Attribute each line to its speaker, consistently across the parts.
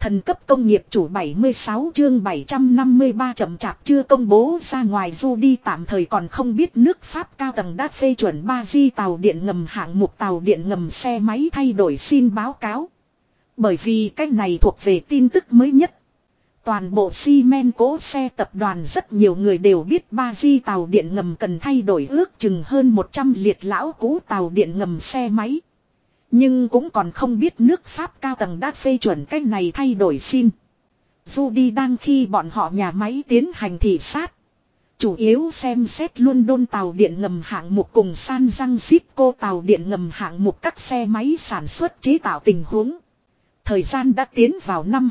Speaker 1: Thần cấp công nghiệp chủ 76 chương 753 chậm chạp chưa công bố ra ngoài. Rudy tạm thời còn không biết nước Pháp cao tầng đã phê chuẩn 3G tàu điện ngầm hạng mục tàu điện ngầm xe máy thay đổi xin báo cáo. Bởi vì cái này thuộc về tin tức mới nhất. Toàn bộ xi men cỗ xe tập đoàn rất nhiều người đều biết 3G tàu điện ngầm cần thay đổi ước chừng hơn 100 liệt lão cũ tàu điện ngầm xe máy. Nhưng cũng còn không biết nước Pháp cao tầng đã phê chuẩn cách này thay đổi xin. Rudy đang khi bọn họ nhà máy tiến hành thị sát. Chủ yếu xem xét London tàu điện ngầm hạng mục cùng San Francisco tàu điện ngầm hạng mục các xe máy sản xuất chế tạo tình huống. Thời gian đã tiến vào năm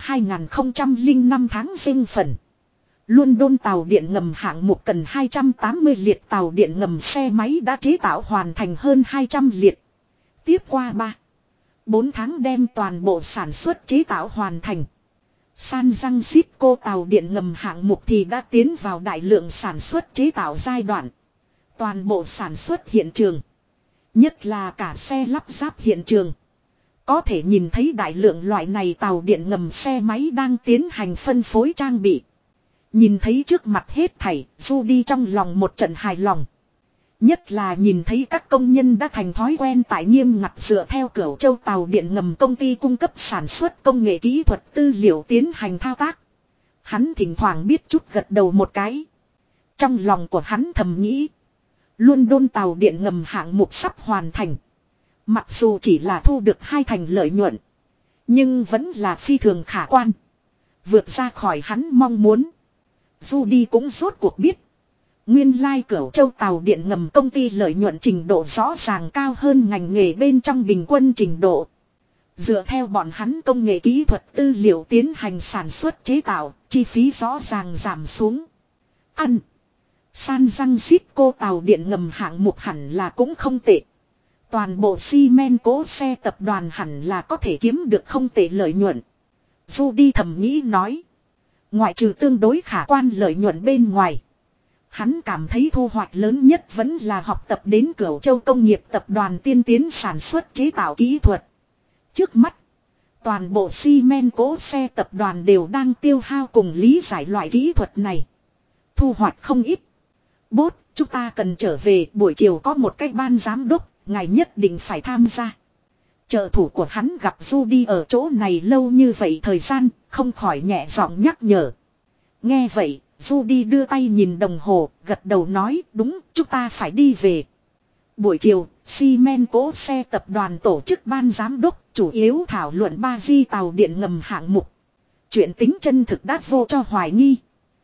Speaker 1: 2005 tháng Giêng phần. London tàu điện ngầm hạng mục cần 280 liệt tàu điện ngầm xe máy đã chế tạo hoàn thành hơn 200 liệt. Tiếp qua 4 tháng đem toàn bộ sản xuất chế tạo hoàn thành. San Francisco tàu điện ngầm hạng mục thì đã tiến vào đại lượng sản xuất chế tạo giai đoạn. Toàn bộ sản xuất hiện trường, nhất là cả xe lắp ráp hiện trường, có thể nhìn thấy đại lượng loại này tàu điện ngầm xe máy đang tiến hành phân phối trang bị. Nhìn thấy trước mặt hết thảy, Rudy trong lòng một trận hài lòng. Nhất là nhìn thấy các công nhân đã thành thói quen tại nghiêm ngặt dựa theo Cửu Châu tàu điện ngầm công ty cung cấp sản xuất công nghệ kỹ thuật tư liệu tiến hành thao tác. Hắn thỉnh thoảng biết chút gật đầu một cái. Trong lòng của hắn thầm nghĩ, London tàu điện ngầm hạng mục sắp hoàn thành. Mặc dù chỉ là thu được 2 thành lợi nhuận, nhưng vẫn là phi thường khả quan, vượt ra khỏi hắn mong muốn. Rudy cũng rốt cuộc biết, nguyên lai Cửu Châu tàu điện ngầm công ty lợi nhuận trình độ rõ ràng cao hơn ngành nghề bên trong bình quân trình độ. Dựa theo bọn hắn công nghệ kỹ thuật tư liệu tiến hành sản xuất chế tạo, chi phí rõ ràng giảm xuống. San Francisco tàu điện ngầm hạng mục hẳn là cũng không tệ. Toàn bộ xi men cỗ xe tập đoàn hẳn là có thể kiếm được không tệ lợi nhuận. Rudy thầm nghĩ nói. Ngoại trừ tương đối khả quan lợi nhuận bên ngoài, hắn cảm thấy thu hoạch lớn nhất vẫn là học tập đến Cửu Châu công nghiệp tập đoàn tiên tiến sản xuất chế tạo kỹ thuật. Trước mắt, toàn bộ xi men cỗ xe tập đoàn đều đang tiêu hao cùng lý giải loại kỹ thuật này. Thu hoạch không ít. Bốt, chúng ta cần trở về, buổi chiều có một cái ban giám đốc, ngài nhất định phải tham gia. Trợ thủ của hắn gặp Rudy ở chỗ này lâu như vậy thời gian, không khỏi nhẹ giọng nhắc nhở. Nghe vậy, Rudy đưa tay nhìn đồng hồ, gật đầu nói, đúng, chúng ta phải đi về. Buổi chiều, xi men cỗ xe tập đoàn tổ chức ban giám đốc, chủ yếu thảo luận 3G tàu điện ngầm hạng mục. Chuyện tính chân thực đã vô cho hoài nghi.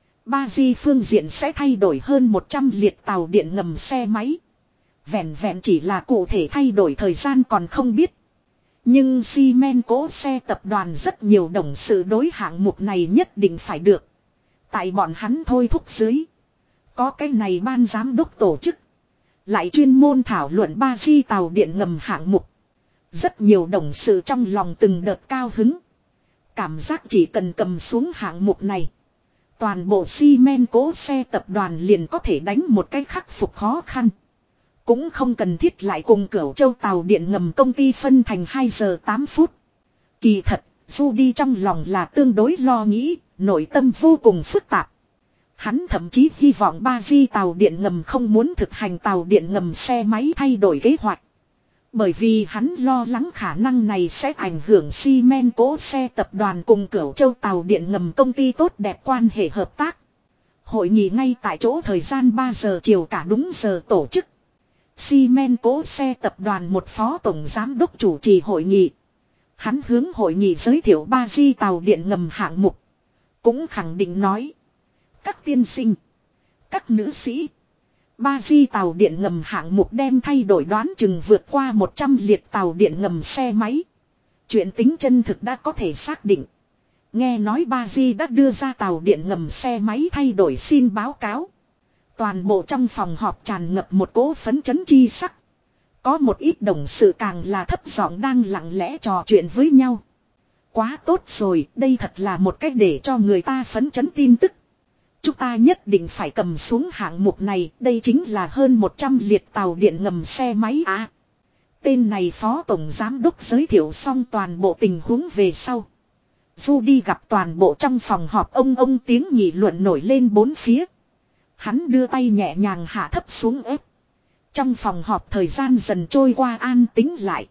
Speaker 1: 3G phương diện sẽ thay đổi hơn 100 liệt tàu điện ngầm xe máy. Vẹn vẹn chỉ là cụ thể thay đổi thời gian còn không biết. Nhưng xi men cỗ xe tập đoàn rất nhiều đồng sự đối hạng mục này nhất định phải được. Tại bọn hắn thôi thúc dưới, có cái này ban giám đốc tổ chức, lại chuyên môn thảo luận 3G tàu điện ngầm hạng mục. Rất nhiều đồng sự trong lòng từng đợt cao hứng. Cảm giác chỉ cần cầm xuống hạng mục này, toàn bộ xi men cỗ xe tập đoàn liền có thể đánh một cái khắc phục khó khăn. Cũng không cần thiết lại cùng Cửu Châu tàu điện ngầm công ty phân thành 2 giờ 8 phút. Kỳ thật, Rudy trong lòng là tương đối lo nghĩ, nội tâm vô cùng phức tạp. Hắn thậm chí hy vọng 3G tàu điện ngầm không muốn thực hành tàu điện ngầm xe máy thay đổi kế hoạch. Bởi vì hắn lo lắng khả năng này sẽ ảnh hưởng xi men cỗ xe tập đoàn cùng Cửu Châu tàu điện ngầm công ty tốt đẹp quan hệ hợp tác. Hội nghị ngay tại chỗ thời gian 3 giờ chiều cả đúng giờ tổ chức. Xi men cỗ xe tập đoàn một phó tổng giám đốc chủ trì hội nghị. Hắn hướng hội nghị giới thiệu 3G tàu điện ngầm hạng mục. Cũng khẳng định nói, các tiên sinh, các nữ sĩ, 3G tàu điện ngầm hạng mục đem thay đổi đoán chừng vượt qua 100 liệt tàu điện ngầm xe máy. Chuyện tính chân thực đã có thể xác định. Nghe nói 3G đã đưa ra tàu điện ngầm xe máy thay đổi xin báo cáo. Toàn bộ trong phòng họp tràn ngập một cỗ phấn chấn chi sắc. Có một ít đồng sự càng là thấp giọng đang lặng lẽ trò chuyện với nhau. Quá tốt rồi, đây thật là một cách để cho người ta phấn chấn tin tức. Chúng ta nhất định phải cầm xuống hạng mục này, đây chính là hơn 100 liệt tàu điện ngầm xe máy à. Tên này phó tổng giám đốc giới thiệu xong toàn bộ tình huống về sau. Judy gặp toàn bộ trong phòng họp ông tiếng nghị luận nổi lên bốn phía. Hắn đưa tay nhẹ nhàng hạ thấp xuống ép. Trong phòng họp thời gian dần trôi qua an tĩnh lại.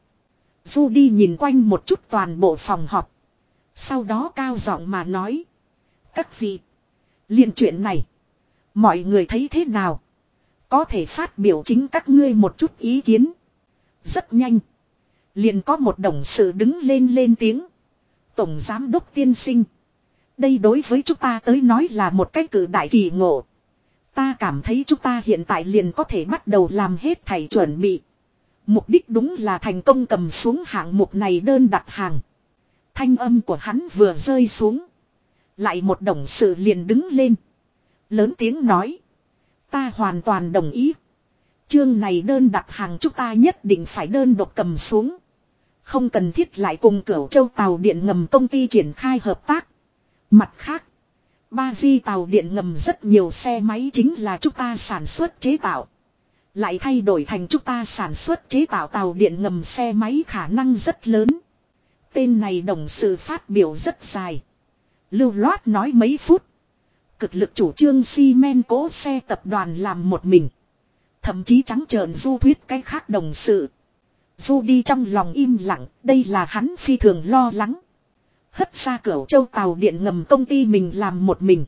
Speaker 1: Judy nhìn quanh một chút toàn bộ phòng họp. Sau đó cao giọng mà nói. Các vị. Liên chuyện này. Mọi người thấy thế nào? Có thể phát biểu chính các ngươi một chút ý kiến. Rất nhanh. Liền có một đồng sự đứng lên tiếng. Tổng giám đốc tiên sinh. Đây đối với chúng ta tới nói là một cái cử đại kỳ ngộ. Ta cảm thấy chúng ta hiện tại liền có thể bắt đầu làm hết thảy chuẩn bị. Mục đích đúng là thành công cầm xuống hạng mục này đơn đặt hàng. Thanh âm của hắn vừa rơi xuống. Lại một đồng sự liền đứng lên. Lớn tiếng nói. Ta hoàn toàn đồng ý. Chương này đơn đặt hàng chúng ta nhất định phải đơn độc cầm xuống. Không cần thiết lại cùng Cửu Châu tàu điện ngầm công ty triển khai hợp tác. Mặt khác. Ba di tàu điện ngầm rất nhiều xe máy chính là chúng ta sản xuất chế tạo. Lại thay đổi thành chúng ta sản xuất chế tạo tàu điện ngầm xe máy khả năng rất lớn. Tên này đồng sự phát biểu rất dài. Lưu loát nói mấy phút. Cực lực chủ trương xi men cố xe tập đoàn làm một mình. Thậm chí trắng trợn du thuyết cái khác đồng sự. Du đi trong lòng im lặng, đây là hắn phi thường lo lắng. Hất ra Cửu Châu tàu điện ngầm công ty mình làm một mình.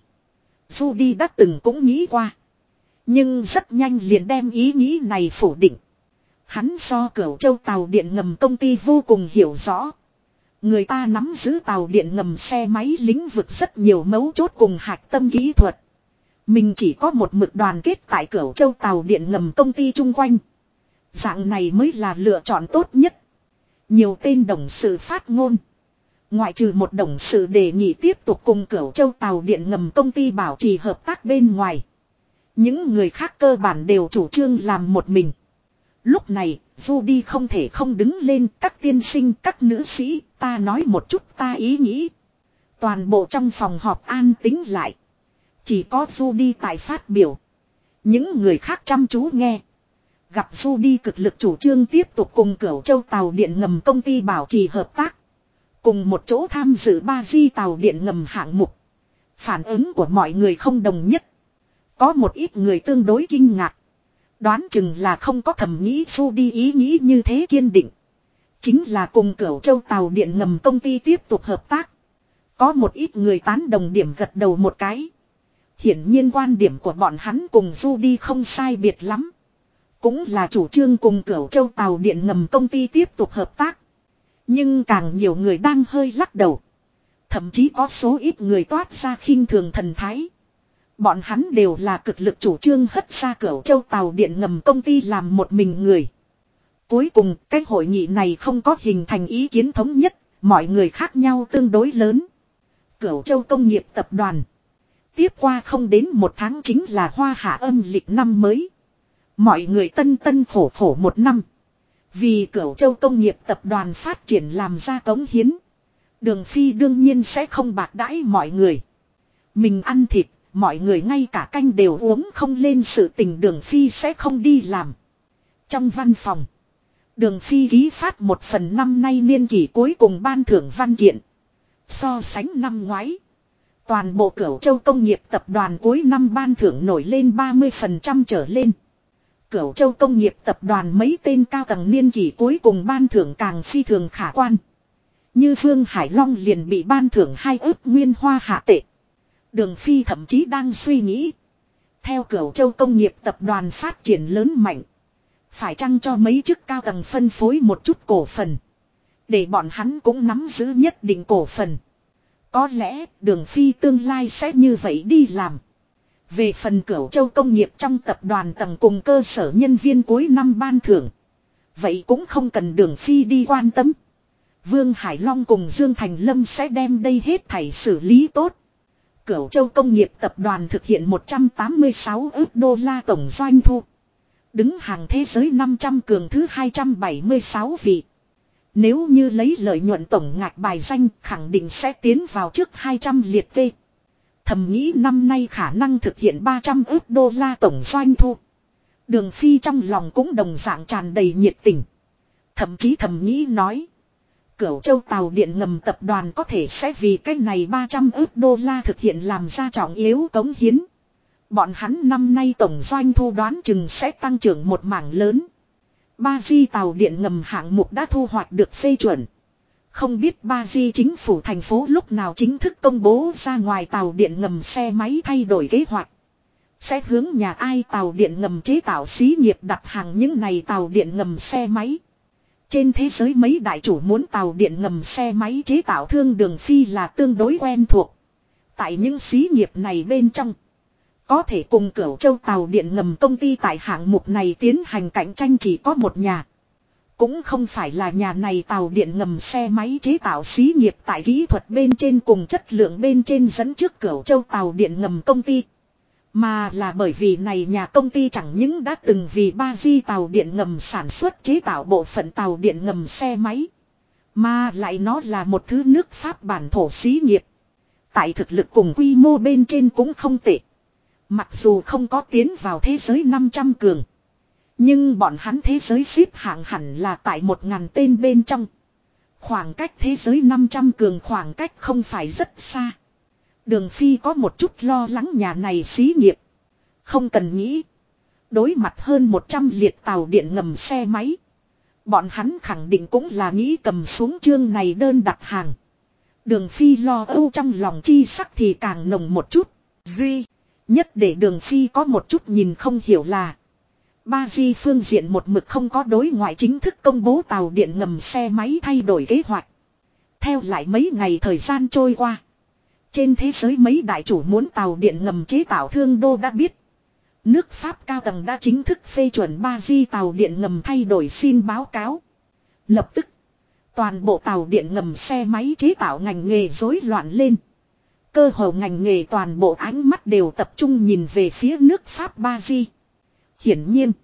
Speaker 1: Du đi đã từng cũng nghĩ qua. Nhưng rất nhanh liền đem ý nghĩ này phủ định. Hắn so Cửu Châu tàu điện ngầm công ty vô cùng hiểu rõ. Người ta nắm giữ tàu điện ngầm xe máy lĩnh vực rất nhiều mấu chốt cùng hạch tâm kỹ thuật. Mình chỉ có một mực đoàn kết tại Cửu Châu tàu điện ngầm công ty chung quanh. Dạng này mới là lựa chọn tốt nhất. Nhiều tên đồng sự phát ngôn. Ngoại trừ một đồng sự đề nghị tiếp tục cùng Cửu Châu tàu điện ngầm công ty bảo trì hợp tác bên ngoài. Những người khác cơ bản đều chủ trương làm một mình. Lúc này, Judy không thể không đứng lên. Các tiên sinh, các nữ sĩ, ta nói một chút ta ý nghĩ. Toàn bộ trong phòng họp an tĩnh lại. Chỉ có Judy tại phát biểu. Những người khác chăm chú nghe. Gặp Judy cực lực chủ trương tiếp tục cùng Cửu Châu tàu điện ngầm công ty bảo trì hợp tác. Cùng một chỗ tham dự ba di tàu điện ngầm hạng mục. Phản ứng của mọi người không đồng nhất. Có một ít người tương đối kinh ngạc. Đoán chừng là không có thầm nghĩ Judy ý nghĩ như thế kiên định. Chính là cùng Cửu Châu tàu điện ngầm công ty tiếp tục hợp tác. Có một ít người tán đồng điểm gật đầu một cái. Hiển nhiên quan điểm của bọn hắn cùng Judy không sai biệt lắm. Cũng là chủ trương cùng Cửu Châu tàu điện ngầm công ty tiếp tục hợp tác. Nhưng càng nhiều người đang hơi lắc đầu. Thậm chí có số ít người toát ra khinh thường thần thái. Bọn hắn đều là cực lực chủ trương hất ra Cửu Châu tàu điện ngầm công ty làm một mình người. Cuối cùng cái hội nghị này không có hình thành ý kiến thống nhất. Mọi người khác nhau tương đối lớn. Cửu Châu công nghiệp tập đoàn. Tiếp qua không đến một tháng chính là Hoa Hạ âm lịch năm mới. Mọi người tân khổ khổ một năm. Vì Cửu Châu công nghiệp tập đoàn phát triển làm ra cống hiến. Đường Phi đương nhiên sẽ không bạc đãi mọi người. Mình ăn thịt, mọi người ngay cả canh đều uống không lên, sự tình Đường Phi sẽ không đi làm. Trong văn phòng, Đường Phi ký phát một phần năm nay niên kỷ cuối cùng ban thưởng văn kiện. So sánh năm ngoái, toàn bộ Cửu Châu công nghiệp tập đoàn cuối năm ban thưởng nổi lên 30% trở lên. Cửu Châu công nghiệp tập đoàn mấy tên cao tầng niên kỷ cuối cùng ban thưởng càng phi thường khả quan. Như Vương Hải Long liền bị ban thưởng 2 ức nguyên hoa hạ tệ. Đường Phi thậm chí đang suy nghĩ. Theo Cửu Châu công nghiệp tập đoàn phát triển lớn mạnh. Phải chăng cho mấy chức cao tầng phân phối một chút cổ phần. Để bọn hắn cũng nắm giữ nhất định cổ phần. Có lẽ Đường Phi tương lai sẽ như vậy đi làm. Về phần Cửu Châu công nghiệp trong tập đoàn tầng cùng cơ sở nhân viên cuối năm ban thưởng. Vậy cũng không cần Đường Phi đi quan tâm. Vương Hải Long cùng Dương Thành Lâm sẽ đem đây hết thảy xử lý tốt. Cửu Châu công nghiệp tập đoàn thực hiện 186 ức đô la tổng doanh thu. Đứng hàng thế giới 500 cường thứ 276 vị. Nếu như lấy lợi nhuận tổng ngạch bài danh khẳng định sẽ tiến vào trước 200 liệt kê. Thầm nghĩ năm nay khả năng thực hiện 300 ức đô la tổng doanh thu. Đường Phi trong lòng cũng đồng dạng tràn đầy nhiệt tình. Thậm chí thầm nghĩ nói. Cửu Châu tàu điện ngầm tập đoàn có thể sẽ vì cái này 300 ức đô la thực hiện làm ra trọng yếu cống hiến. Bọn hắn năm nay tổng doanh thu đoán chừng sẽ tăng trưởng một mảng lớn. Ba di tàu điện ngầm hạng mục đã thu hoạch được phê chuẩn. Không biết Ba Di chính phủ thành phố lúc nào chính thức công bố ra ngoài tàu điện ngầm xe máy thay đổi kế hoạch. Sẽ hướng nhà ai tàu điện ngầm chế tạo xí nghiệp đặt hàng những này tàu điện ngầm xe máy. Trên thế giới mấy đại chủ muốn tàu điện ngầm xe máy chế tạo thương Đường Phi là tương đối quen thuộc. Tại những xí nghiệp này bên trong, có thể cùng Cửu Châu tàu điện ngầm công ty tại hạng mục này tiến hành cạnh tranh chỉ có một nhà. Cũng không phải là nhà này tàu điện ngầm xe máy chế tạo xí nghiệp tại kỹ thuật bên trên cùng chất lượng bên trên dẫn trước Cửu Châu tàu điện ngầm công ty. Mà là bởi vì này nhà công ty chẳng những đã từng vì Ba Di tàu điện ngầm sản xuất chế tạo bộ phận tàu điện ngầm xe máy. Mà lại nó là một thứ nước Pháp bản thổ xí nghiệp. Tại thực lực cùng quy mô bên trên cũng không tệ. Mặc dù không có tiến vào thế giới 500 cường. Nhưng bọn hắn thế giới xếp hạng hẳn là tại 1000 tên bên trong. Khoảng cách thế giới 500 cường khoảng cách không phải rất xa. Đường Phi có một chút lo lắng nhà này xí nghiệp. Không cần nghĩ. Đối mặt hơn 100 liệt tàu điện ngầm xe máy. Bọn hắn khẳng định cũng là nghĩ cầm xuống chương này đơn đặt hàng. Đường Phi lo âu trong lòng chi sắc thì càng nồng một chút. Duy nhất để Đường Phi có một chút nhìn không hiểu là Ba Di phương diện một mực không có đối ngoại chính thức công bố tàu điện ngầm xe máy thay đổi kế hoạch. Theo lại mấy ngày thời gian trôi qua. Trên thế giới mấy đại chủ muốn tàu điện ngầm chế tạo thương đô đã biết. Nước Pháp cao tầng đã chính thức phê chuẩn Ba Di tàu điện ngầm thay đổi xin báo cáo. Lập tức, toàn bộ tàu điện ngầm xe máy chế tạo ngành nghề rối loạn lên. Cơ hồ ngành nghề toàn bộ ánh mắt đều tập trung nhìn về phía nước Pháp Ba Di. Hiển nhiên,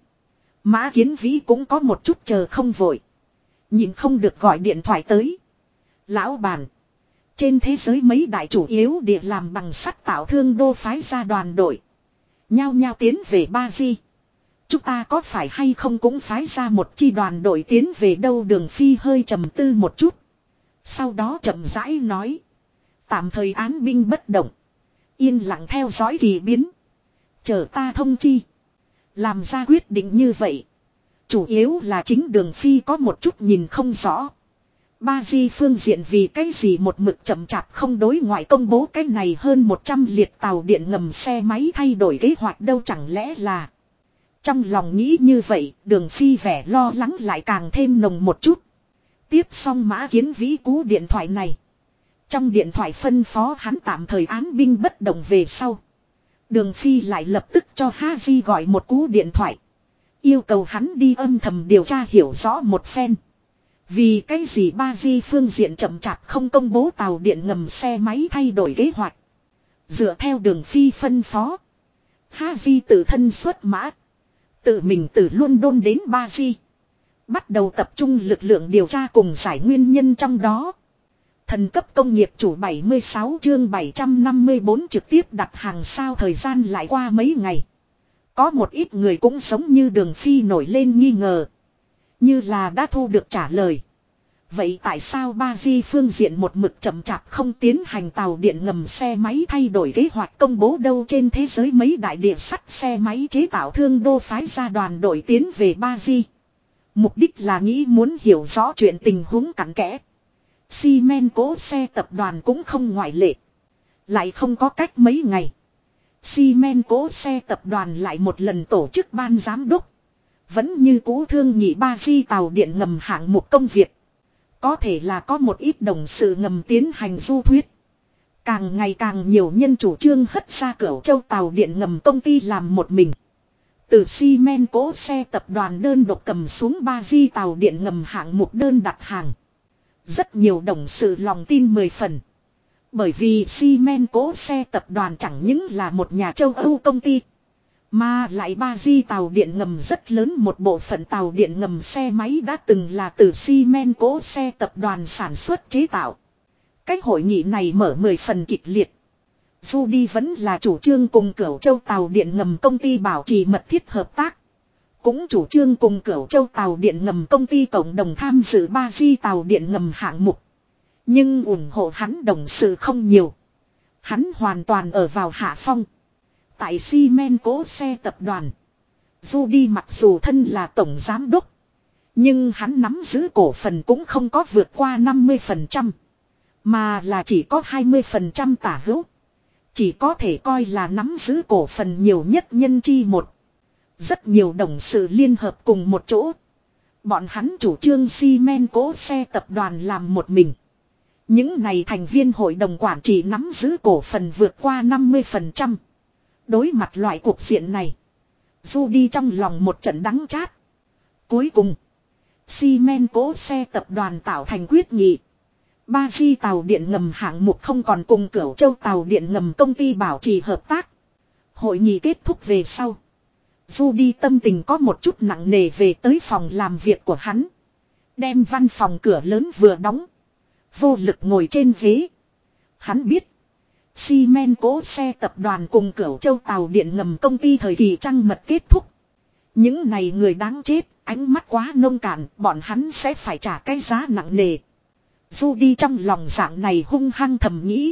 Speaker 1: Mã Kiến Vĩ cũng có một chút chờ không vội. Nhìn không được gọi điện thoại tới. Lão bản, trên thế giới mấy đại chủ yếu địa làm bằng sắt tạo thương đô phái ra đoàn đội. Nhao nhao tiến về Ba Di. Chúng ta có phải hay không cũng phái ra một chi đoàn đội tiến về đâu? Đường Phi hơi trầm tư một chút. Sau đó chậm rãi nói. Tạm thời án binh bất động. Yên lặng theo dõi kỳ biến. Chờ ta thông chi. Làm ra quyết định như vậy. Chủ yếu là chính Đường Phi có một chút nhìn không rõ. Ba Di phương diện vì cái gì một mực chậm chạp không đối ngoại công bố cái này hơn 100 liệt tàu điện ngầm xe máy thay đổi kế hoạch đâu, chẳng lẽ là. Trong lòng nghĩ như vậy, Đường Phi vẻ lo lắng lại càng thêm nồng một chút. Tiếp xong Mã Kiến Vĩ cú điện thoại này. Trong điện thoại phân phó hắn tạm thời án binh bất động về sau. Đường Phi lại lập tức cho Haji gọi một cú điện thoại. Yêu cầu hắn đi âm thầm điều tra hiểu rõ một phen. Vì cái gì Ba Di phương diện chậm chạp không công bố tàu điện ngầm xe máy thay đổi kế hoạch. Dựa theo Đường Phi phân phó. Haji tự thân xuất mã. Tự mình từ London đến Ba Di. Bắt đầu tập trung lực lượng điều tra cùng giải nguyên nhân trong đó. Thần cấp công nghiệp chủ 76 chương 754 trực tiếp đặt hàng sao thời gian lại qua mấy ngày. Có một ít người cũng giống như Đường Phi nổi lên nghi ngờ. Như là đã thu được trả lời. Vậy tại sao Ba Di phương diện một mực chậm chạp không tiến hành tàu điện ngầm xe máy thay đổi kế hoạch công bố đâu? Trên thế giới mấy đại địa sắt xe máy chế tạo thương đô phái ra đoàn đội tiến về Ba Di. Mục đích là nghĩ muốn hiểu rõ chuyện tình huống cặn kẽ. Xi men cố xe tập đoàn cũng không ngoại lệ. Lại không có cách mấy ngày. Xi men cố xe tập đoàn lại một lần tổ chức ban giám đốc. Vẫn như cũ thương nghị Ba Di tàu điện ngầm hạng mục công việc. Có thể là có một ít đồng sự ngầm tiến hành du thuyết. Càng ngày càng nhiều nhân chủ trương hất ra Cửu Châu tàu điện ngầm công ty làm một mình. Từ xi men cố xe tập đoàn đơn độc cầm xuống Ba Di tàu điện ngầm hạng mục đơn đặt hàng. Rất nhiều đồng sự lòng tin 10 phần. Bởi vì xi men cố xe tập đoàn chẳng những là một nhà châu Âu công ty. Mà lại Ba Di tàu điện ngầm rất lớn, một bộ phận tàu điện ngầm xe máy đã từng là từ xi men cố xe tập đoàn sản xuất chế tạo. Cách hội nghị này mở 10 phần kịch liệt. Judy vẫn là chủ trương cùng Cửu Châu tàu điện ngầm công ty bảo trì mật thiết hợp tác. Cũng chủ trương cùng Cửu Châu tàu điện ngầm công ty cộng đồng tham dự 3G tàu điện ngầm hạng mục. Nhưng ủng hộ hắn đồng sự không nhiều. Hắn hoàn toàn ở vào hạ phong. Tại xi men cố xe tập đoàn, Judy mặc dù thân là tổng giám đốc, nhưng hắn nắm giữ cổ phần cũng không có vượt qua 50%. Mà là chỉ có 20% tả hữu. Chỉ có thể coi là nắm giữ cổ phần nhiều nhất nhân chi một. Rất nhiều đồng sự liên hợp cùng một chỗ. Bọn hắn chủ trương xi men cố xe tập đoàn làm một mình. Những này thành viên hội đồng quản trị nắm giữ cổ phần vượt qua 50%. Đối mặt loại cuộc diện này, Judy trong lòng một trận đắng chát. Cuối cùng, xi men cố xe tập đoàn tạo thành quyết nghị. 3G tàu điện ngầm hạng mục không còn cùng Cửu Châu tàu điện ngầm công ty bảo trì hợp tác. Hội nghị kết thúc về sau, Judy tâm tình có một chút nặng nề về tới phòng làm việc của hắn. Đem văn phòng cửa lớn vừa đóng, vô lực ngồi trên ghế. Hắn biết, xi men cố xe tập đoàn cùng Cửu Châu tàu điện ngầm công ty thời kỳ trăng mật kết thúc. Những này người đáng chết, ánh mắt quá nông cạn, bọn hắn sẽ phải trả cái giá nặng nề. Judy trong lòng dạng này hung hăng thầm nghĩ.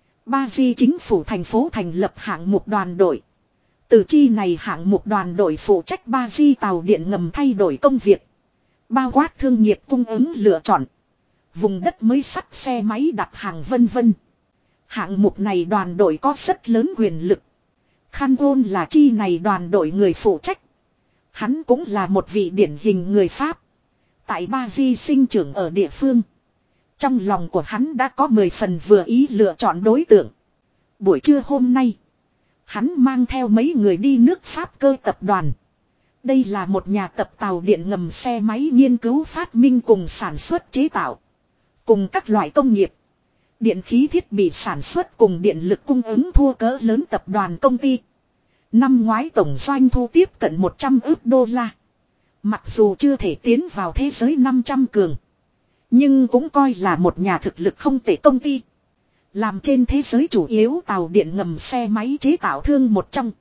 Speaker 1: 3G chính phủ thành phố thành lập hạng mục đoàn đội. Từ chi này hạng mục đoàn đội phụ trách 3G tàu điện ngầm thay đổi công việc. Bao quát thương nghiệp cung ứng lựa chọn. Vùng đất mới sắt xe máy đặt hàng vân vân. Hạng mục này đoàn đội có rất lớn quyền lực. Khan Ôn là chi này đoàn đội người phụ trách. Hắn cũng là một vị điển hình người Pháp. Tại 3G sinh trưởng ở địa phương. Trong lòng của hắn đã có 10 phần vừa ý lựa chọn đối tượng. Buổi trưa hôm nay, hắn mang theo mấy người đi nước Pháp cơ tập đoàn. Đây là một nhà tập tàu điện ngầm xe máy nghiên cứu phát minh cùng sản xuất chế tạo. Cùng các loại công nghiệp, điện khí thiết bị sản xuất cùng điện lực cung ứng thua cỡ lớn tập đoàn công ty. Năm ngoái tổng doanh thu tiếp cận 100 ức đô la. Mặc dù chưa thể tiến vào thế giới 500 cường, nhưng cũng coi là một nhà thực lực không tệ công ty. Làm trên thế giới chủ yếu tàu điện ngầm xe máy chế tạo thương một trong.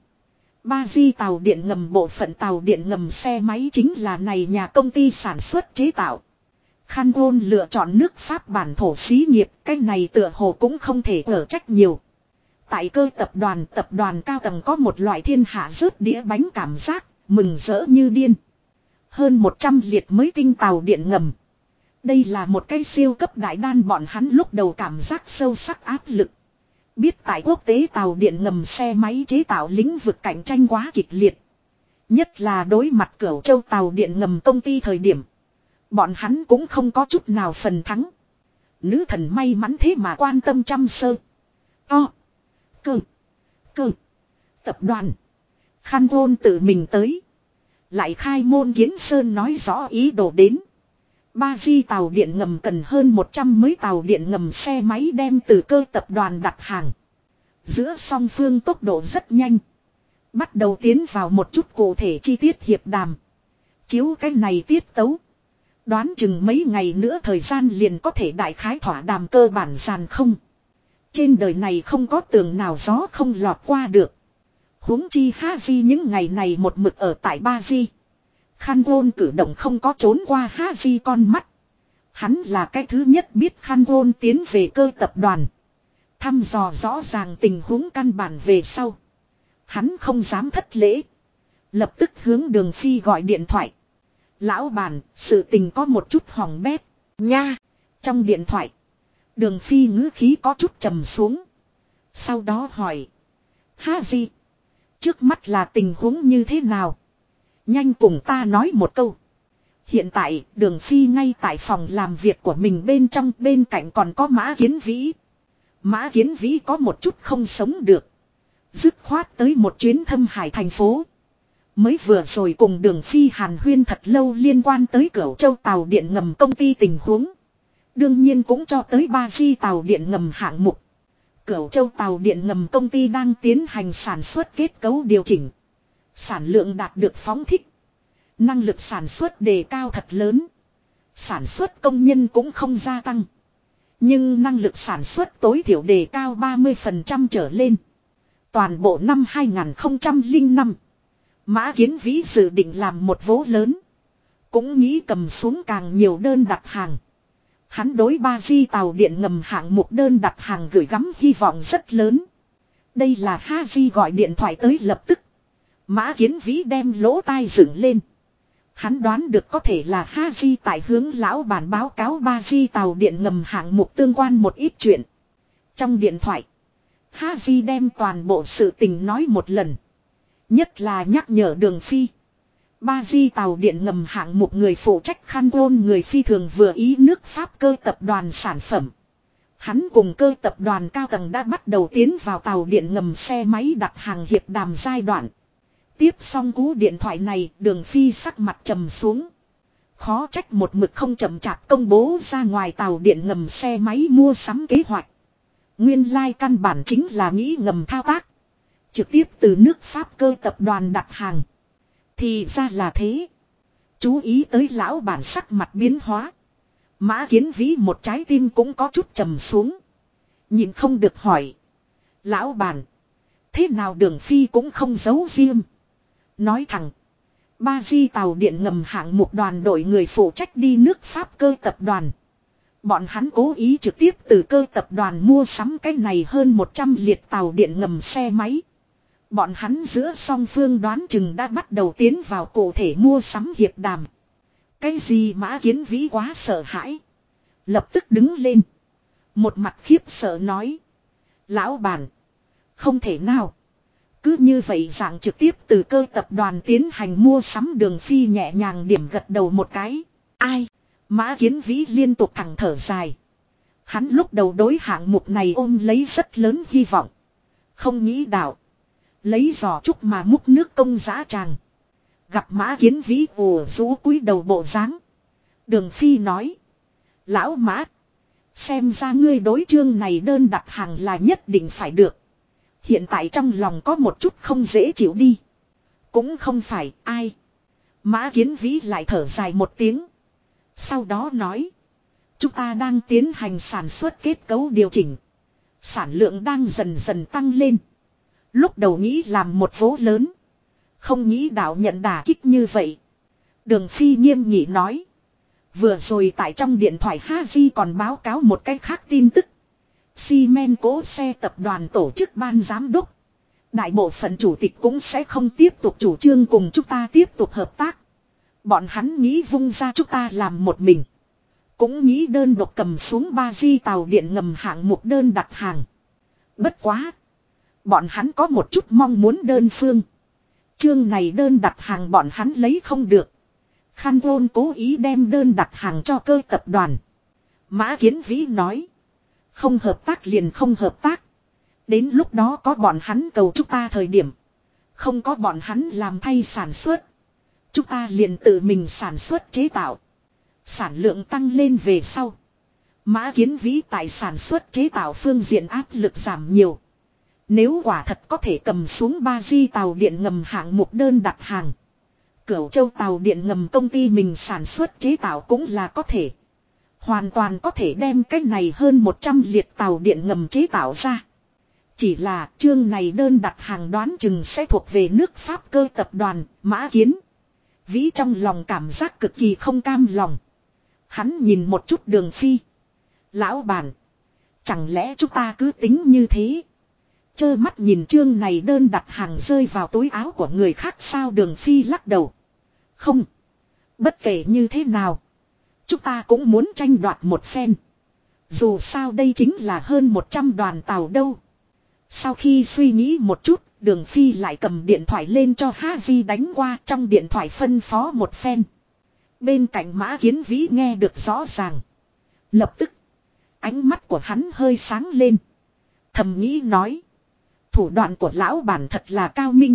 Speaker 1: 3G tàu điện ngầm bộ phận tàu điện ngầm xe máy chính là này nhà công ty sản xuất chế tạo. Khan Ôn lựa chọn nước Pháp bản thổ xí nghiệp, cái này tựa hồ cũng không thể ở trách nhiều. Tại cơ tập đoàn cao tầng có một loại thiên hạ rớt đĩa bánh cảm giác, mừng rỡ như điên. Hơn 100 liệt mới tinh tàu điện ngầm. Đây là một cái siêu cấp đại đan, bọn hắn lúc đầu cảm giác sâu sắc áp lực. Biết tại quốc tế tàu điện ngầm xe máy chế tạo lĩnh vực cạnh tranh quá kịch liệt. Nhất là đối mặt Cửu Châu tàu điện ngầm công ty thời điểm. Bọn hắn cũng không có chút nào phần thắng. Nữ thần may mắn thế mà quan tâm chăm sơ. Cơ tập đoàn. Khan Ôn tự mình tới. Lại khai môn kiến sơn nói rõ ý đồ đến. 3G tàu điện ngầm cần hơn 100 mới tàu điện ngầm xe máy đem từ cơ tập đoàn đặt hàng. Giữa song phương tốc độ rất nhanh. Bắt đầu tiến vào một chút cụ thể chi tiết hiệp đàm. Chiếu cái này tiết tấu, đoán chừng mấy ngày nữa thời gian liền có thể đại khái thỏa đàm cơ bản sàn không. Trên đời này không có tường nào gió không lọt qua được. Huống chi Haji những ngày này một mực ở tại 3G. Khan Ôn cử động không có trốn qua Haji con mắt. Hắn là cái thứ nhất biết Khan Ôn tiến về cơ tập đoàn. Thăm dò rõ ràng tình huống căn bản về sau. Hắn không dám thất lễ. Lập tức hướng Đường Phi gọi điện thoại. Lão bản, sự tình có một chút hỏng bét. Nha! Trong điện thoại, Đường Phi ngữ khí có chút trầm xuống. Sau đó hỏi. Haji, trước mắt là tình huống như thế nào? Nhanh cùng ta nói một câu. Hiện tại, Đường Phi ngay tại phòng làm việc của mình bên cạnh còn có Mã Kiến Vĩ. Mã Kiến Vĩ có một chút không sống được. Dứt khoát tới một chuyến Thâm Hải thành phố. Mới vừa rồi cùng Đường Phi hàn huyên thật lâu liên quan tới Cửu Châu tàu điện ngầm công ty tình huống. Đương nhiên cũng cho tới 3G tàu điện ngầm hạng mục. Cửu Châu tàu điện ngầm công ty đang tiến hành sản xuất kết cấu điều chỉnh. Sản lượng đạt được phóng thích. Năng lực sản xuất đề cao thật lớn. Sản xuất công nhân cũng không gia tăng. Nhưng năng lực sản xuất tối thiểu đề cao 30% trở lên. Toàn bộ năm 2005, Mã Kiến Vĩ dự định làm một vố lớn. Cũng nghĩ cầm xuống càng nhiều đơn đặt hàng. Hắn đối ba di tàu điện ngầm hạng mục đơn đặt hàng gửi gắm hy vọng rất lớn. Đây là Haji gọi điện thoại tới lập tức. Mã Kiến Vĩ đem lỗ tai dựng lên. Hắn đoán được có thể là Haji tại hướng lão bản báo cáo ba di tàu điện ngầm hạng mục tương quan một ít chuyện. Trong điện thoại, Haji đem toàn bộ sự tình nói một lần. Nhất là nhắc nhở Đường Phi. Ba di tàu điện ngầm hạng mục người phụ trách Khăn Ôn người phi thường vừa ý nước Pháp cơ tập đoàn sản phẩm. Hắn cùng cơ tập đoàn cao tầng đã bắt đầu tiến vào tàu điện ngầm xe máy đặt hàng hiệp đàm giai đoạn. Tiếp xong cú điện thoại này, Đường Phi sắc mặt trầm xuống. Khó trách một mực không chậm chạp công bố ra ngoài tàu điện ngầm xe máy mua sắm kế hoạch. Nguyên lai căn bản chính là nghĩ ngầm thao tác. Trực tiếp từ nước Pháp cơ tập đoàn đặt hàng. Thì ra là thế. Chú ý tới lão bản sắc mặt biến hóa. Mã Kiến Vĩ một trái tim cũng có chút trầm xuống. Nhìn không được hỏi. Lão bản. Thế nào Đường Phi cũng không giấu riêng. Nói thẳng. Ba di tàu điện ngầm hạng mục đoàn đội người phụ trách đi nước Pháp cơ tập đoàn. Bọn hắn cố ý trực tiếp từ cơ tập đoàn mua sắm cái này hơn 100 liệt tàu điện ngầm xe máy. Bọn hắn giữa song phương đoán chừng đã bắt đầu tiến vào cụ thể mua sắm hiệp đàm. Cái gì Mã Kiến Vĩ quá sợ hãi. Lập tức đứng lên. Một mặt khiếp sợ nói. Lão bản. Không thể nào. Cứ như vậy dạng trực tiếp từ cơ tập đoàn tiến hành mua sắm Đường Phi nhẹ nhàng điểm gật đầu một cái. Ai? Mã Kiến Vĩ liên tục thẳng thở dài. Hắn lúc đầu đối hạng mục này ôm lấy rất lớn hy vọng. Không nghĩ đạo. Lấy giò trúc mà múc nước công giá tràng. Gặp Mã Kiến Vĩ ồ rũ cúi đầu bộ dáng. Đường Phi nói. Lão Mã. Xem ra ngươi đối chương này đơn đặt hàng là nhất định phải được. Hiện tại trong lòng có một chút không dễ chịu đi. Cũng không phải ai. Mã Kiến Vĩ lại thở dài một tiếng. Sau đó nói. Chúng ta đang tiến hành sản xuất kết cấu điều chỉnh. Sản lượng đang dần dần tăng lên. Lúc đầu nghĩ làm một vố lớn. Không nghĩ đạo nhận đả kích như vậy. Đường Phi nghiêm nghị nói. Vừa rồi tại trong điện thoại Haji còn báo cáo một cái khác tin tức. Xi men cố xe tập đoàn tổ chức ban giám đốc. Đại bộ phận chủ tịch cũng sẽ không tiếp tục chủ trương cùng chúng ta tiếp tục hợp tác. Bọn hắn nghĩ vung ra chúng ta làm một mình. Cũng nghĩ đơn độc cầm xuống ba di tàu điện ngầm hạng mục đơn đặt hàng. Bất quá. Bọn hắn có một chút mong muốn đơn phương. Chương này đơn đặt hàng bọn hắn lấy không được. Khăn Ôn cố ý đem đơn đặt hàng cho cơ tập đoàn. Mã Kiến Vĩ nói. Không hợp tác liền không hợp tác. Đến lúc đó có bọn hắn cầu chúng ta thời điểm. Không có bọn hắn làm thay sản xuất. Chúng ta liền tự mình sản xuất chế tạo. Sản lượng tăng lên về sau. Mã Kiến Vĩ tại sản xuất chế tạo phương diện áp lực giảm nhiều. Nếu quả thật có thể cầm xuống ba di tàu điện ngầm hạng mục đơn đặt hàng. Cửu Châu tàu điện ngầm công ty mình sản xuất chế tạo cũng là có thể. Hoàn toàn có thể đem cái này hơn 100 liệt tàu điện ngầm chế tạo ra. Chỉ là chương này đơn đặt hàng đoán chừng sẽ thuộc về nước Pháp cơ tập đoàn, Mã Kiến Vĩ trong lòng cảm giác cực kỳ không cam lòng. Hắn nhìn một chút Đường Phi. Lão bản. Chẳng lẽ chúng ta cứ tính như thế. Chơ mắt nhìn chương này đơn đặt hàng rơi vào túi áo của người khác sao Đường Phi lắc đầu. Không. Bất kể như thế nào. Chúng ta cũng muốn tranh đoạt một phen. Dù sao đây chính là hơn 100 đoàn tàu đâu. Sau khi suy nghĩ một chút, Đường Phi lại cầm điện thoại lên cho Haji đánh qua trong điện thoại phân phó một phen. Bên cạnh Mã Kiến Vĩ nghe được rõ ràng. Lập tức, ánh mắt của hắn hơi sáng lên. Thầm nghĩ nói. Thủ đoạn của lão bản thật là cao minh.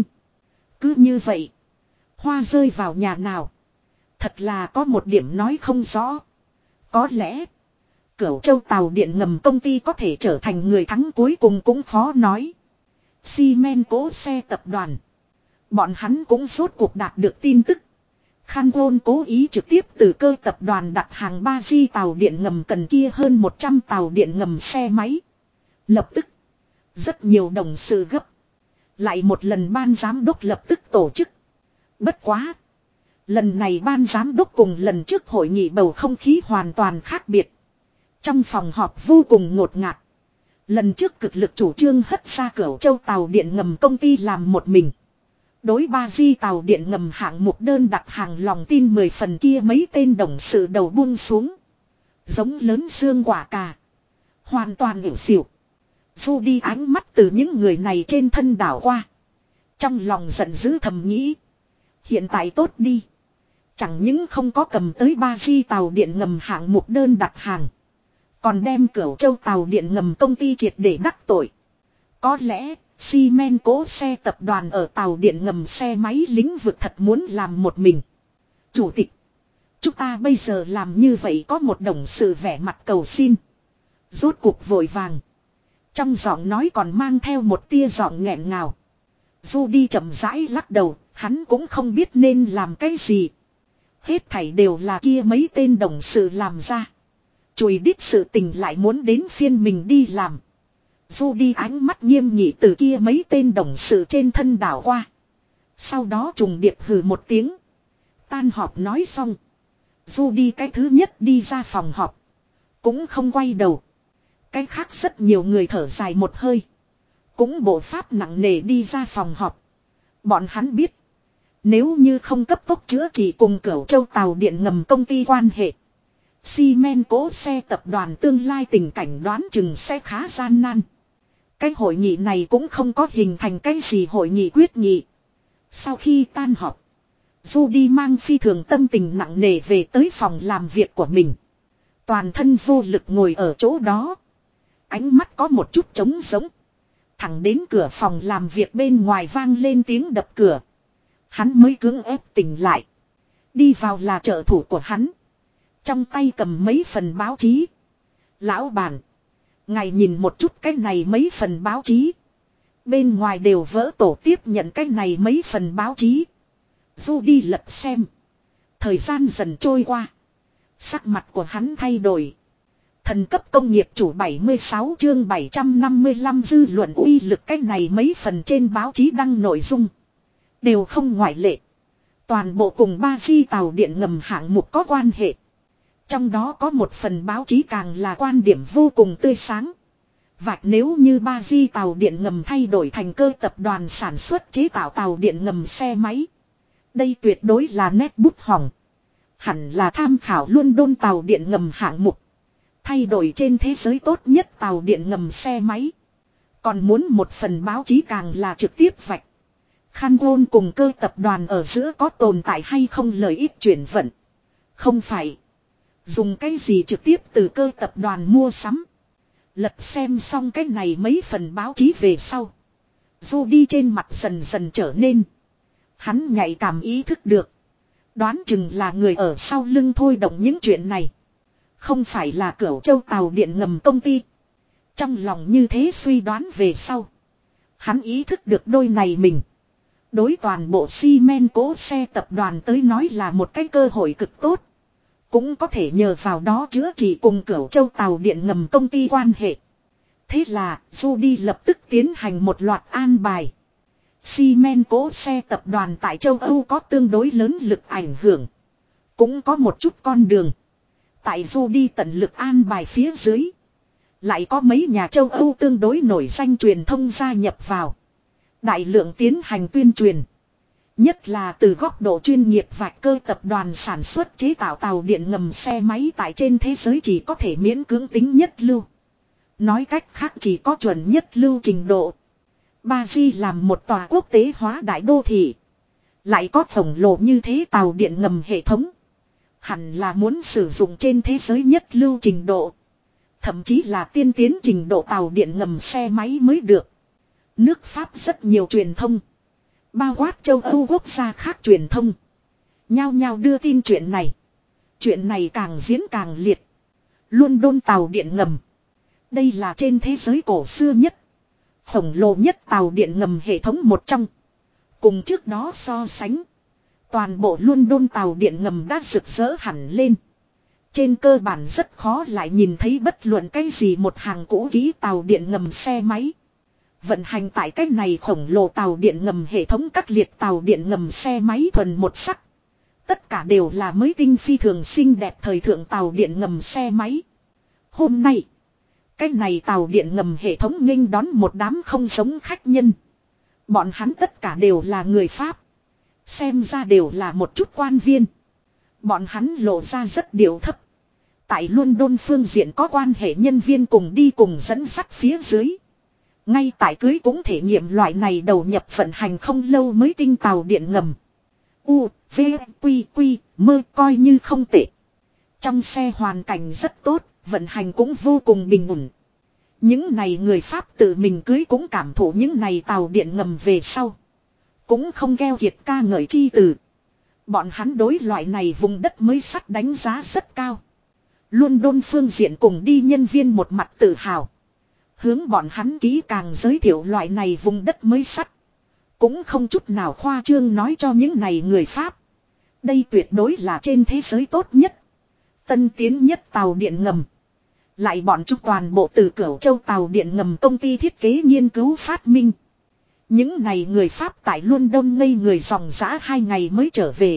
Speaker 1: Cứ như vậy. Hoa rơi vào nhà nào. Thật là có một điểm nói không rõ. Có lẽ. Cửu Châu tàu điện ngầm công ty có thể trở thành người thắng cuối cùng cũng khó nói. Xi men cố xe tập đoàn. Bọn hắn cũng rốt cuộc đạt được tin tức. Khăn Ôn cố ý trực tiếp từ cơ tập đoàn đặt hàng 3 di tàu điện ngầm cần kia hơn 100 tàu điện ngầm xe máy. Lập tức. Rất nhiều đồng sự gấp. Lại một lần ban giám đốc lập tức tổ chức. Bất quá. Lần này ban giám đốc cùng lần trước hội nghị bầu không khí hoàn toàn khác biệt. Trong phòng họp vô cùng ngột ngạt. Lần trước cực lực chủ trương hất ra Cửu Châu tàu điện ngầm công ty làm một mình. Đối ba di tàu điện ngầm hạng mục đơn đặt hàng lòng tin 10 phần kia mấy tên đồng sự đầu buông xuống. Giống lớn xương quả cà. Hoàn toàn hiểu xỉu. Du đi ánh mắt từ những người này trên thân đảo qua. Trong lòng giận dữ thầm nghĩ. Hiện tại tốt đi. Chẳng những không có cầm tới ba di tàu điện ngầm hạng mục đơn đặt hàng. Còn đem Cửu Châu tàu điện ngầm công ty triệt để đắc tội. Có lẽ xi men cố xe tập đoàn ở tàu điện ngầm xe máy lĩnh vực thật muốn làm một mình. Chủ tịch. Chúng ta bây giờ làm như vậy có một đồng sự vẻ mặt cầu xin. Rốt cuộc vội vàng. Trong giọng nói còn mang theo một tia giọng nghẹn ngào. Du đi chậm rãi lắc đầu. Hắn cũng không biết nên làm cái gì. Hết thảy đều là kia mấy tên đồng sự làm ra. Chùi đít sự tình lại muốn đến phiên mình đi làm. Du đi ánh mắt nghiêm nghị từ kia mấy tên đồng sự trên thân đảo qua. Sau đó trùng điệp hừ một tiếng. Tan họp nói xong. Du đi cái thứ nhất đi ra phòng họp. Cũng không quay đầu. Cái khác rất nhiều người thở dài một hơi. Cũng bộ pháp nặng nề đi ra phòng họp. Bọn hắn biết. Nếu như không cấp tốc chữa trị cùng Cửu Châu tàu điện ngầm công ty quan hệ. Xi men cố xe tập đoàn tương lai tình cảnh đoán chừng sẽ khá gian nan. Cái hội nghị này cũng không có hình thành cái gì hội nghị quyết nghị. Sau khi tan họp. Du đi mang phi thường tâm tình nặng nề về tới phòng làm việc của mình. Toàn thân vô lực ngồi ở chỗ đó. Ánh mắt có một chút trống rỗng. Thẳng đến cửa phòng làm việc bên ngoài vang lên tiếng đập cửa. Hắn mới cưỡng ép tỉnh lại. Đi vào là trợ thủ của hắn. Trong tay cầm mấy phần báo chí. Lão bản. Ngài nhìn một chút cái này mấy phần báo chí. Bên ngoài đều vỡ tổ tiếp nhận cái này mấy phần báo chí. Du đi lật xem. Thời gian dần trôi qua. Sắc mặt của hắn thay đổi. Thần cấp công nghiệp chủ 76 chương 755 dư luận uy lực cái này mấy phần trên báo chí đăng nội dung. Đều không ngoại lệ. Toàn bộ cùng ba di tàu điện ngầm hạng mục có quan hệ. Trong đó có một phần báo chí càng là quan điểm vô cùng tươi sáng. Vạch nếu như ba di tàu điện ngầm thay đổi thành cơ tập đoàn sản xuất chế tạo tàu điện ngầm xe máy. Đây tuyệt đối là nét bút hỏng. Hẳn là tham khảo London tàu điện ngầm hạng mục. Thay đổi trên thế giới tốt nhất tàu điện ngầm xe máy. Còn muốn một phần báo chí càng là trực tiếp vạch. Khan Won cùng cơ tập đoàn ở giữa có tồn tại hay không lợi ích chuyển vận. Không phải. Dùng cái gì trực tiếp từ cơ tập đoàn mua sắm. Lật xem xong cái này mấy phần báo chí về sau. Du đi trên mặt dần dần trở nên. Hắn nhạy cảm ý thức được. Đoán chừng là người ở sau lưng thôi động những chuyện này. Không phải là Cửu Châu tàu điện ngầm công ty. Trong lòng như thế suy đoán về sau. Hắn ý thức được đôi này mình. Đối toàn bộ xi men cố xe tập đoàn tới nói là một cái cơ hội cực tốt. Cũng có thể nhờ vào đó chữa trị cùng Cửu Châu tàu điện ngầm công ty quan hệ. Thế là Du đi lập tức tiến hành một loạt an bài. Xi men cố xe tập đoàn tại châu Âu có tương đối lớn lực ảnh hưởng. Cũng có một chút con đường. Tại Du đi tận lực an bài phía dưới. Lại có mấy nhà châu Âu tương đối nổi danh truyền thông gia nhập vào. Đại lượng tiến hành tuyên truyền. Nhất là từ góc độ chuyên nghiệp vạch cơ tập đoàn sản xuất chế tạo tàu điện ngầm xe máy tại trên thế giới chỉ có thể miễn cưỡng tính nhất lưu. Nói cách khác chỉ có chuẩn nhất lưu trình độ. Ba Di làm một tòa quốc tế hóa đại đô thị. Lại có khổng lồ như thế tàu điện ngầm hệ thống. Hẳn là muốn sử dụng trên thế giới nhất lưu trình độ. Thậm chí là tiên tiến trình độ tàu điện ngầm xe máy mới được. Nước Pháp rất nhiều truyền thông. Bao quát châu Âu quốc gia khác truyền thông. Nhao nhao đưa tin chuyện này. Chuyện này càng diễn càng liệt. London tàu điện ngầm. Đây là trên thế giới cổ xưa nhất. Khổng lồ nhất tàu điện ngầm hệ thống một trong. Cùng trước đó so sánh. Toàn bộ London tàu điện ngầm đã rực rỡ hẳn lên. Trên cơ bản rất khó lại nhìn thấy bất luận cái gì một hàng cũ kỹ tàu điện ngầm xe máy. Vận hành tại cách này khổng lồ tàu điện ngầm hệ thống các liệt tàu điện ngầm xe máy thuần một sắc. Tất cả đều là mới tinh phi thường xinh đẹp thời thượng tàu điện ngầm xe máy. Hôm nay, cách này tàu điện ngầm hệ thống nghênh đón một đám không giống khách nhân. Bọn hắn tất cả đều là người Pháp. Xem ra đều là một chút quan viên. Bọn hắn lộ ra rất điệu thấp. Tại London phương diện có quan hệ nhân viên cùng đi cùng dẫn dắt phía dưới. Ngay tại cưới cũng thể nghiệm loại này đầu nhập vận hành không lâu mới tinh tàu điện ngầm. U, V, Quy, Quy, mơ coi như không tệ. Trong xe hoàn cảnh rất tốt, vận hành cũng vô cùng bình ổn. Những này người Pháp tự mình cưới cũng cảm thụ những này tàu điện ngầm về sau. Cũng không keo kiệt ca ngợi chi từ. Bọn hắn đối loại này vùng đất mới sắt đánh giá rất cao. London phương diện cùng đi nhân viên một mặt tự hào. Hướng bọn hắn kỹ càng giới thiệu loại này vùng đất mới sắt. Cũng không chút nào khoa trương nói cho những này người Pháp. Đây tuyệt đối là trên thế giới tốt nhất. Tân tiến nhất tàu điện ngầm. Lại bọn chúng toàn bộ từ Cửu Châu tàu điện ngầm công ty thiết kế nghiên cứu phát minh. Những này người Pháp tại London ngây người dòng dã 2 ngày mới trở về.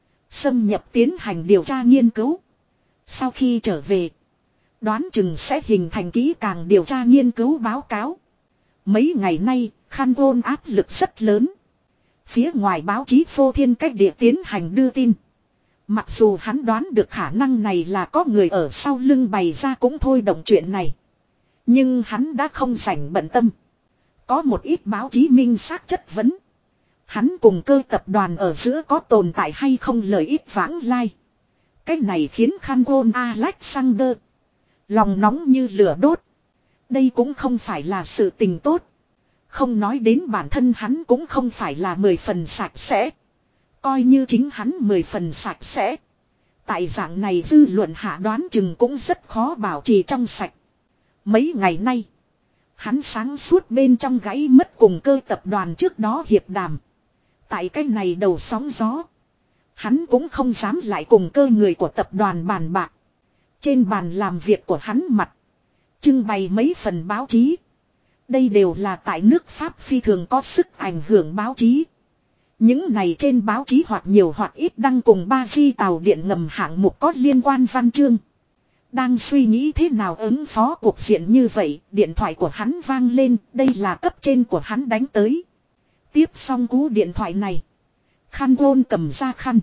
Speaker 1: Xâm nhập tiến hành điều tra nghiên cứu. Sau khi trở về, đoán chừng sẽ hình thành kỹ càng điều tra nghiên cứu báo cáo. Mấy ngày nay, Khan Gôn áp lực rất lớn. Phía ngoài báo chí phô thiên cách địa tiến hành đưa tin. Mặc dù hắn đoán được khả năng này là có người ở sau lưng bày ra cũng thôi động chuyện này. Nhưng hắn đã không rảnh bận tâm. Có một ít báo chí minh xác chất vấn. Hắn cùng Cơ tập đoàn ở giữa có tồn tại hay không lợi ích vãng lai. Cái này khiến Khan Gôn Alexander lòng nóng như lửa đốt. Đây cũng không phải là sự tình tốt. Không nói đến bản thân hắn cũng không phải là 10 phần sạch sẽ. Coi như chính hắn 10 phần sạch sẽ. Tại dạng này dư luận hạ đoán chừng cũng rất khó bảo trì trong sạch. Mấy ngày nay, hắn sáng suốt bên trong gãy mất cùng Cơ tập đoàn trước đó hiệp đàm. Tại cái này đầu sóng gió, hắn cũng không dám lại cùng Cơ người của tập đoàn bàn bạc. Trên bàn làm việc của hắn mặt, trưng bày mấy phần báo chí. Đây đều là tại nước Pháp phi thường có sức ảnh hưởng báo chí. Những này trên báo chí hoặc nhiều hoặc ít đăng cùng ba di tàu điện ngầm hạng mục có liên quan văn chương. Đang suy nghĩ thế nào ứng phó cuộc diện như vậy, điện thoại của hắn vang lên, đây là cấp trên của hắn đánh tới. Tiếp xong cú điện thoại này, Khan Gôn cầm ra khăn,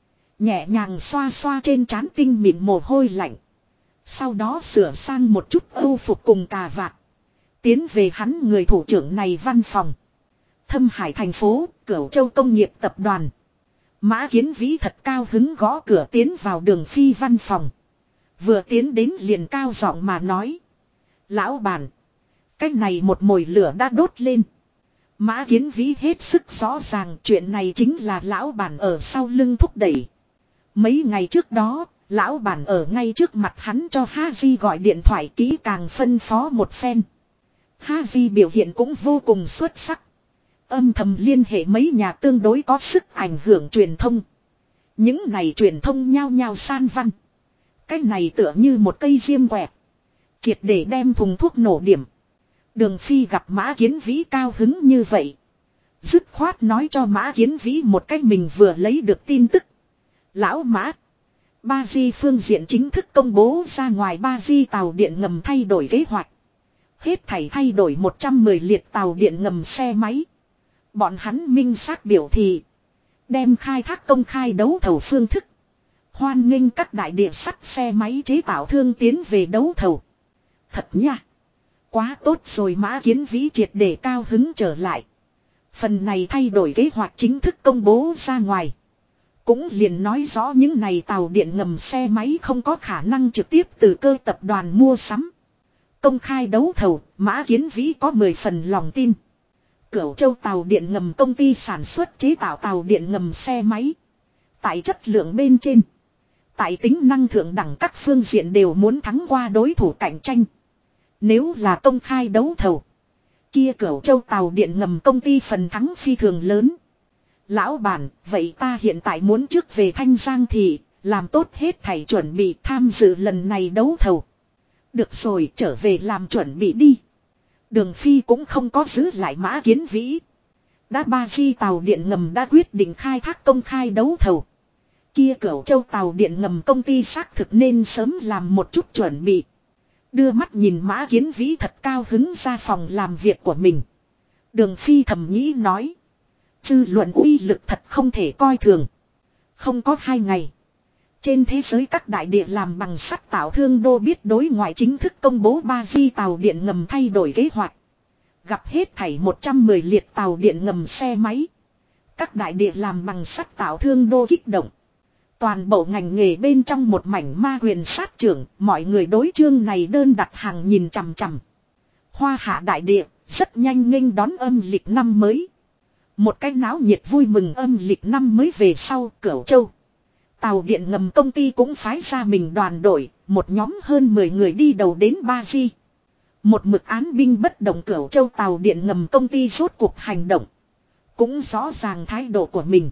Speaker 1: nhẹ nhàng xoa xoa trên trán tinh mịn mồ hôi lạnh. Sau đó sửa sang một chút âu phục cùng cà vạt, tiến về hắn người thủ trưởng này văn phòng. Thâm Hải thành phố, Cửu Châu công nghiệp tập đoàn. Mã Kiến Vĩ thật cao hứng gõ cửa tiến vào Đường Phi văn phòng. Vừa tiến đến liền cao giọng mà nói: "Lão bản, cái này một mồi lửa đã đốt lên." Mã Kiến Vĩ hết sức rõ ràng chuyện này chính là lão bản ở sau lưng thúc đẩy. Mấy ngày trước đó, lão bản ở ngay trước mặt hắn cho Haji gọi điện thoại kỹ càng phân phó một phen. Haji biểu hiện cũng vô cùng xuất sắc. Âm thầm liên hệ mấy nhà tương đối có sức ảnh hưởng truyền thông. Những này truyền thông nhao nhao san văn. Cái này tựa như một cây diêm quẹt, triệt để đem thùng thuốc nổ điểm. Đường Phi gặp Mã Kiến Vĩ cao hứng như vậy, dứt khoát nói cho Mã Kiến Vĩ một cách mình vừa lấy được tin tức. "Lão Mã, Ba Di phương diện chính thức công bố ra ngoài Ba Di tàu điện ngầm thay đổi kế hoạch. Hết thảy thay đổi 110 liệt tàu điện ngầm xe máy. Bọn hắn minh xác biểu thị đem khai thác công khai đấu thầu phương thức. Hoan nghênh các đại địa sắt xe máy chế tạo thương tiến về đấu thầu." Thật nha. Quá tốt rồi. Mã Kiến Vĩ triệt để cao hứng trở lại. Phần này thay đổi kế hoạch chính thức công bố ra ngoài, cũng liền nói rõ những này tàu điện ngầm xe máy không có khả năng trực tiếp từ Cơ tập đoàn mua sắm. Công khai đấu thầu, Mã Kiến Vĩ có 10 phần lòng tin. Cửu Châu tàu điện ngầm công ty sản xuất chế tạo tàu điện ngầm xe máy. Tại chất lượng bên trên, tại tính năng thượng đẳng các phương diện đều muốn thắng qua đối thủ cạnh tranh. Nếu là công khai đấu thầu, kia Cửu Châu tàu điện ngầm công ty phần thắng phi thường lớn. "Lão bản, vậy ta hiện tại muốn trước về Thanh Giang thị, làm tốt hết thảy chuẩn bị tham dự lần này đấu thầu." "Được rồi, trở về làm chuẩn bị đi." Đường Phi cũng không có giữ lại Mã Kiến Vĩ. Đã ba di tàu điện ngầm đã quyết định khai thác công khai đấu thầu. Kia Cửu Châu tàu điện ngầm công ty xác thực nên sớm làm một chút chuẩn bị. Đưa mắt nhìn Mã Kiến Vĩ thật cao hứng ra phòng làm việc của mình. Đường Phi thầm nghĩ nói. Dư luận uy lực thật không thể coi thường. Không có 2 ngày. Trên thế giới các đại địa làm bằng sắt tạo thương đô biết đối ngoại chính thức công bố ba di tàu điện ngầm thay đổi kế hoạch. Gặp hết thảy 110 liệt tàu điện ngầm xe máy. Các đại địa làm bằng sắt tạo thương đô kích động. Toàn bộ ngành nghề bên trong một mảnh ma huyền sát trưởng, mọi người đối chương này đơn đặt hàng nhìn chằm chằm. Hoa Hạ đại địa, rất nhanh nghênh đón âm lịch năm mới. Một cái náo nhiệt vui mừng âm lịch năm mới về sau, Cửu Châu. Tàu điện ngầm công ty cũng phái ra mình đoàn đội, một nhóm hơn 10 người đi đầu đến Ba Di. Một mực án binh bất động Cửu Châu tàu điện ngầm công ty rốt cuộc hành động. Cũng rõ ràng thái độ của mình.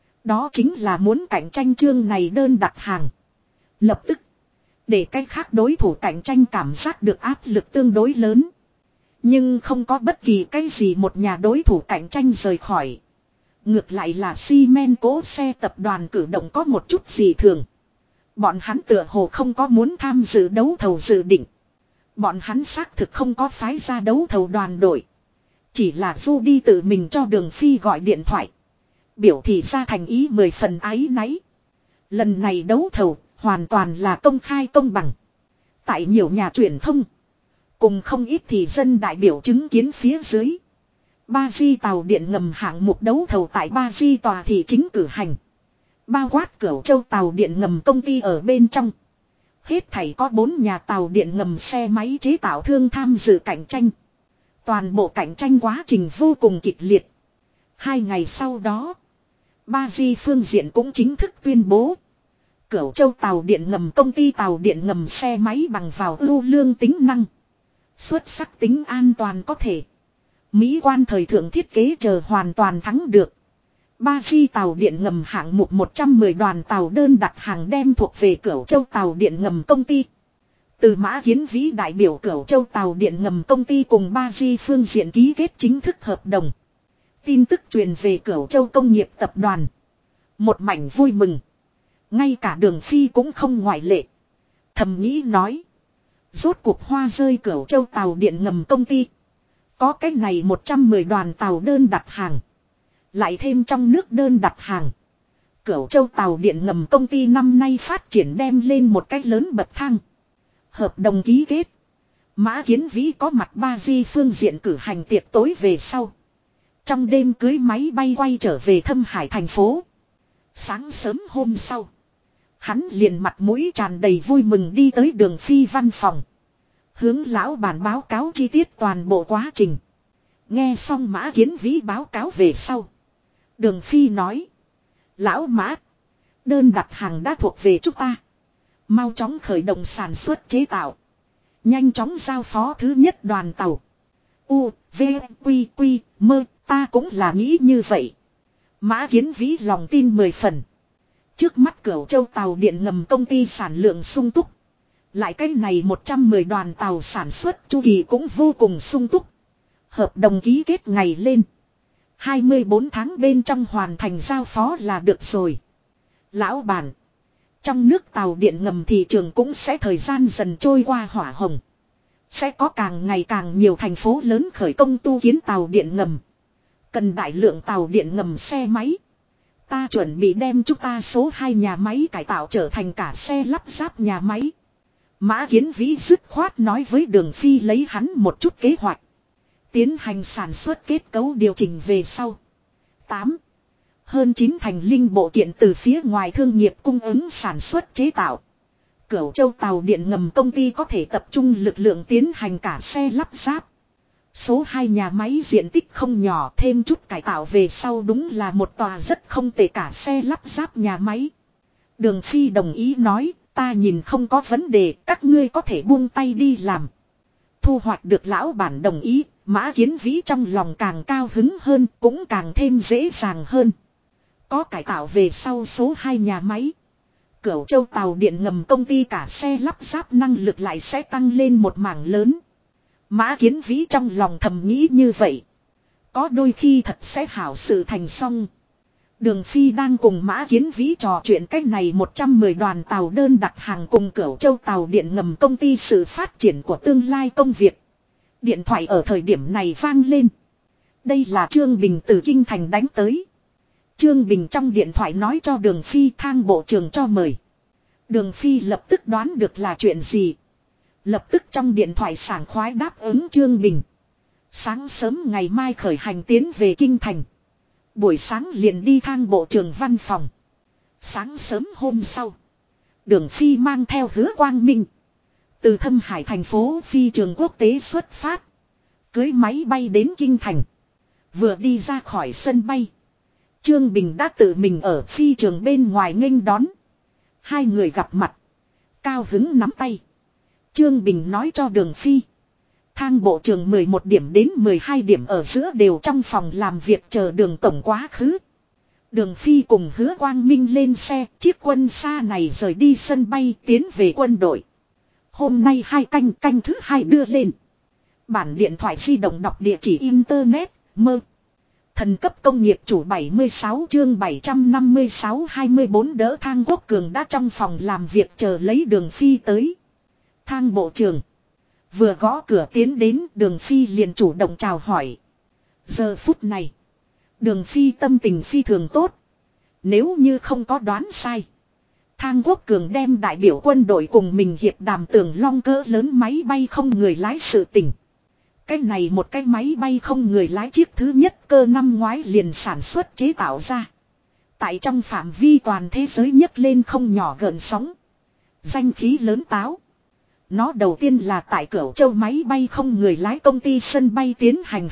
Speaker 1: Đó chính là muốn cạnh tranh chương này đơn đặt hàng. Lập tức, để cái khác đối thủ cạnh tranh cảm giác được áp lực tương đối lớn. Nhưng không có bất kỳ cái gì một nhà đối thủ cạnh tranh rời khỏi. Ngược lại là Siemens cố xe tập đoàn cử động có một chút gì thường. Bọn hắn tựa hồ không có muốn tham dự đấu thầu dự định. Bọn hắn xác thực không có phái ra đấu thầu đoàn đội. Chỉ là Du đi tự mình cho Đường Phi gọi điện thoại. Biểu thị ra thành ý 10 phần áy náy. Lần này đấu thầu hoàn toàn là công khai công bằng. Tại nhiều nhà truyền thông. Cùng không ít thì dân đại biểu chứng kiến phía dưới. Ba di tàu điện ngầm hạng mục đấu thầu tại Ba di tòa thị chính cử hành. Bao quát Cửu Châu tàu điện ngầm công ty ở bên trong. Hết thảy có 4 nhà tàu điện ngầm xe máy chế tạo thương tham dự cạnh tranh. Toàn bộ cạnh tranh quá trình vô cùng kịch liệt. 2 ngày sau đó, Ba Di phương diện cũng chính thức tuyên bố. Cửu Châu tàu điện ngầm công ty tàu điện ngầm xe máy bằng vào ưu lương tính năng. Xuất sắc tính an toàn có thể. Mỹ quan thời thượng thiết kế chờ hoàn toàn thắng được. Ba Di tàu điện ngầm hạng mục 110 đoàn tàu đơn đặt hàng đem thuộc về Cửu Châu tàu điện ngầm công ty. Từ Mã Kiến Vĩ đại biểu Cửu Châu tàu điện ngầm công ty cùng Ba Di phương diện ký kết chính thức hợp đồng. Tin tức truyền về Cửu Châu công nghiệp tập đoàn. Một mảnh vui mừng. Ngay cả Đường Phi cũng không ngoại lệ. Thầm nghĩ nói. Rốt cuộc hoa rơi Cửu Châu tàu điện ngầm công ty. Có cái này 110 đoàn tàu đơn đặt hàng. Lại thêm trong nước đơn đặt hàng. Cửu Châu tàu điện ngầm công ty năm nay phát triển đem lên một cách lớn bậc thang. Hợp đồng ký kết. Mã Kiến Vĩ có mặt Ba Di phương diện cử hành tiệc tối về sau. Trong đêm cưới máy bay quay trở về Thâm Hải thành phố. Sáng sớm hôm sau. Hắn liền mặt mũi tràn đầy vui mừng đi tới Đường Phi văn phòng. Hướng lão bản báo cáo chi tiết toàn bộ quá trình. Nghe xong Mã Kiến Vĩ báo cáo về sau. Đường Phi nói. Lão Mã. Đơn đặt hàng đã thuộc về chúng ta. Mau chóng khởi động sản xuất chế tạo. Nhanh chóng giao phó thứ nhất đoàn tàu. U, V, Quy, Quy, Mơ. Ta cũng là nghĩ như vậy. Mã Kiến Vĩ lòng tin 10 phần. Trước mắt Cửu Châu tàu điện ngầm công ty sản lượng sung túc. Lại cái này 110 đoàn tàu sản xuất chu kỳ cũng vô cùng sung túc. Hợp đồng ký kết ngày lên. 24 tháng bên trong hoàn thành giao phó là được rồi. Lão bản. Trong nước tàu điện ngầm thị trường cũng sẽ thời gian dần trôi qua hỏa hồng. Sẽ có càng ngày càng nhiều thành phố lớn khởi công tu kiến tàu điện ngầm. Cần đại lượng tàu điện ngầm xe máy. Ta chuẩn bị đem chúng ta số 2 nhà máy cải tạo trở thành cả xe lắp ráp nhà máy. Mã Kiến Vĩ dứt khoát nói với Đường Phi lấy hắn một chút kế hoạch. Tiến hành sản xuất kết cấu điều chỉnh về sau. 8. Hơn 9 thành linh bộ kiện từ phía ngoài thương nghiệp cung ứng sản xuất chế tạo. Cửu Châu tàu điện ngầm công ty có thể tập trung lực lượng tiến hành cả xe lắp ráp. Số 2 nhà máy diện tích không nhỏ, thêm chút cải tạo về sau đúng là một tòa rất không tệ cả xe lắp ráp nhà máy. Đường Phi đồng ý nói, ta nhìn không có vấn đề, các ngươi có thể buông tay đi làm. Thu hoạch được lão bản đồng ý, Mã Kiến Vĩ trong lòng càng cao hứng hơn, cũng càng thêm dễ dàng hơn. Có cải tạo về sau số 2 nhà máy. Cửu Châu tàu điện ngầm công ty cả xe lắp ráp năng lực lại sẽ tăng lên một mảng lớn. Mã Kiến Vĩ trong lòng thầm nghĩ như vậy. Có đôi khi thật sẽ hảo sự thành xong. Đường Phi đang cùng Mã Kiến Vĩ trò chuyện cách này 110 đoàn tàu đơn đặt hàng cùng Cửu Châu tàu điện ngầm công ty sự phát triển của tương lai công việc. Điện thoại ở thời điểm này vang lên. Đây là Trương Bình từ Kinh Thành đánh tới. Trương Bình trong điện thoại nói cho Đường Phi Thang bộ trưởng cho mời. Đường Phi lập tức đoán được là chuyện gì. Lập tức trong điện thoại sảng khoái đáp ứng Trương Bình. Sáng sớm ngày mai khởi hành tiến về Kinh Thành. Buổi sáng liền đi Thang bộ trưởng văn phòng. Sáng sớm hôm sau. Đường Phi mang theo Hứa Quang Minh. Từ Thâm Hải thành phố phi trường quốc tế xuất phát. Cưới máy bay đến Kinh Thành. Vừa đi ra khỏi sân bay. Trương Bình đã tự mình ở phi trường bên ngoài nghênh đón. Hai người gặp mặt. Cao hứng nắm tay. Trương Bình nói cho Đường Phi. Thang bộ trưởng 11 điểm đến 12 điểm ở giữa đều trong phòng làm việc chờ Đường tổng quá khứ. Đường Phi cùng Hứa Quang Minh lên xe, chiếc quân xa này rời đi sân bay tiến về quân đội. Hôm nay canh thứ 2 đưa lên. Bản điện thoại di động đọc địa chỉ internet, mơ. Thần cấp công nghiệp chủ 76 chương 756 24 đỡ Thang Quốc Cường đã trong phòng làm việc chờ lấy Đường Phi tới. Thang bộ trưởng. Vừa gõ cửa tiến đến Đường Phi liền chủ động chào hỏi. Giờ phút này. Đường Phi tâm tình phi thường tốt. Nếu như không có đoán sai. Thang Quốc Cường đem đại biểu quân đội cùng mình hiệp đàm Tường Long cỡ lớn máy bay không người lái sự tình. Cái này một cái máy bay không người lái chiếc thứ nhất cơ năm ngoái liền sản xuất chế tạo ra. Tại trong phạm vi toàn thế giới nhấc lên không nhỏ gợn sóng. Danh khí lớn táo. Nó đầu tiên là tại Cửu Châu máy bay không người lái công ty sân bay tiến hành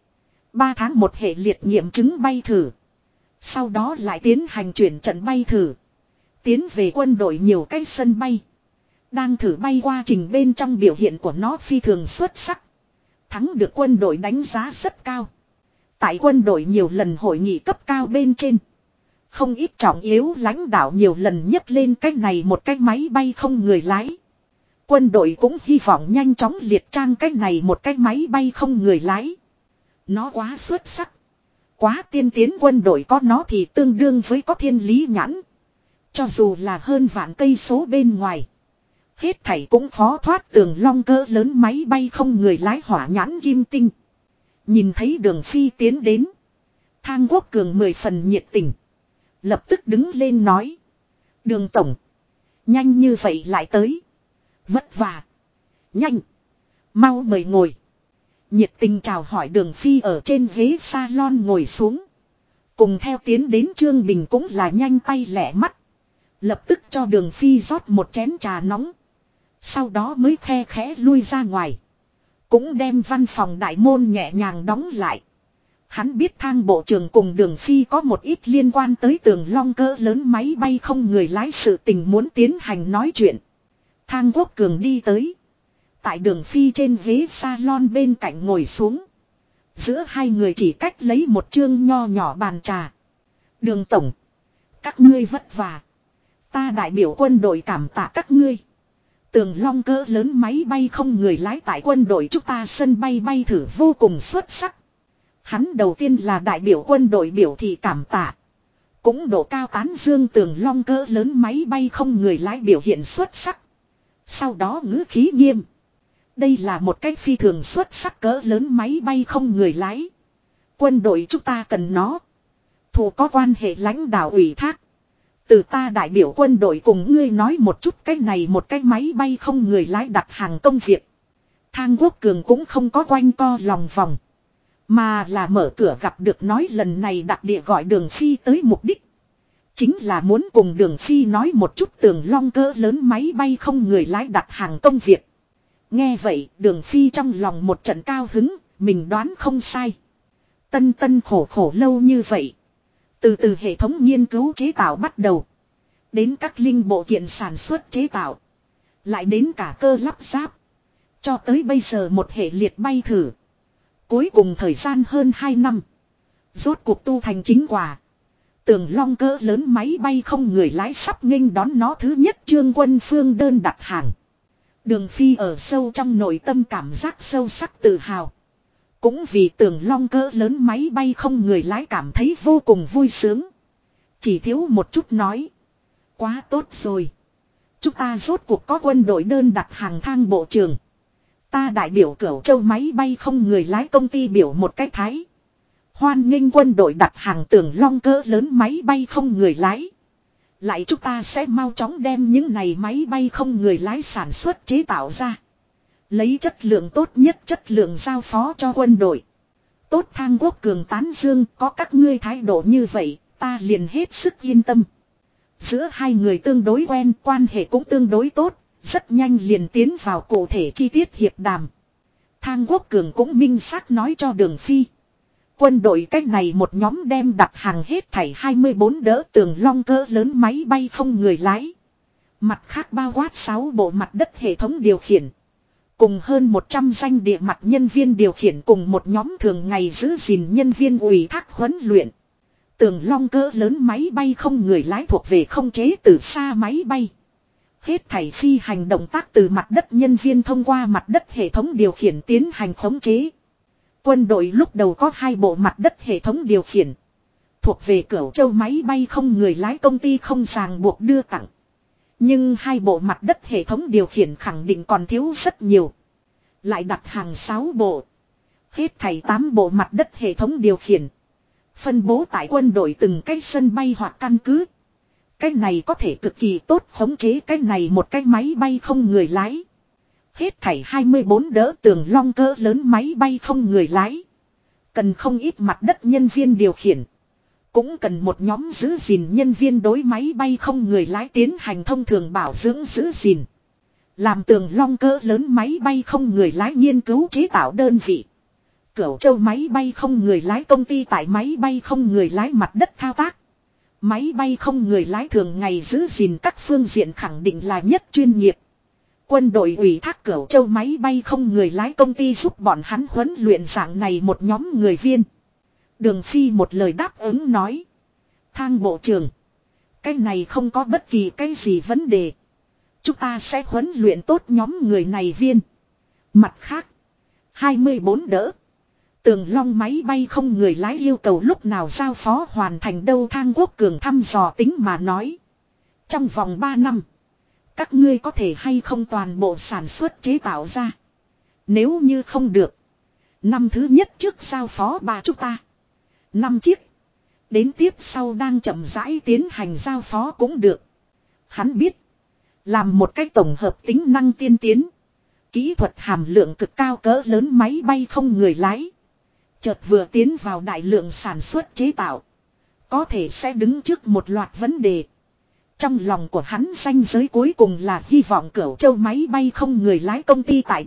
Speaker 1: 3 tháng một hệ liệt nghiệm chứng bay thử. Sau đó lại tiến hành chuyển trận bay thử. Tiến về quân đội nhiều cái sân bay. Đang thử bay quá trình bên trong biểu hiện của nó phi thường xuất sắc. Thắng được quân đội đánh giá rất cao. Tại quân đội nhiều lần hội nghị cấp cao bên trên. Không ít trọng yếu lãnh đạo nhiều lần nhấc lên cái này một cái máy bay không người lái. Quân đội cũng hy vọng nhanh chóng liệt trang cái này một cái máy bay không người lái. Nó quá xuất sắc. Quá tiên tiến, quân đội có nó thì tương đương với có thiên lý nhãn. Cho dù là hơn vạn cây số bên ngoài. Hết thảy cũng khó thoát Tường Long cỡ lớn máy bay không người lái hỏa nhãn kim tinh. Nhìn thấy Đường Phi tiến đến. Thang Quốc Cường 10 phần nhiệt tình. Lập tức đứng lên nói. Đường tổng. Nhanh như vậy lại tới. Vất vả. Nhanh. Mau mời ngồi. Nhiệt tình chào hỏi Đường Phi ở trên ghế salon ngồi xuống. Cùng theo tiến đến Trương Bình cũng là nhanh tay lẹ mắt. Lập tức cho Đường Phi rót một chén trà nóng. Sau đó mới khe khẽ lui ra ngoài. Cũng đem văn phòng đại môn nhẹ nhàng đóng lại. Hắn biết Thang bộ trưởng cùng Đường Phi có một ít liên quan tới Tường Long cỡ lớn máy bay không người lái sự tình muốn tiến hành nói chuyện. Thang Quốc Cường đi tới. Tại Đường Phi trên ghế salon bên cạnh ngồi xuống. Giữa hai người chỉ cách lấy một chương nho nhỏ bàn trà. Đường tổng. Các ngươi vất vả. Ta đại biểu quân đội cảm tạ các ngươi. Tường Long cỡ lớn máy bay không người lái tại quân đội chúng ta sân bay bay thử vô cùng xuất sắc. Hắn đầu tiên là đại biểu quân đội biểu thị cảm tạ. Cũng độ cao tán dương Tường Long cỡ lớn máy bay không người lái biểu hiện xuất sắc. Sau đó ngữ khí nghiêm. Đây là một cách phi thường xuất sắc cỡ lớn máy bay không người lái. Quân đội chúng ta cần nó. Thủ có quan hệ lãnh đạo ủy thác. Từ ta đại biểu quân đội cùng ngươi nói một chút cái này một cái máy bay không người lái đặt hàng công việc. Thang Quốc Cường cũng không có quanh co lòng vòng. Mà là mở cửa gặp được nói lần này đặc địa gọi Đường Phi tới mục đích. Chính là muốn cùng Đường Phi nói một chút Tường Long cỡ lớn máy bay không người lái đặt hàng công việc. Nghe vậy Đường Phi trong lòng một trận cao hứng, mình đoán không sai. Tân khổ lâu như vậy. Từ hệ thống nghiên cứu chế tạo bắt đầu. Đến các linh bộ kiện sản xuất chế tạo. Lại đến cả cơ lắp ráp. Cho tới bây giờ một hệ liệt bay thử. Cuối cùng thời gian hơn 2 năm. Rốt cuộc tu thành chính quả. Tường Long cỡ lớn máy bay không người lái sắp nghênh đón nó thứ nhất trương quân phương đơn đặt hàng. Đường Phi ở sâu trong nội tâm cảm giác sâu sắc tự hào. Cũng vì Tường Long cỡ lớn máy bay không người lái cảm thấy vô cùng vui sướng. Chỉ thiếu một chút nói. Quá tốt rồi. Chúng ta rốt cuộc có quân đội đơn đặt hàng Thang bộ trưởng. Ta đại biểu Cửu Châu máy bay không người lái công ty biểu một cái thái. Hoan nghênh quân đội đặt hàng Tường Long cỡ lớn máy bay không người lái. Lại chúng ta sẽ mau chóng đem những này máy bay không người lái sản xuất chế tạo ra. Lấy chất lượng tốt nhất chất lượng giao phó cho quân đội. Tốt Thang Quốc Cường tán dương, có các ngươi thái độ như vậy, ta liền hết sức yên tâm. Giữa hai người tương đối quen, quan hệ cũng tương đối tốt, rất nhanh liền tiến vào cụ thể chi tiết hiệp đàm. Thang Quốc Cường cũng minh xác nói cho Đường Phi. Quân đội cách này một nhóm đem đặt hàng hết thảy 24 đỡ Tường Long cỡ lớn máy bay không người lái. Mặt khác bao quát 6 bộ mặt đất hệ thống điều khiển. Cùng hơn 100 danh địa mặt nhân viên điều khiển cùng một nhóm thường ngày giữ gìn nhân viên ủy thác huấn luyện. Tường Long cỡ lớn máy bay không người lái thuộc về không chế từ xa máy bay. Hết thảy phi hành động tác từ mặt đất nhân viên thông qua mặt đất hệ thống điều khiển tiến hành khống chế. Quân đội lúc đầu có 2 bộ mặt đất hệ thống điều khiển. Thuộc về Cửu Châu máy bay không người lái công ty không ràng buộc đưa tặng. Nhưng 2 bộ mặt đất hệ thống điều khiển khẳng định còn thiếu rất nhiều. Lại đặt hàng 6 bộ. Hết thảy 8 bộ mặt đất hệ thống điều khiển. Phân bố tại quân đội từng cái sân bay hoặc căn cứ. Cái này có thể cực kỳ tốt khống chế cái này một cái máy bay không người lái. Hết thảy 24 đỡ Tường Long cỡ lớn máy bay không người lái. Cần không ít mặt đất nhân viên điều khiển. Cũng cần một nhóm giữ gìn nhân viên đối máy bay không người lái tiến hành thông thường bảo dưỡng giữ gìn. Làm Tường Long cỡ lớn máy bay không người lái nghiên cứu chế tạo đơn vị. Cửu Châu máy bay không người lái công ty tại máy bay không người lái mặt đất thao tác. Máy bay không người lái thường ngày giữ gìn các phương diện khẳng định là nhất chuyên nghiệp. Quân đội ủy thác Cửu Châu máy bay không người lái công ty giúp bọn hắn huấn luyện dạng này một nhóm người viên. Đường Phi một lời đáp ứng nói. Thang bộ trưởng. Cái này không có bất kỳ cái gì vấn đề. Chúng ta sẽ huấn luyện tốt nhóm người này viên. Mặt khác. 24 đỡ. Tường Long máy bay không người lái yêu cầu lúc nào giao phó hoàn thành đâu Thang Quốc Cường thăm dò tính mà nói. Trong vòng 3 năm. Các ngươi có thể hay không toàn bộ sản xuất chế tạo ra. Nếu như không được. Năm thứ nhất trước giao phó bà chúng ta. 5 chiếc. Đến tiếp sau đang chậm rãi tiến hành giao phó cũng được. Hắn biết. Làm một cách tổng hợp tính năng tiên tiến. Kỹ thuật hàm lượng cực cao cỡ lớn máy bay không người lái. Chợt vừa tiến vào đại lượng sản xuất chế tạo. Có thể sẽ đứng trước một loạt vấn đề. Trong lòng của hắn ranh giới cuối cùng là hy vọng Cửu Châu máy bay không người lái công ty tại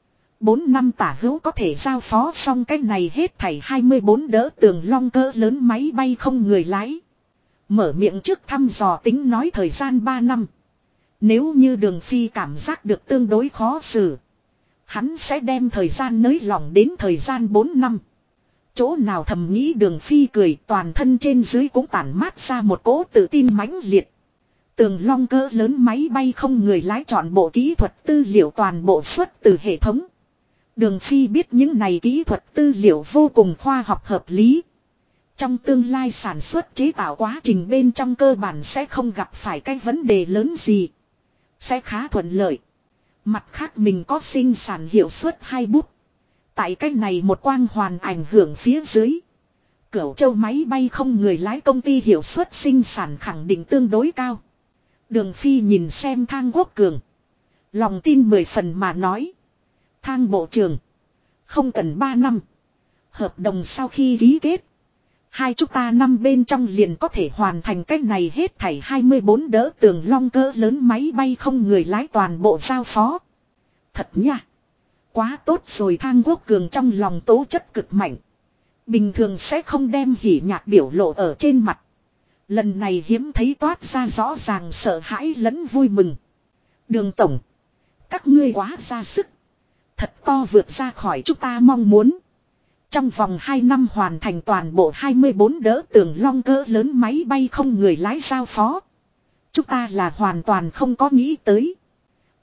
Speaker 1: 4 năm tả hữu có thể giao phó xong cái này hết thảy 24 đỡ Tường Long cỡ lớn máy bay không người lái. Mở miệng trước thăm dò tính nói thời gian 3 năm. Nếu như Đường Phi cảm giác được tương đối khó xử. Hắn sẽ đem thời gian nới lỏng đến thời gian 4 năm. Chỗ nào thầm nghĩ Đường Phi cười toàn thân trên dưới cũng tản mát ra một cỗ tự tin mãnh liệt. Tường Long cỡ lớn máy bay không người lái chọn bộ kỹ thuật tư liệu toàn bộ xuất từ hệ thống. Đường Phi biết những này kỹ thuật tư liệu vô cùng khoa học hợp lý. Trong tương lai sản xuất chế tạo quá trình bên trong cơ bản sẽ không gặp phải cái vấn đề lớn gì. Sẽ khá thuận lợi. Mặt khác mình có sinh sản hiệu suất 2 bút. Tại cái này một quang hoàn ảnh hưởng phía dưới. Cửu Châu máy bay không người lái công ty hiệu suất sinh sản khẳng định tương đối cao. Đường Phi nhìn xem Thang Quốc Cường. Lòng tin 10 phần mà nói. Thang bộ trưởng. Không cần 3 năm. Hợp đồng sau khi ký kết. Hai chúng ta năm bên trong liền có thể hoàn thành cách này hết thảy 24 đỡ Tường Long cỡ lớn máy bay không người lái toàn bộ giao phó. Thật nha. Quá tốt rồi Thang Quốc Cường trong lòng tố chất cực mạnh. Bình thường sẽ không đem hỉ nhạc biểu lộ ở trên mặt. Lần này hiếm thấy toát ra rõ ràng sợ hãi lẫn vui mừng. Đường tổng. Các ngươi quá ra sức. Thật to vượt ra khỏi chúng ta mong muốn. Trong vòng 2 năm hoàn thành toàn bộ 24 đỡ Tường Long cỡ lớn máy bay không người lái giao phó. Chúng ta là hoàn toàn không có nghĩ tới.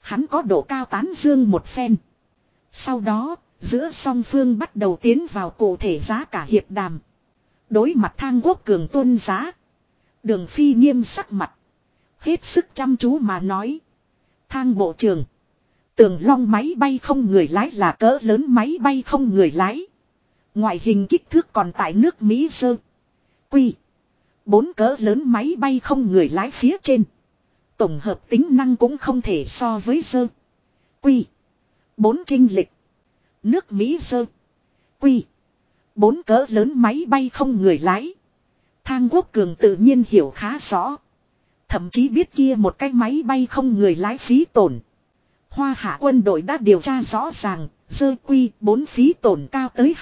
Speaker 1: Hắn có độ cao tán dương một phen. Sau đó, giữa song phương bắt đầu tiến vào cụ thể giá cả hiệp đàm. Đối mặt Thang Quốc Cường tuân giá. Đường Phi nghiêm sắc mặt. Hết sức chăm chú mà nói. Thang bộ trưởng. Tường Long máy bay không người lái là cỡ lớn máy bay không người lái. Ngoại hình kích thước còn tại nước Mỹ sơ. Quy. 4 cỡ lớn máy bay không người lái phía trên. Tổng hợp tính năng cũng không thể so với sơ. Quy. 4 chênh lệch. Nước Mỹ sơ. Quy. 4 cỡ lớn máy bay không người lái. Thang Quốc Cường tự nhiên hiểu khá rõ. Thậm chí biết kia một cái máy bay không người lái phí tổn. Hoa Hạ quân đội đã điều tra rõ ràng, dơ quy 4 phí tổn cao tới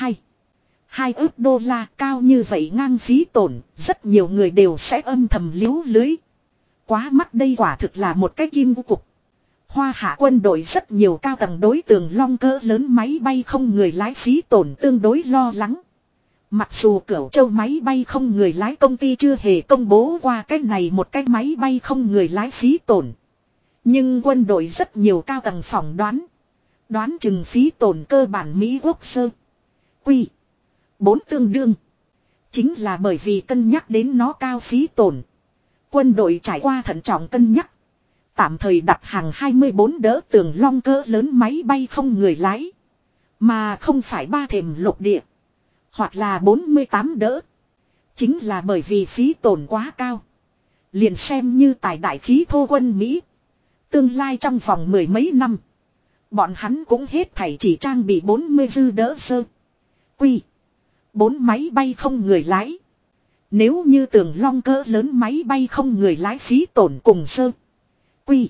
Speaker 1: 2 ức đô la, cao như vậy ngang phí tổn, rất nhiều người đều sẽ âm thầm liếu lưới. Quá mắc đây quả thực là một cái kim cục. Hoa Hạ quân đội rất nhiều cao tầng đối Tường Long cỡ lớn máy bay không người lái phí tổn tương đối lo lắng. Mặc dù Cửu Châu máy bay không người lái công ty chưa hề công bố qua cái này một cái máy bay không người lái phí tổn. Nhưng quân đội rất nhiều cao tầng phỏng đoán chừng phí tổn cơ bản Mỹ quốc sơ. Quy. 4 tương đương. Chính là bởi vì cân nhắc đến nó cao phí tổn. Quân đội trải qua thận trọng cân nhắc. Tạm thời đặt hàng 24 đỡ Tường Long cỡ lớn máy bay không người lái. Mà không phải 3 thềm lục địa. Hoặc là 48 đỡ. Chính là bởi vì phí tổn quá cao. Liền xem như tài đại khí thô quân Mỹ. Tương lai trong vòng 10 mấy năm. Bọn hắn cũng hết thảy chỉ trang bị 40 dư đỡ sơ. Quy. 4 máy bay không người lái. Nếu như Tường Long cỡ lớn máy bay không người lái phí tổn cùng sơ. Quy.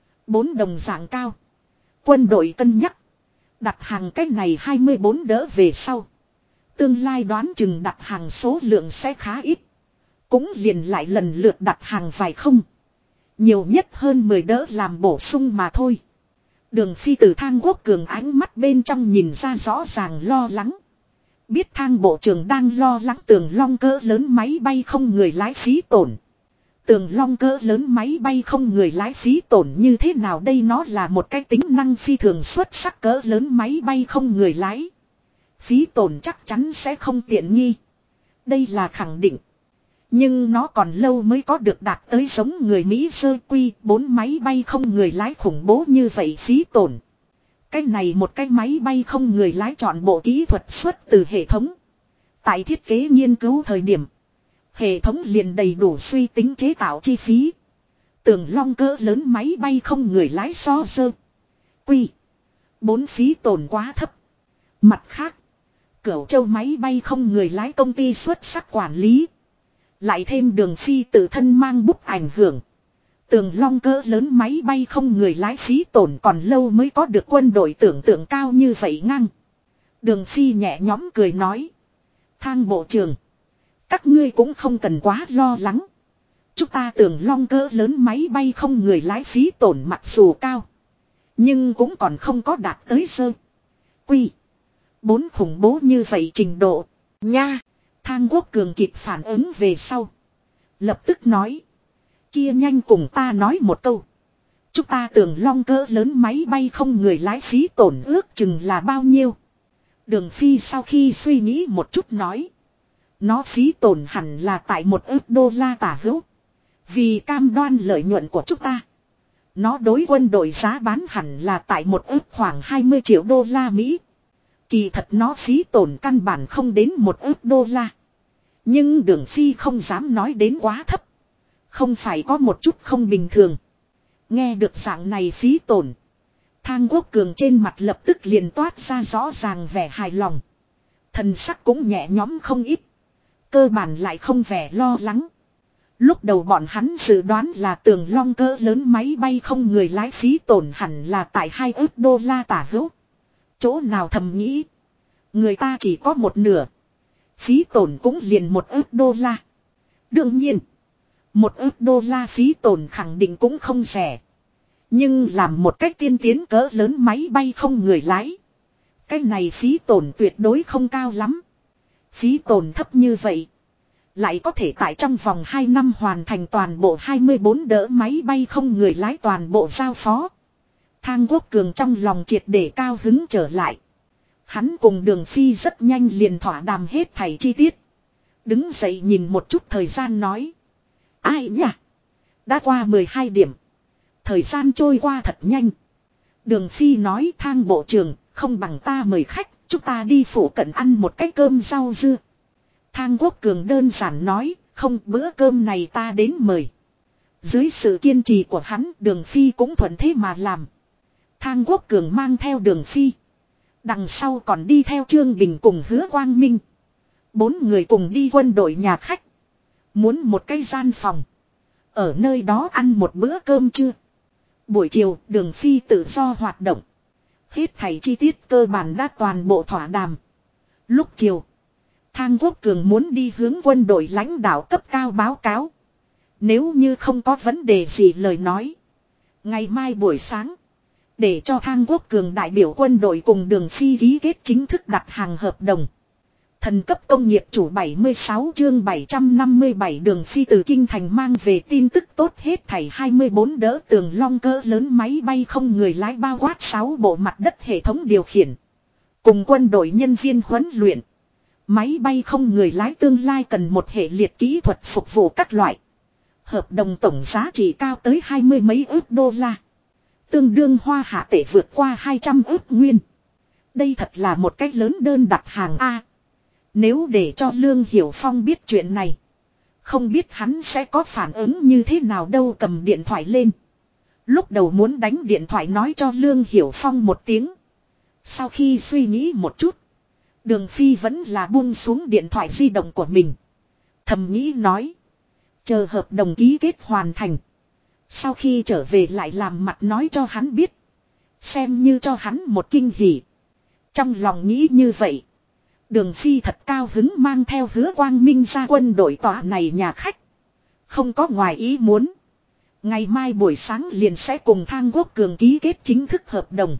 Speaker 1: 4 đồng dạng cao. Quân đội cân nhắc. Đặt hàng cách này 24 đỡ về sau. Tương lai đoán chừng đặt hàng số lượng sẽ khá ít. Cũng liền lại lần lượt đặt hàng vài không. Nhiều nhất hơn 10 đỡ làm bổ sung mà thôi. Đường Phi từ Thang Quốc Cường ánh mắt bên trong nhìn ra rõ ràng lo lắng. Biết Thang bộ trưởng đang lo lắng Tường Long cỡ lớn máy bay không người lái phí tổn. Tường Long cỡ lớn máy bay không người lái phí tổn như thế nào đây, nó là một cái tính năng phi thường xuất sắc cỡ lớn máy bay không người lái. Phí tổn chắc chắn sẽ không tiện nghi. Đây là khẳng định. Nhưng nó còn lâu mới có được đạt tới giống người Mỹ sơ quy 4 máy bay không người lái khủng bố như vậy phí tổn. Cái này một cái máy bay không người lái chọn bộ kỹ thuật xuất từ hệ thống. Tại thiết kế nghiên cứu thời điểm. Hệ thống liền đầy đủ suy tính chế tạo chi phí. Tường Long cỡ lớn máy bay không người lái so sơ. Quy. 4 phí tổn quá thấp. Mặt khác. Cửu Châu máy bay không người lái công ty xuất sắc quản lý. Lại thêm Đường Phi tự thân mang bút ảnh hưởng. Tường Long cỡ lớn máy bay không người lái phí tổn còn lâu mới có được quân đội tưởng tượng cao như vậy ngang. Đường Phi nhẹ nhõm cười nói. Thang bộ trưởng. Các ngươi cũng không cần quá lo lắng. Chúng ta Tường Long cỡ lớn máy bay không người lái phí tổn mặc dù cao. Nhưng cũng còn không có đạt tới sơ. Quy. 4 khủng bố như vậy trình độ. Nha. Thang Quốc Cường kịp phản ứng về sau. Lập tức nói. Kia nhanh cùng ta nói một câu. Chúng ta Tường Long cỡ lớn máy bay không người lái phí tổn ước chừng là bao nhiêu. Đường Phi sau khi suy nghĩ một chút nói. Nó phí tổn hẳn là tại 1 ức đô la tả hữu. Vì cam đoan lợi nhuận của chúng ta. Nó đối quân đội giá bán hẳn là tại 1 ức khoảng 20 triệu đô la Mỹ. Kỳ thật nó phí tổn căn bản không đến 1 ức đô la. Nhưng Đường Phi không dám nói đến quá thấp. Không phải có một chút không bình thường. Nghe được dạng này phí tổn. Thang Quốc Cường trên mặt lập tức liền toát ra rõ ràng vẻ hài lòng. Thần sắc cũng nhẹ nhõm không ít. Cơ bản lại không vẻ lo lắng. Lúc đầu bọn hắn dự đoán là Tường Long cỡ lớn máy bay không người lái phí tổn hẳn là tại 2 ức đô la tả hữu. Chỗ nào thầm nghĩ. Người ta chỉ có một nửa. Phí tổn cũng liền 1 ức đô la. Đương nhiên. 1 ức đô la phí tổn khẳng định cũng không rẻ. Nhưng làm một cách tiên tiến cỡ lớn máy bay không người lái. Cái này phí tổn tuyệt đối không cao lắm. Phí tổn thấp như vậy. Lại có thể tại trong vòng 2 năm hoàn thành toàn bộ 24 đỡ máy bay không người lái toàn bộ giao phó. Thang Quốc Cường trong lòng triệt để cao hứng trở lại. Hắn cùng Đường Phi rất nhanh liền thỏa đàm hết thảy chi tiết. Đứng dậy nhìn một chút thời gian nói. Ai nhỉ? Đã qua 12 điểm. Thời gian trôi qua thật nhanh. Đường Phi nói Thang bộ trưởng, không bằng ta mời khách, chúng ta đi phủ cận ăn một cái cơm rau dưa. Thang Quốc Cường đơn giản nói, không, bữa cơm này ta đến mời. Dưới sự kiên trì của hắn, Đường Phi cũng thuận thế mà làm. Thang Quốc Cường mang theo Đường Phi. Đằng sau còn đi theo Trương Bình cùng Hứa Quang Minh. 4 người cùng đi quân đội nhà khách. Muốn một cái gian phòng. Ở nơi đó ăn một bữa cơm trưa. Buổi chiều, Đường Phi tự do hoạt động. Hết thảy chi tiết cơ bản đã toàn bộ thỏa đàm. Lúc chiều, Thang Quốc Cường muốn đi hướng quân đội lãnh đạo cấp cao báo cáo. Nếu như không có vấn đề gì lời nói. Ngày mai buổi sáng, để cho Thang Quốc Cường đại biểu quân đội cùng Đường Phi ký kết chính thức đặt hàng hợp đồng. Thần cấp công nghiệp chủ 76 chương 757 Đường Phi từ Kinh Thành mang về tin tức tốt hết thảy 24 đỡ tường long cỡ lớn máy bay không người lái bao quát 6 bộ mặt đất hệ thống điều khiển. Cùng quân đội nhân viên huấn luyện. Máy bay không người lái tương lai cần một hệ liệt kỹ thuật phục vụ các loại. Hợp đồng tổng giá trị cao tới 20 mấy ức đô la. Tương đương hoa hạ tệ vượt qua 200 ức nguyên. Đây thật là một cách lớn đơn đặt hàng A. Nếu để cho Lương Hiểu Phong biết chuyện này. Không biết hắn sẽ có phản ứng như thế nào đâu cầm điện thoại lên. Lúc đầu muốn đánh điện thoại nói cho Lương Hiểu Phong một tiếng. Sau khi suy nghĩ một chút. Đường Phi vẫn là buông xuống điện thoại di động của mình. Thầm nghĩ nói. Chờ hợp đồng ký kết hoàn thành. Sau khi trở về lại làm mặt nói cho hắn biết. Xem như cho hắn một kinh hỉ. Trong lòng nghĩ như vậy. Đường Phi thật cao hứng mang theo Hứa Quang Minh ra quân đội tọa này nhà khách. Không có ngoài ý muốn. Ngày mai buổi sáng liền sẽ cùng Thang Quốc Cường ký kết chính thức hợp đồng.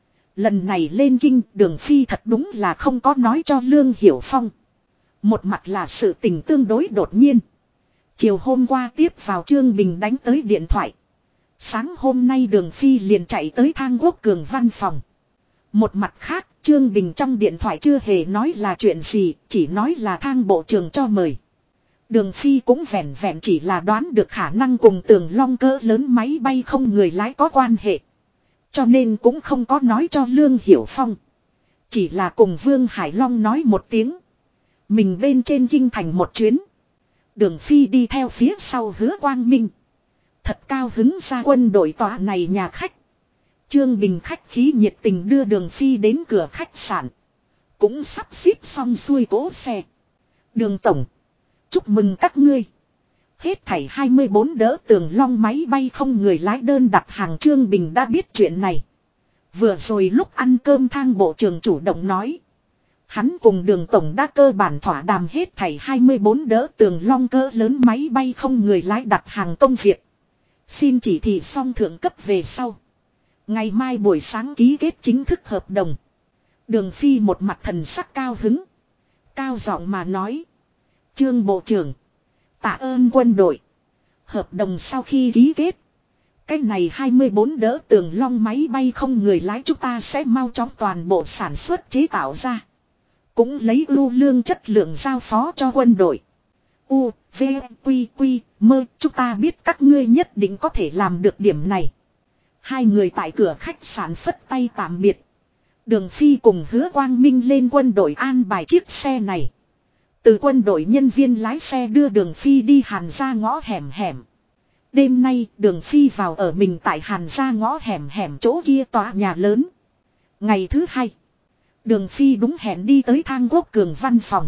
Speaker 1: Lần này lên kinh Đường Phi thật đúng là không có nói cho Lương Hiểu Phong. Một mặt là sự tình tương đối đột nhiên. Chiều hôm qua tiếp vào Trương Bình đánh tới điện thoại. Sáng hôm nay Đường Phi liền chạy tới Thang Quốc Cường văn phòng. Một mặt khác, Trương Bình trong điện thoại chưa hề nói là chuyện gì, chỉ nói là Thang bộ trưởng cho mời. Đường Phi cũng vẹn vẹn chỉ là đoán được khả năng cùng tường long cỡ lớn máy bay không người lái có quan hệ. Cho nên cũng không có nói cho Lương Hiểu Phong. Chỉ là cùng Vương Hải Long nói một tiếng. Mình bên trên kinh thành một chuyến. Đường Phi đi theo phía sau Hứa Quang Minh. Thật cao hứng ra quân đội tọa này nhà khách. Trương Bình khách khí nhiệt tình đưa Đường Phi đến cửa khách sạn. Cũng sắp xếp xong xuôi cỗ xe. Đường Tổng. Chúc mừng các ngươi. Hết thảy 24 đỡ tường long máy bay không người lái đơn đặt hàng Trương Bình đã biết chuyện này. Vừa rồi lúc ăn cơm Thang bộ trưởng chủ động nói. Hắn cùng Đường Tổng đã cơ bản thỏa đàm hết thảy 24 đỡ tường long cỡ lớn máy bay không người lái đặt hàng công việc. Xin chỉ thị xong thượng cấp về sau. Ngày mai buổi sáng ký kết chính thức hợp đồng. Đường Phi một mặt thần sắc cao hứng. Cao giọng mà nói. Trương bộ trưởng. Tạ ơn quân đội. Hợp đồng sau khi ký kết. Cái này 24 đỡ tường long máy bay không người lái chúng ta sẽ mau chóng toàn bộ sản xuất chế tạo ra. Cũng lấy ưu lương chất lượng giao phó cho quân đội. U, V, Quy, Quy, Mơ, chúng ta biết các ngươi nhất định có thể làm được điểm này. Hai người tại cửa khách sạn phất tay tạm biệt. Đường Phi cùng Hứa Quang Minh lên quân đội an bài chiếc xe này. Từ quân đội nhân viên lái xe đưa Đường Phi đi Hàn ra ngõ hẻm hẻm. Đêm nay Đường Phi vào ở mình tại Hàn ra ngõ hẻm hẻm chỗ kia tòa nhà lớn. Ngày thứ hai. Đường Phi đúng hẹn đi tới Thang Quốc Cường văn phòng.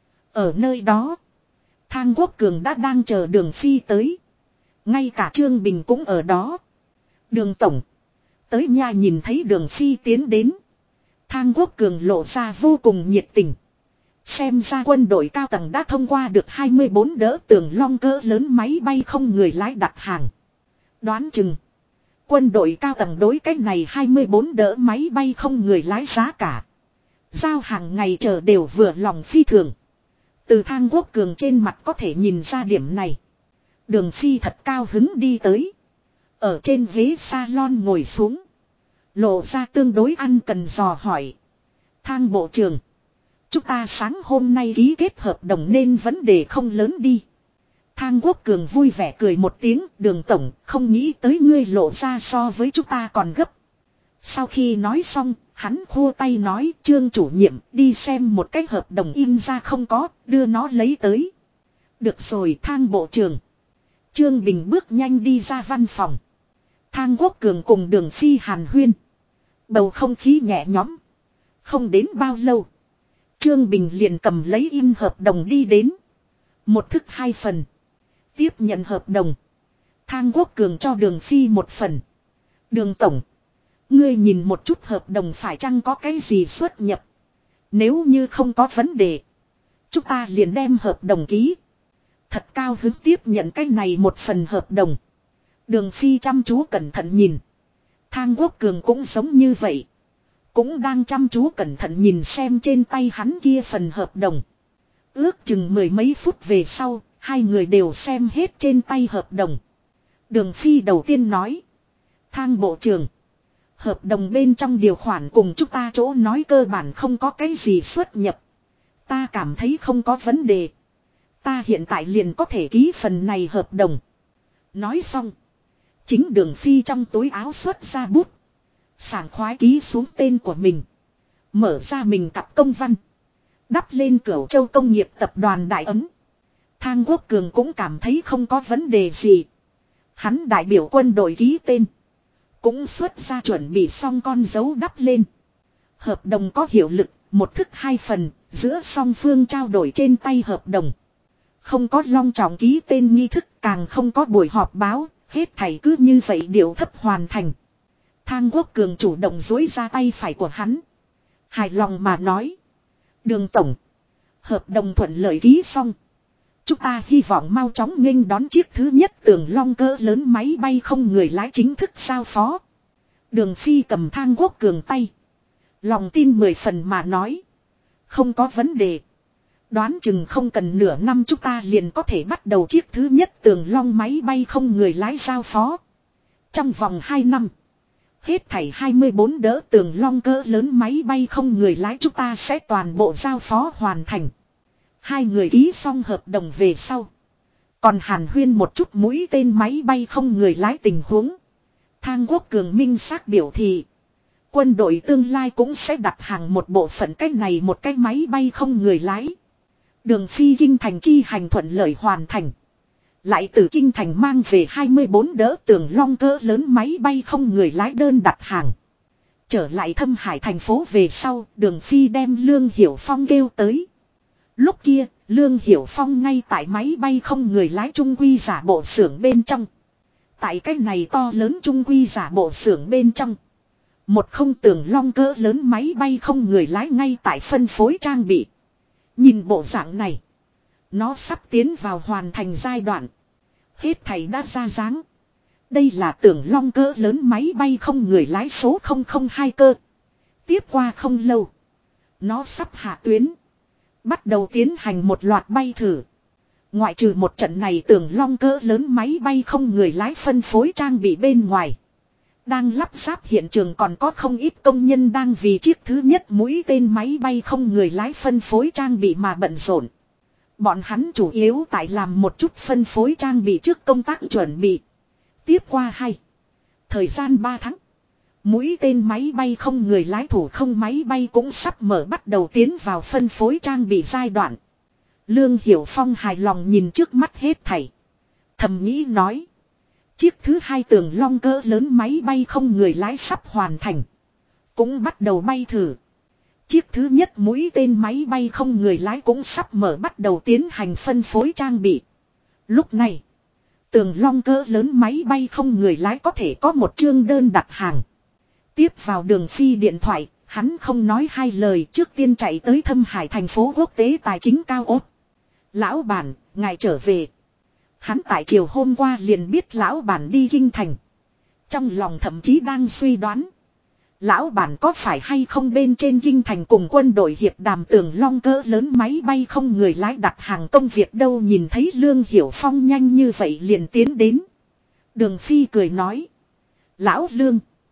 Speaker 1: Ở nơi đó. Thang Quốc Cường đã đang chờ Đường Phi tới. Ngay cả Trương Bình cũng ở đó. Đường Tổng. Tới nha nhìn thấy Đường Phi tiến đến. Thang Quốc Cường lộ ra vô cùng nhiệt tình. Xem ra quân đội cao tầng đã thông qua được 24 đỡ tường long cỡ lớn máy bay không người lái đặt hàng. Đoán chừng. Quân đội cao tầng đối cách này 24 đỡ máy bay không người lái giá cả. Giao hàng ngày chờ đều vừa lòng phi thường. Từ Thang Quốc Cường trên mặt có thể nhìn ra điểm này. Đường Phi thật cao hứng đi tới. Ở trên ghế salon ngồi xuống. Lộ ra tương đối ăn cần dò hỏi. Thang bộ trưởng. Chúng ta sáng hôm nay ký kết hợp đồng nên vấn đề không lớn đi. Thang Quốc Cường vui vẻ cười một tiếng. Đường tổng không nghĩ tới ngươi lộ ra so với chúng ta còn gấp. Sau khi nói xong, hắn khua tay nói Trương chủ nhiệm đi xem một cái hợp đồng in ra không có, đưa nó lấy tới. Được rồi Thang bộ trưởng. Trương Bình bước nhanh đi ra văn phòng. Thang Quốc Cường cùng Đường Phi hàn huyên. Bầu không khí nhẹ nhõm. Không đến bao lâu. Trương Bình liền cầm lấy in hợp đồng đi đến. Một thức hai phần. Tiếp nhận hợp đồng. Thang Quốc Cường cho Đường Phi một phần. Đường tổng. Ngươi nhìn một chút hợp đồng phải chăng có cái gì xuất nhập. Nếu như không có vấn đề. Chúng ta liền đem hợp đồng ký. Thật cao hứng tiếp nhận cái này một phần hợp đồng. Đường Phi chăm chú cẩn thận nhìn. Thang Quốc Cường cũng giống như vậy. Cũng đang chăm chú cẩn thận nhìn xem trên tay hắn kia phần hợp đồng. Ước chừng mười mấy phút về sau, hai người đều xem hết trên tay hợp đồng. Đường Phi đầu tiên nói. Thang bộ trưởng. Hợp đồng bên trong điều khoản cùng chúng ta chỗ nói cơ bản không có cái gì xuất nhập. Ta cảm thấy không có vấn đề. Ta hiện tại liền có thể ký phần này hợp đồng. Nói xong. Chính Đường Phi trong túi áo xuất ra bút. Sảng khoái ký xuống tên của mình. Mở ra mình cặp công văn. Đắp lên Cửu Châu Công nghiệp tập đoàn đại ấn. Thang Quốc Cường cũng cảm thấy không có vấn đề gì. Hắn đại biểu quân đội ký tên. Cũng xuất ra chuẩn bị xong con dấu đắp lên. Hợp đồng có hiệu lực, một thức hai phần, giữa song phương trao đổi trên tay hợp đồng. Không có long trọng ký tên nghi thức, càng không có buổi họp báo, hết thảy cứ như vậy điệu thấp hoàn thành. Thang Quốc Cường chủ động duỗi ra tay phải của hắn. Hài lòng mà nói. Đường tổng. Hợp đồng thuận lợi ký xong. Chúng ta hy vọng mau chóng nghênh đón chiếc thứ nhất Tường Long cỡ lớn máy bay không người lái chính thức giao phó. Đường Phi cầm Thang Quốc Cường tay. Lòng tin 10 phần mà nói. Không có vấn đề. Đoán chừng không cần nửa năm chúng ta liền có thể bắt đầu chiếc thứ nhất Tường Long máy bay không người lái giao phó. Trong vòng 2 năm. Hết thảy 24 đỡ Tường Long cỡ lớn máy bay không người lái chúng ta sẽ toàn bộ giao phó hoàn thành. Hai người ký xong hợp đồng về sau. Còn hàn huyên một chút mũi tên máy bay không người lái tình huống. Thang Quốc Cường minh xác biểu thị. Quân đội tương lai cũng sẽ đặt hàng một bộ phận cái này một cái máy bay không người lái. Đường Phi kinh thành chi hành thuận lợi hoàn thành. Lại từ kinh thành mang về 24 đỡ Tường Long cỡ lớn máy bay không người lái đơn đặt hàng. Trở lại Thâm Hải thành phố về sau, Đường Phi đem Lương Hiểu Phong kêu tới. Lúc kia, Lương Hiểu Phong ngay tại máy bay không người lái trung quy giả bộ xưởng bên trong. Tại cái này to lớn trung quy giả bộ xưởng bên trong. Một không Tường Long cỡ lớn máy bay không người lái ngay tại phân phối trang bị. Nhìn bộ dạng này. Nó sắp tiến vào hoàn thành giai đoạn. Hết thảy đã ra dáng. Đây là Tường Long cỡ lớn máy bay không người lái số 002 cơ. Tiếp qua không lâu. Nó sắp hạ tuyến. Bắt đầu tiến hành một loạt bay thử. Ngoại trừ một trận này Tường Long cỡ lớn máy bay không người lái phân phối trang bị bên ngoài. Đang lắp ráp hiện trường còn có không ít công nhân đang vì chiếc thứ nhất mũi tên máy bay không người lái phân phối trang bị mà bận rộn. Bọn hắn chủ yếu tại làm một chút phân phối trang bị trước công tác chuẩn bị. Tiếp qua thời gian 3 tháng. Mũi tên máy bay không người lái thủ không máy bay cũng sắp mở bắt đầu tiến vào phân phối trang bị giai đoạn. Lương Hiểu Phong hài lòng nhìn trước mắt hết thảy. Thầm nghĩ nói. Chiếc thứ hai Tường Long cỡ lớn máy bay không người lái sắp hoàn thành. Cũng bắt đầu bay thử. Chiếc thứ nhất mũi tên máy bay không người lái cũng sắp mở bắt đầu tiến hành phân phối trang bị. Lúc này, Tường Long cỡ lớn máy bay không người lái có thể có một chương đơn đặt hàng. Tiếp vào Đường Phi điện thoại, hắn không nói hai lời trước tiên chạy tới Thâm Hải thành phố quốc tế tài chính cao ốt. Lão bản, ngài trở về. Hắn tại chiều hôm qua liền biết lão bản đi kinh thành. Trong lòng thậm chí đang suy đoán. Lão bản có phải hay không bên trên kinh thành cùng quân đội hiệp đàm Tường Long cỡ lớn máy bay không người lái đặt hàng công việc đâu nhìn thấy Lương Hiểu Phong nhanh như vậy liền tiến đến. Đường Phi cười nói. Lão Lương.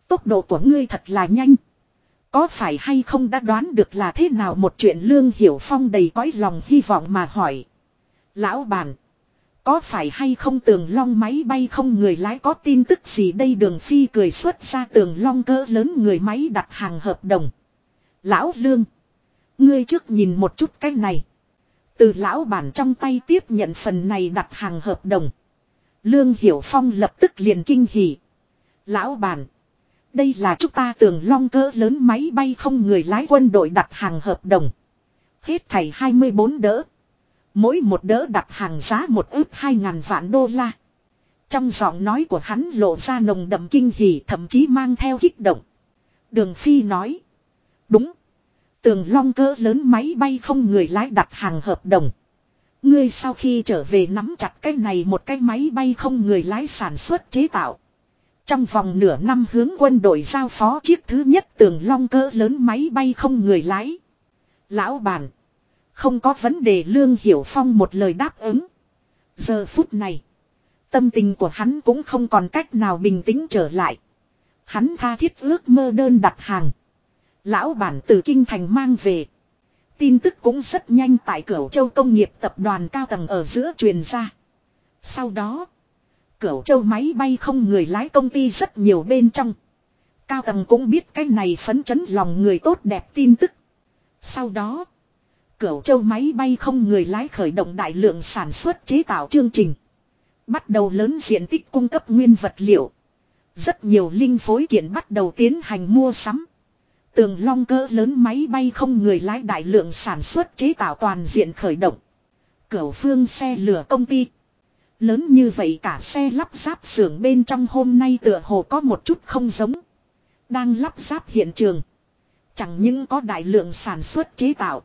Speaker 1: Tốc độ của ngươi thật là nhanh. Có phải hay không đã đoán được là thế nào một chuyện? Lương Hiểu Phong đầy cõi lòng hy vọng mà hỏi. Lão bản. Có phải hay không Tường Long máy bay không người lái có tin tức gì đây? Đường Phi cười xuất ra Tường Long cỡ lớn người máy đặt hàng hợp đồng. Lão Lương. Ngươi trước nhìn một chút cái này. Từ lão bản trong tay tiếp nhận phần này đặt hàng hợp đồng. Lương Hiểu Phong lập tức liền kinh hỉ. Lão bản. Đây là chúng ta Tường Long cỡ lớn máy bay không người lái quân đội đặt hàng hợp đồng. Hết thảy 24 đỡ. Mỗi một đỡ đặt hàng giá 1.200.000 vạn đô la. Trong giọng nói của hắn lộ ra nồng đậm kinh hỉ, thậm chí mang theo kích động. Đường Phi nói. Đúng. Tường Long cỡ lớn máy bay không người lái đặt hàng hợp đồng. Ngươi sau khi trở về nắm chặt cái này một cái máy bay không người lái sản xuất chế tạo. Trong vòng nửa năm hướng quân đội giao phó chiếc thứ nhất Tường Long cỡ lớn máy bay không người lái. Lão bản. Không có vấn đề. Lương Hiểu Phong một lời đáp ứng. Giờ phút này. Tâm tình của hắn cũng không còn cách nào bình tĩnh trở lại. Hắn tha thiết ước mơ đơn đặt hàng. Lão bản từ Kinh Thành mang về. Tin tức cũng rất nhanh tại Cửu Châu công nghiệp tập đoàn cao tầng ở giữa truyền ra. Sau đó. Cửu Châu máy bay không người lái công ty rất nhiều bên trong. Cao tầng cũng biết cái này phấn chấn lòng người tốt đẹp tin tức. Sau đó. Cửu Châu máy bay không người lái khởi động đại lượng sản xuất chế tạo chương trình. Bắt đầu lớn diện tích cung cấp nguyên vật liệu. Rất nhiều linh phối kiện bắt đầu tiến hành mua sắm. Tường Long cỡ lớn máy bay không người lái đại lượng sản xuất chế tạo toàn diện khởi động. Cửu Phương xe lửa công ty. Lớn như vậy cả xe lắp ráp xưởng bên trong hôm nay tựa hồ có một chút không giống. Đang lắp ráp hiện trường. Chẳng những có đại lượng sản xuất chế tạo.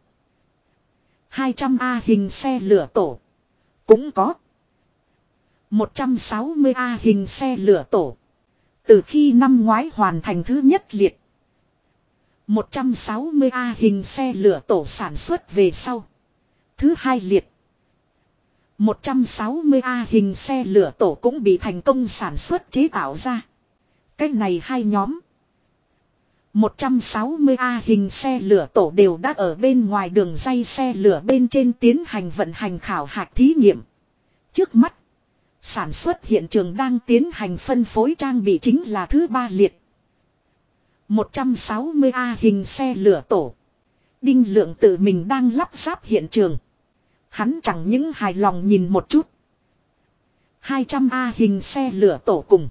Speaker 1: 200A hình xe lửa tổ. Cũng có. 160A hình xe lửa tổ. Từ khi năm ngoái hoàn thành thứ nhất liệt. 160A hình xe lửa tổ sản xuất về sau. Thứ hai liệt. 160A hình xe lửa tổ cũng bị thành công sản xuất chế tạo ra. Cái này hai nhóm. 160A hình xe lửa tổ đều đã ở bên ngoài đường ray xe lửa bên trên tiến hành vận hành khảo hạch thí nghiệm. Trước mắt. Sản xuất hiện trường đang tiến hành phân phối trang bị chính là thứ ba liệt. 160A hình xe lửa tổ. Đinh Lượng tự mình đang lắp ráp hiện trường. Hắn chẳng những hài lòng nhìn một chút. 200A hình xe lửa tổ cùng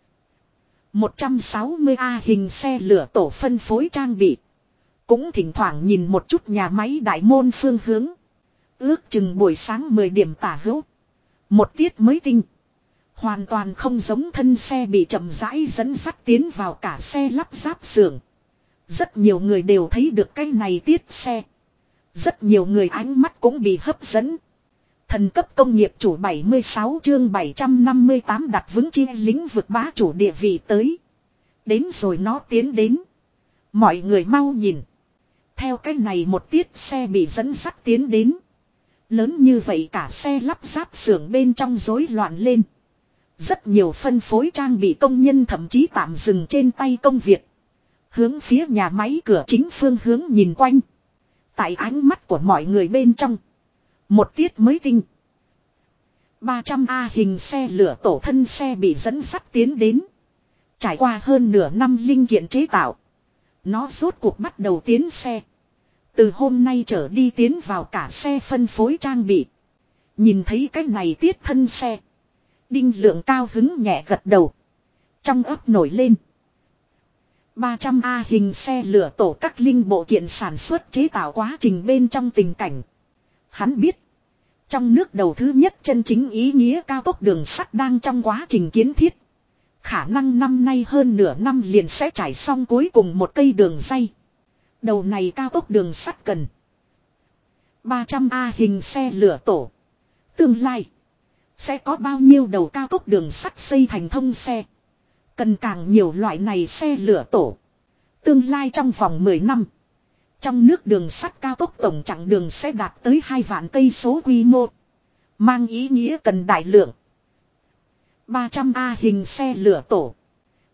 Speaker 1: 160A hình xe lửa tổ phân phối trang bị. Cũng thỉnh thoảng nhìn một chút nhà máy đại môn phương hướng. Ước chừng buổi sáng 10 điểm tả hữu. Một tiết mới tinh. Hoàn toàn không giống thân xe bị chậm rãi dẫn dắt tiến vào cả xe lắp ráp xưởng. Rất nhiều người đều thấy được cái này tiết xe. Rất nhiều người ánh mắt cũng bị hấp dẫn. Thần cấp công nghiệp chủ 76 chương 758 đặt vững chi lĩnh vực bá chủ địa vị tới. Đến rồi nó tiến đến. Mọi người mau nhìn. Theo cái này một tiết xe bị dẫn dắt tiến đến. Lớn như vậy cả xe lắp ráp xưởng bên trong rối loạn lên. Rất nhiều phân phối trang bị công nhân thậm chí tạm dừng trên tay công việc. Hướng phía nhà máy cửa chính phương hướng nhìn quanh. Tại ánh mắt của mọi người bên trong. Một tiết mới tinh. 300A hình xe lửa tổ thân xe bị dẫn sắt tiến đến. Trải qua hơn nửa năm linh kiện chế tạo. Nó rốt cuộc bắt đầu tiến xe. Từ hôm nay trở đi tiến vào cả xe phân phối trang bị. Nhìn thấy cái này tiết thân xe. Đinh Lượng cao hứng nhẹ gật đầu. Trong ấp nổi lên. 300A hình xe lửa tổ các linh bộ kiện sản xuất chế tạo quá trình bên trong tình cảnh. Hắn biết. Trong nước đầu thứ nhất chân chính ý nghĩa cao tốc đường sắt đang trong quá trình kiến thiết. Khả năng năm nay hơn nửa năm liền sẽ trải xong cuối cùng một cây đường ray. Đầu này cao tốc đường sắt cần 300A hình xe lửa tổ. Tương lai sẽ có bao nhiêu đầu cao tốc đường sắt xây thành thông xe. Cần càng nhiều loại này xe lửa tổ. Tương lai trong vòng 10 năm. Trong nước đường sắt cao tốc tổng chặng đường sẽ đạt tới 2 vạn cây số quy mô. Mang ý nghĩa cần đại lượng 300A hình xe lửa tổ.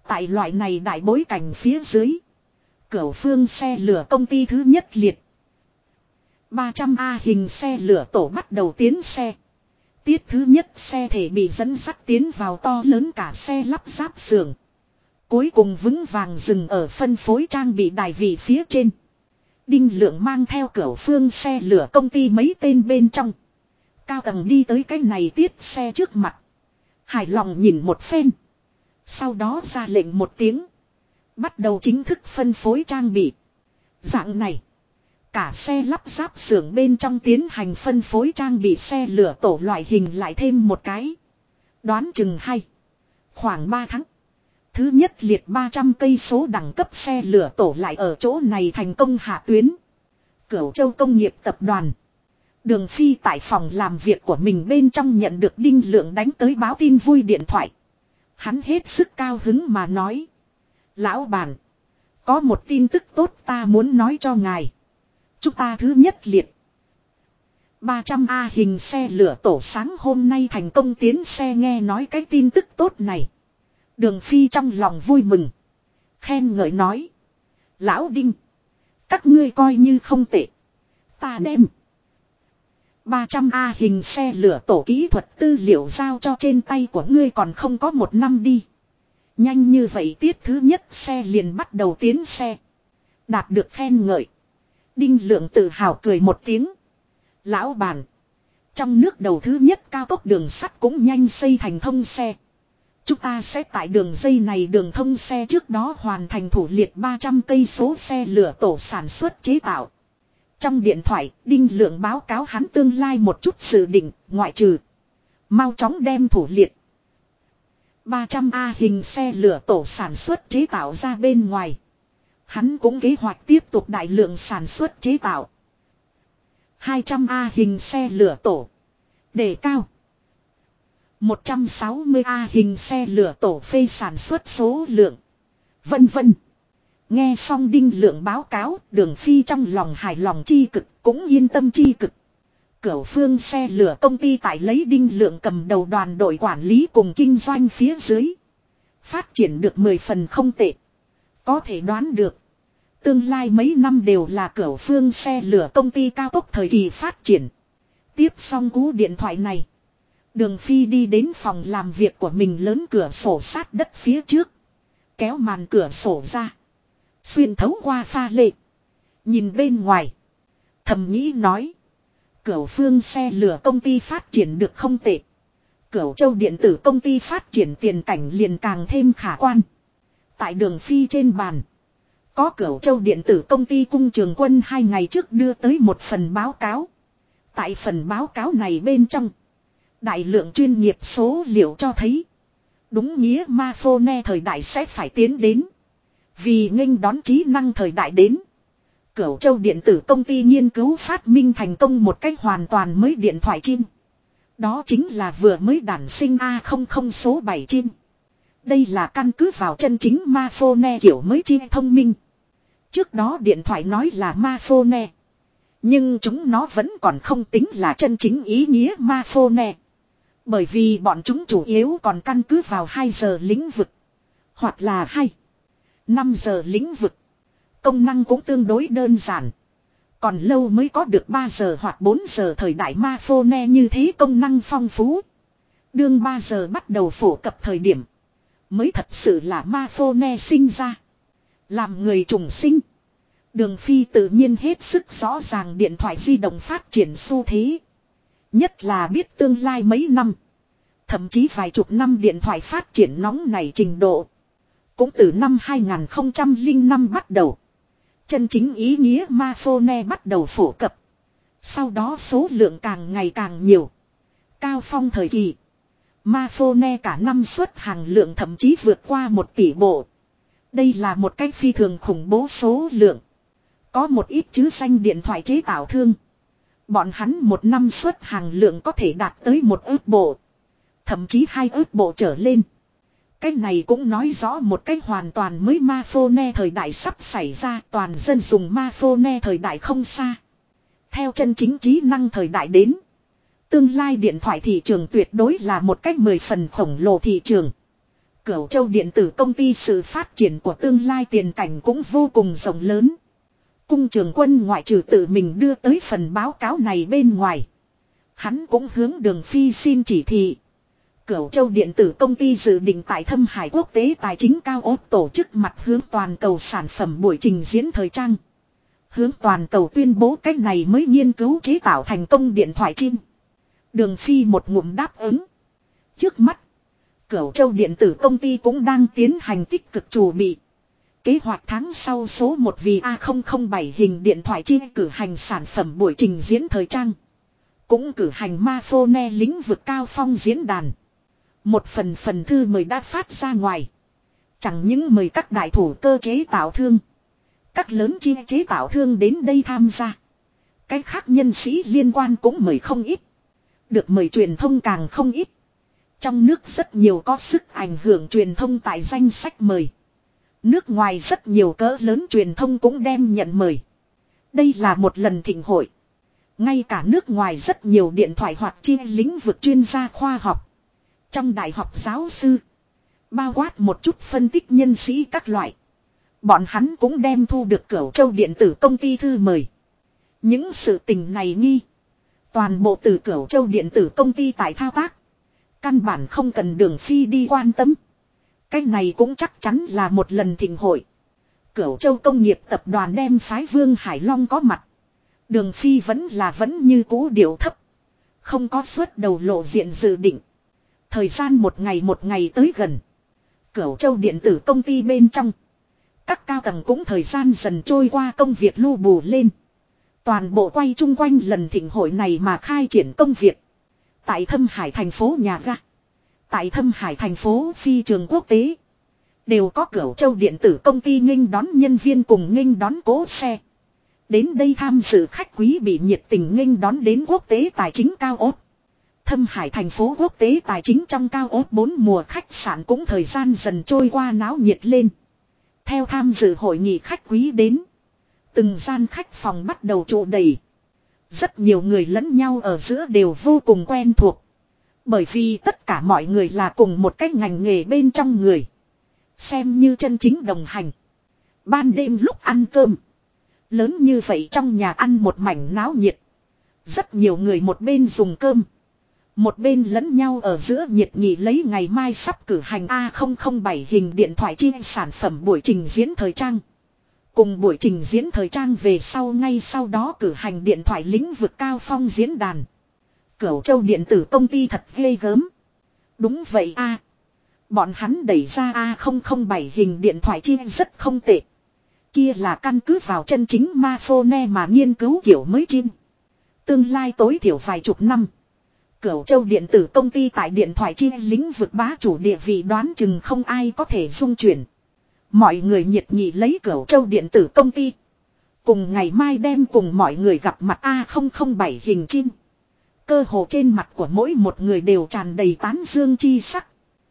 Speaker 1: Tại loại này đại bối cảnh phía dưới. Cửu phương xe lửa công ty thứ nhất liệt. 300A hình xe lửa tổ bắt đầu tiến xe. Tiết thứ nhất xe thể bị dẫn dắt tiến vào to lớn cả xe lắp ráp xưởng. Cuối cùng vững vàng dừng ở phân phối trang bị đài vị phía trên. Đinh Lượng mang theo cửu phương xe lửa công ty mấy tên bên trong. Cao tầng đi tới cái này tiết xe trước mặt. Hài lòng nhìn một phen. Sau đó ra lệnh một tiếng. Bắt đầu chính thức phân phối trang bị. Dạng này. Cả xe lắp ráp xưởng bên trong tiến hành phân phối trang bị xe lửa tổ loại hình lại thêm một cái. Đoán chừng hay. Khoảng 3 tháng. Thứ nhất liệt 300 cây số đẳng cấp xe lửa tổ lại ở chỗ này thành công hạ tuyến. Cửu Châu Công nghiệp tập đoàn. Đường Phi tại phòng làm việc của mình bên trong nhận được Đinh Lượng đánh tới báo tin vui điện thoại. Hắn hết sức cao hứng mà nói. Lão bản. Có một tin tức tốt ta muốn nói cho ngài. Chúng ta thứ nhất liệt 300A hình xe lửa tổ sáng hôm nay thành công tiến xe. Nghe nói cái tin tức tốt này. Đường Phi trong lòng vui mừng. Khen ngợi nói. Lão Đinh. Các ngươi coi như không tệ. Ta đem 300A hình xe lửa tổ kỹ thuật tư liệu giao cho trên tay của ngươi còn không có 1 năm đi. Nhanh như vậy tiết thứ nhất xe liền bắt đầu tiến xe. Đạt được khen ngợi. Đinh Lượng tự hào cười một tiếng. Lão bản. Trong nước đầu thứ nhất cao tốc đường sắt cũng nhanh xây thành thông xe. Chúng ta sẽ tại đường dây này đường thông xe trước đó hoàn thành thủ liệt 300 cây số xe lửa tổ sản xuất chế tạo. Trong điện thoại, Đinh Lượng báo cáo hắn tương lai một chút dự định, ngoại trừ. Mau chóng đem thủ liệt 300A hình xe lửa tổ sản xuất chế tạo ra bên ngoài. Hắn cũng kế hoạch tiếp tục đại lượng sản xuất chế tạo 200A hình xe lửa tổ. Đề cao 160A hình xe lửa tổ phê sản xuất số lượng. Vân vân. Nghe xong Đinh Lượng báo cáo, Đường Phi trong lòng hài lòng chi cực, cũng yên tâm chi cực. Cửu phương xe lửa công ty tại lấy Đinh Lượng cầm đầu đoàn đội quản lý cùng kinh doanh phía dưới. Phát triển được 10 phần không tệ. Có thể đoán được. Tương lai mấy năm đều là cửu phương xe lửa công ty cao tốc thời kỳ phát triển. Tiếp xong cú điện thoại này. Đường Phi đi đến phòng làm việc của mình lớn cửa sổ sát đất phía trước. Kéo màn cửa sổ ra. Xuyên thấu qua pha lê. Nhìn bên ngoài. Thầm nghĩ nói. Cửu phương xe lửa công ty phát triển được không tệ. Cửu Châu điện tử công ty phát triển tiền cảnh liền càng thêm khả quan. Tại Đường Phi trên bàn. Có Cửu Châu điện tử công ty cung Trường Quân 2 ngày trước đưa tới một phần báo cáo. Tại phần báo cáo này bên trong. Đại lượng chuyên nghiệp số liệu cho thấy. Đúng nghĩa Mafone thời đại sẽ phải tiến đến. Vì nghênh đón trí năng thời đại đến. Cửu Châu điện tử công ty nghiên cứu phát minh thành công một cách hoàn toàn mới điện thoại chim. Đó chính là vừa mới đản sinh A00 số 7 chim. Đây là căn cứ vào chân chính Mafone kiểu mới chim thông minh. Trước đó điện thoại nói là Mafone. Nhưng chúng nó vẫn còn không tính là chân chính ý nghĩa Mafone. Bởi vì bọn chúng chủ yếu còn căn cứ vào 2 giờ lĩnh vực. Hoặc là 5 giờ lĩnh vực. Công năng cũng tương đối đơn giản. Còn lâu mới có được 3 giờ hoặc 4 giờ thời đại Mafone như thế công năng phong phú. Đương 3 giờ bắt đầu phổ cập thời điểm. Mới thật sự là Mafone sinh ra. Làm người trùng sinh. Đường Phi tự nhiên hết sức rõ ràng điện thoại di động phát triển xu thế. Nhất là biết tương lai mấy năm. Thậm chí vài chục năm điện thoại phát triển nóng này trình độ. Cũng từ năm 2005 bắt đầu. Chân chính ý nghĩa Mafone bắt đầu phổ cập. Sau đó số lượng càng ngày càng nhiều. Cao phong thời kỳ. Mafone cả năm xuất hàng lượng thậm chí vượt qua 1 tỷ bộ. Đây là một cách phi thường khủng bố số lượng. Có một ít chứ danh điện thoại chế tạo thương. Bọn hắn một năm xuất hàng lượng có thể đạt tới 1 ức bộ. Thậm chí 2 ức bộ trở lên. Cái này cũng nói rõ một cách hoàn toàn mới Mafone thời đại sắp xảy ra, toàn dân dùng Mafone thời đại không xa. Theo chân chính trí năng thời đại đến. Tương lai điện thoại thị trường tuyệt đối là một cách 10 phần khổng lồ thị trường. Cửu Châu điện tử công ty sự phát triển của tương lai tiền cảnh cũng vô cùng rộng lớn. Cung Trường Quân ngoại trừ tự mình đưa tới phần báo cáo này bên ngoài. Hắn cũng hướng Đường Phi xin chỉ thị. Cửu Châu điện tử công ty dự định tại Thâm Hải quốc tế tài chính cao ốt tổ chức mặt hướng toàn cầu sản phẩm buổi trình diễn thời trang. Hướng toàn cầu tuyên bố cách này mới nghiên cứu chế tạo thành công điện thoại chim. Đường Phi một ngụm đáp ứng. Trước mắt, Cửu Châu điện tử công ty cũng đang tiến hành tích cực chuẩn bị. Kế hoạch tháng sau số 1 vì A007 hình điện thoại chim cử hành sản phẩm buổi trình diễn thời trang. Cũng cử hành Mafone lĩnh vực cao phong diễn đàn. Một phần thư mời đã phát ra ngoài. Chẳng những mời các đại thủ cơ chế tạo thương. Các lớn chi chế tạo thương đến đây tham gia. Cái khác nhân sĩ liên quan cũng mời không ít. Được mời truyền thông càng không ít. Trong nước rất nhiều có sức ảnh hưởng truyền thông tại danh sách mời. Nước ngoài rất nhiều cỡ lớn truyền thông cũng đem nhận mời. Đây là một lần thịnh hội. Ngay cả nước ngoài rất nhiều điện thoại hoặc chi lĩnh vực chuyên gia khoa học. Trong đại học giáo sư. Bao quát một chút phân tích nhân sĩ các loại. Bọn hắn cũng đem thu được Cửu Châu điện tử công ty thư mời. Những sự tình này nghi. Toàn bộ từ Cửu Châu điện tử công ty tại thao tác. Căn bản không cần Đường Phi đi quan tâm. Cái này cũng chắc chắn là một lần thịnh hội. Cửu Châu công nghiệp tập đoàn đem phái Vương Hải Long có mặt. Đường Phi vẫn như cũ điệu thấp. Không có suất đầu lộ diện dự định. Thời gian một ngày tới gần. Cửu Châu điện tử công ty bên trong. Các cao tầng cũng thời gian dần trôi qua công việc lưu bù lên. Toàn bộ quay chung quanh lần thịnh hội này mà khai triển công việc. Tại Thâm Hải thành phố nhà ga. Tại Thâm Hải thành phố phi trường quốc tế. Đều có Cửu Châu điện tử công ty nghênh đón nhân viên cùng nghênh đón cố xe. Đến đây tham dự khách quý bị nhiệt tình nghênh đón đến quốc tế tài chính cao ốt. Thâm Hải thành phố quốc tế tài chính trong cao ốt 4 mùa khách sạn cũng thời gian dần trôi qua náo nhiệt lên. Theo tham dự hội nghị khách quý đến. Từng gian khách phòng bắt đầu trụ đầy. Rất nhiều người lẫn nhau ở giữa đều vô cùng quen thuộc. Bởi vì tất cả mọi người là cùng một cái ngành nghề bên trong người. Xem như chân chính đồng hành. Ban đêm lúc ăn cơm. Lớn như vậy trong nhà ăn một mảnh náo nhiệt. Rất nhiều người một bên dùng cơm. Một bên lẫn nhau ở giữa nhiệt nghị lấy ngày mai sắp cử hành A007 hình điện thoại chi sản phẩm buổi trình diễn thời trang. Cùng buổi trình diễn thời trang về sau ngay sau đó cử hành điện thoại lĩnh vực cao phong diễn đàn. Cửu Châu điện tử công ty thật ghê gớm. Đúng vậy bọn hắn đẩy ra A007 hình điện thoại chi rất không tệ. Kia là căn cứ vào chân chính Mafone mà nghiên cứu kiểu mới chim. Tương lai tối thiểu vài chục năm. Cửu Châu điện tử công ty tại điện thoại chi lĩnh vực bá chủ địa vị đoán chừng không ai có thể dung chuyển. Mọi người nhiệt nghị lấy Cửu Châu điện tử công ty. Cùng ngày mai đem cùng mọi người gặp mặt A007 hình chim. Cơ hồ trên mặt của mỗi một người đều tràn đầy tán dương chi sắc.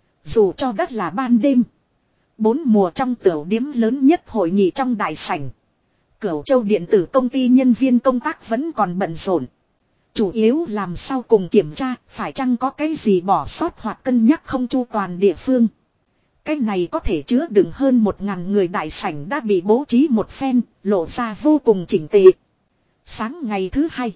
Speaker 1: Dù cho đất là ban đêm. 4 mùa trong tiểu điếm lớn nhất hội nghị trong đại sảnh. Cửu Châu điện tử công ty nhân viên công tác vẫn còn bận rộn. Chủ yếu làm sao cùng kiểm tra phải chăng có cái gì bỏ sót hoặc cân nhắc không chu toàn địa phương. Cái này có thể chứa đựng hơn 1000 người đại sảnh đã bị bố trí một phen, lộ ra vô cùng chỉnh tề. Sáng ngày thứ hai.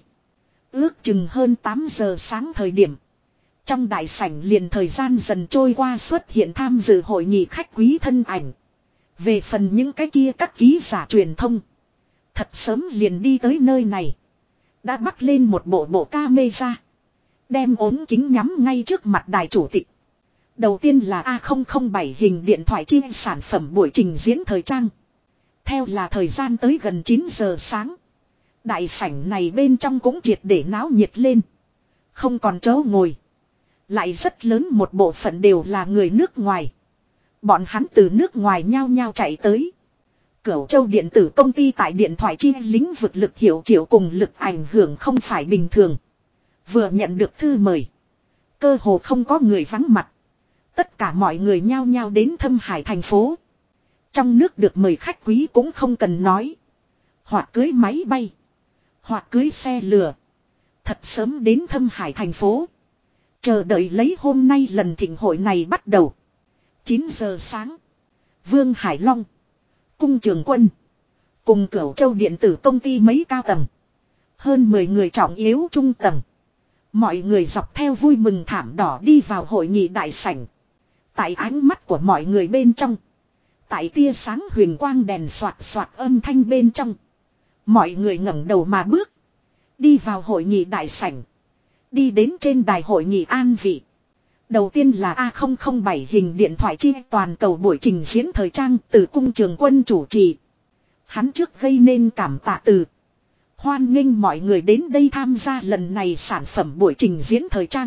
Speaker 1: Ước chừng hơn 8 giờ sáng thời điểm. Trong đại sảnh liền thời gian dần trôi qua xuất hiện tham dự hội nghị khách quý thân ảnh. Về phần những cái kia các ký giả truyền thông. Thật sớm liền đi tới nơi này. Đã bắt lên một bộ camera. Đem ốm kính nhắm ngay trước mặt đài chủ tịch. Đầu tiên là A007 hình điện thoại chi sản phẩm buổi trình diễn thời trang. Theo là thời gian tới gần 9 giờ sáng. Đại sảnh này bên trong cũng triệt để náo nhiệt lên. Không còn chỗ ngồi. Lại rất lớn một bộ phận đều là người nước ngoài. Bọn hắn từ nước ngoài nhao nhao chạy tới. Cửu Châu điện tử công ty tại điện thoại chi lĩnh vực lực hiệu triệu cùng lực ảnh hưởng không phải bình thường. Vừa nhận được thư mời. Cơ hồ không có người vắng mặt. Tất cả mọi người nhao nhao đến Thâm Hải thành phố. Trong nước được mời khách quý cũng không cần nói. Hoặc cưới máy bay. Hoặc cưới xe lửa. Thật sớm đến Thâm Hải thành phố. Chờ đợi lấy hôm nay lần thịnh hội này bắt đầu. 9 giờ sáng. Vương Hải Long, Cung Trường Quân, cùng Cửu Châu điện tử công ty mấy cao tầng. Hơn 10 người trọng yếu trung tầng. Mọi người dọc theo vui mừng thảm đỏ đi vào hội nghị đại sảnh. Tại ánh mắt của mọi người bên trong. Tại tia sáng huyền quang đèn xoạt xoạt âm thanh bên trong. Mọi người ngẩng đầu mà bước. Đi vào hội nghị đại sảnh. Đi đến trên đài hội nghị an vị. Đầu tiên là A007 hình điện thoại chi toàn cầu buổi trình diễn thời trang từ Cung Trường Quân chủ trì. Hắn trước gây nên cảm tạ từ. Hoan nghênh mọi người đến đây tham gia lần này sản phẩm buổi trình diễn thời trang.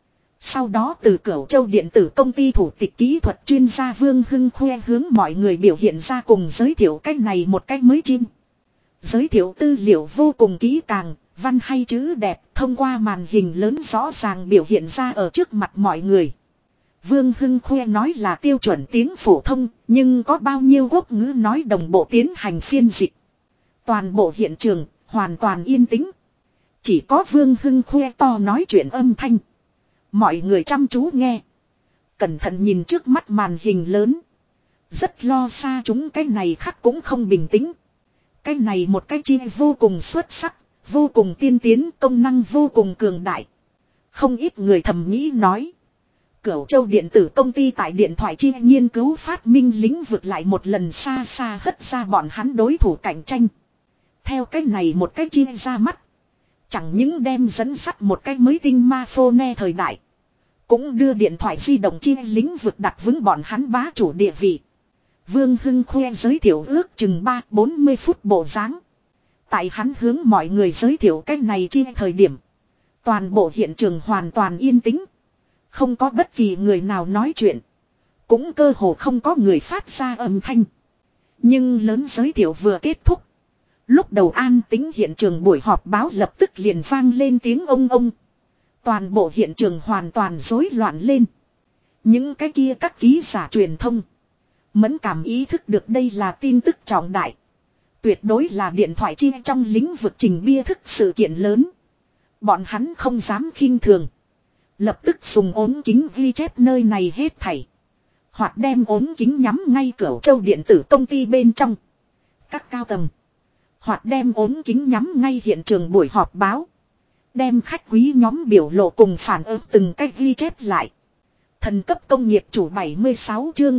Speaker 1: Sau đó từ Cửu Châu điện tử công ty thủ tịch kỹ thuật chuyên gia Vương Hưng khoe hướng mọi người biểu hiện ra cùng giới thiệu cách này một cách mới chim. Giới thiệu tư liệu vô cùng kỹ càng, văn hay chữ đẹp thông qua màn hình lớn rõ ràng biểu hiện ra ở trước mặt mọi người. Vương Hưng khoe nói là tiêu chuẩn tiếng phổ thông, nhưng có bao nhiêu quốc ngữ nói đồng bộ tiến hành phiên dịch. Toàn bộ hiện trường hoàn toàn yên tĩnh. Chỉ có Vương Hưng khoe to nói chuyện âm thanh. Mọi người chăm chú nghe. Cẩn thận nhìn trước mắt màn hình lớn. Rất lo xa chúng cái này khắc cũng không bình tĩnh. Cái này một cái chi vô cùng xuất sắc, vô cùng tiên tiến, công năng vô cùng cường đại. Không ít người thầm nghĩ nói. Cửu Châu điện tử công ty tại điện thoại chi nghiên cứu phát minh lĩnh vực lại một lần xa xa hất ra bọn hắn đối thủ cạnh tranh. Theo cái này một cái chi ra mắt. Chẳng những đem dẫn dắt một cái mới tinh ma phone thời đại. Cũng đưa điện thoại di động chi lĩnh vực đặt vững bọn hắn bá chủ địa vị. Vương Hưng khoe giới thiệu ước chừng 3-40 phút bộ dáng. Tại hắn hướng mọi người giới thiệu cái này chi thời điểm. Toàn bộ hiện trường hoàn toàn yên tĩnh. Không có bất kỳ người nào nói chuyện. Cũng cơ hồ không có người phát ra âm thanh. Nhưng lớn giới thiệu vừa kết thúc. Lúc đầu an tĩnh hiện trường buổi họp báo lập tức liền vang lên tiếng ông ông. Toàn bộ hiện trường hoàn toàn rối loạn lên. Những cái kia các ký giả truyền thông. Mẫn cảm ý thức được đây là tin tức trọng đại. Tuyệt đối là điện thoại chi trong lĩnh vực trình bia thức sự kiện lớn. Bọn hắn không dám khinh thường. Lập tức dùng ốm kính ghi chép nơi này hết thảy. Hoặc đem ốm kính nhắm ngay Cửu Châu điện tử công ty bên trong. Các cao tầng. Hoặc đem ốm kính nhắm ngay hiện trường buổi họp báo. Đem khách quý nhóm biểu lộ cùng phản ứng từng cách ghi chép lại. Thần cấp công nghiệp chủ 76 chương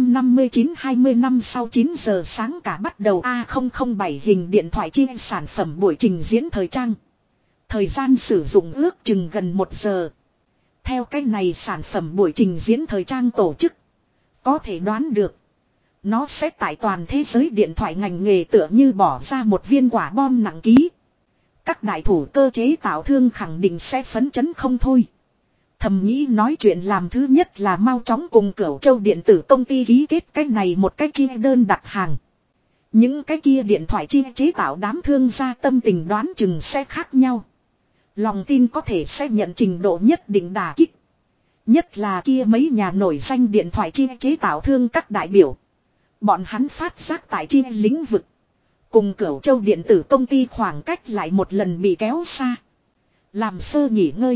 Speaker 1: 759 20 năm sau 9 giờ sáng cả bắt đầu A007 hình điện thoại chi sản phẩm buổi trình diễn thời trang. Thời gian sử dụng ước chừng gần 1 giờ. Theo cách này sản phẩm buổi trình diễn thời trang tổ chức. Có thể đoán được. Nó sẽ tại toàn thế giới điện thoại ngành nghề tựa như bỏ ra một viên quả bom nặng ký. Các đại thủ cơ chế tạo thương khẳng định sẽ phấn chấn không thôi. Thầm nghĩ nói chuyện làm thứ nhất là mau chóng cùng Cửu Châu điện tử công ty ký kết cái này một cái chi đơn đặt hàng. Những cái kia điện thoại chi chế tạo đám thương gia tâm tình đoán chừng sẽ khác nhau. Lòng tin có thể sẽ nhận trình độ nhất định đả kích. Nhất là kia mấy nhà nổi danh điện thoại chi chế tạo thương các đại biểu. Bọn hắn phát giác tại chi lĩnh vực. Cùng Cửu Châu điện tử công ty khoảng cách lại một lần bị kéo xa. Làm sơ nghỉ ngơi.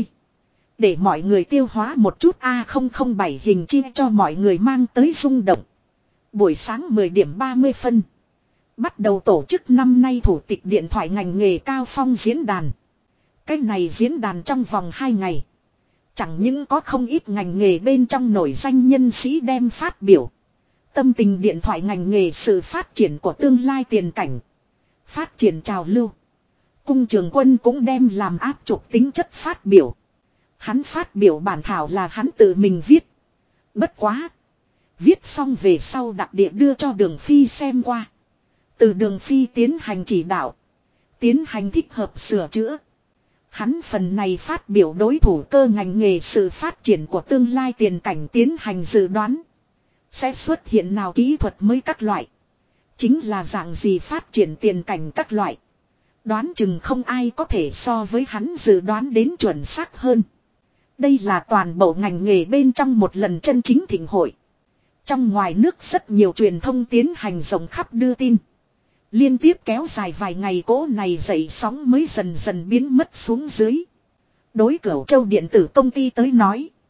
Speaker 1: Để mọi người tiêu hóa một chút A007 hình chi cho mọi người mang tới rung động. Buổi sáng 10 điểm 30 phân. Bắt đầu tổ chức năm nay thủ tịch điện thoại ngành nghề cao phong diễn đàn. Cái này diễn đàn trong vòng 2 ngày. Chẳng những có không ít ngành nghề bên trong nổi danh nhân sĩ đem phát biểu. Tâm tình điện thoại ngành nghề sự phát triển của tương lai tiền cảnh. Phát triển trào lưu. Cung Trường Quân cũng đem làm áp trục tính chất phát biểu. Hắn phát biểu bản thảo là hắn tự mình viết. Bất quá. Viết xong về sau đặc địa đưa cho Đường Phi xem qua. Từ Đường Phi tiến hành chỉ đạo. Tiến hành thích hợp sửa chữa. Hắn phần này phát biểu đối thủ cơ ngành nghề sự phát triển của tương lai tiền cảnh tiến hành dự đoán. Sẽ xuất hiện nào kỹ thuật mới các loại. Chính là dạng gì phát triển tiền cảnh các loại. Đoán chừng không ai có thể so với hắn dự đoán đến chuẩn xác hơn. Đây là toàn bộ ngành nghề bên trong một lần chân chính thịnh hội. Trong ngoài nước rất nhiều truyền thông tiến hành rộng khắp đưa tin. Liên tiếp kéo dài vài ngày cỗ này dậy sóng mới dần dần biến mất xuống dưới. Đối Cửu Châu điện tử công ty tới nói.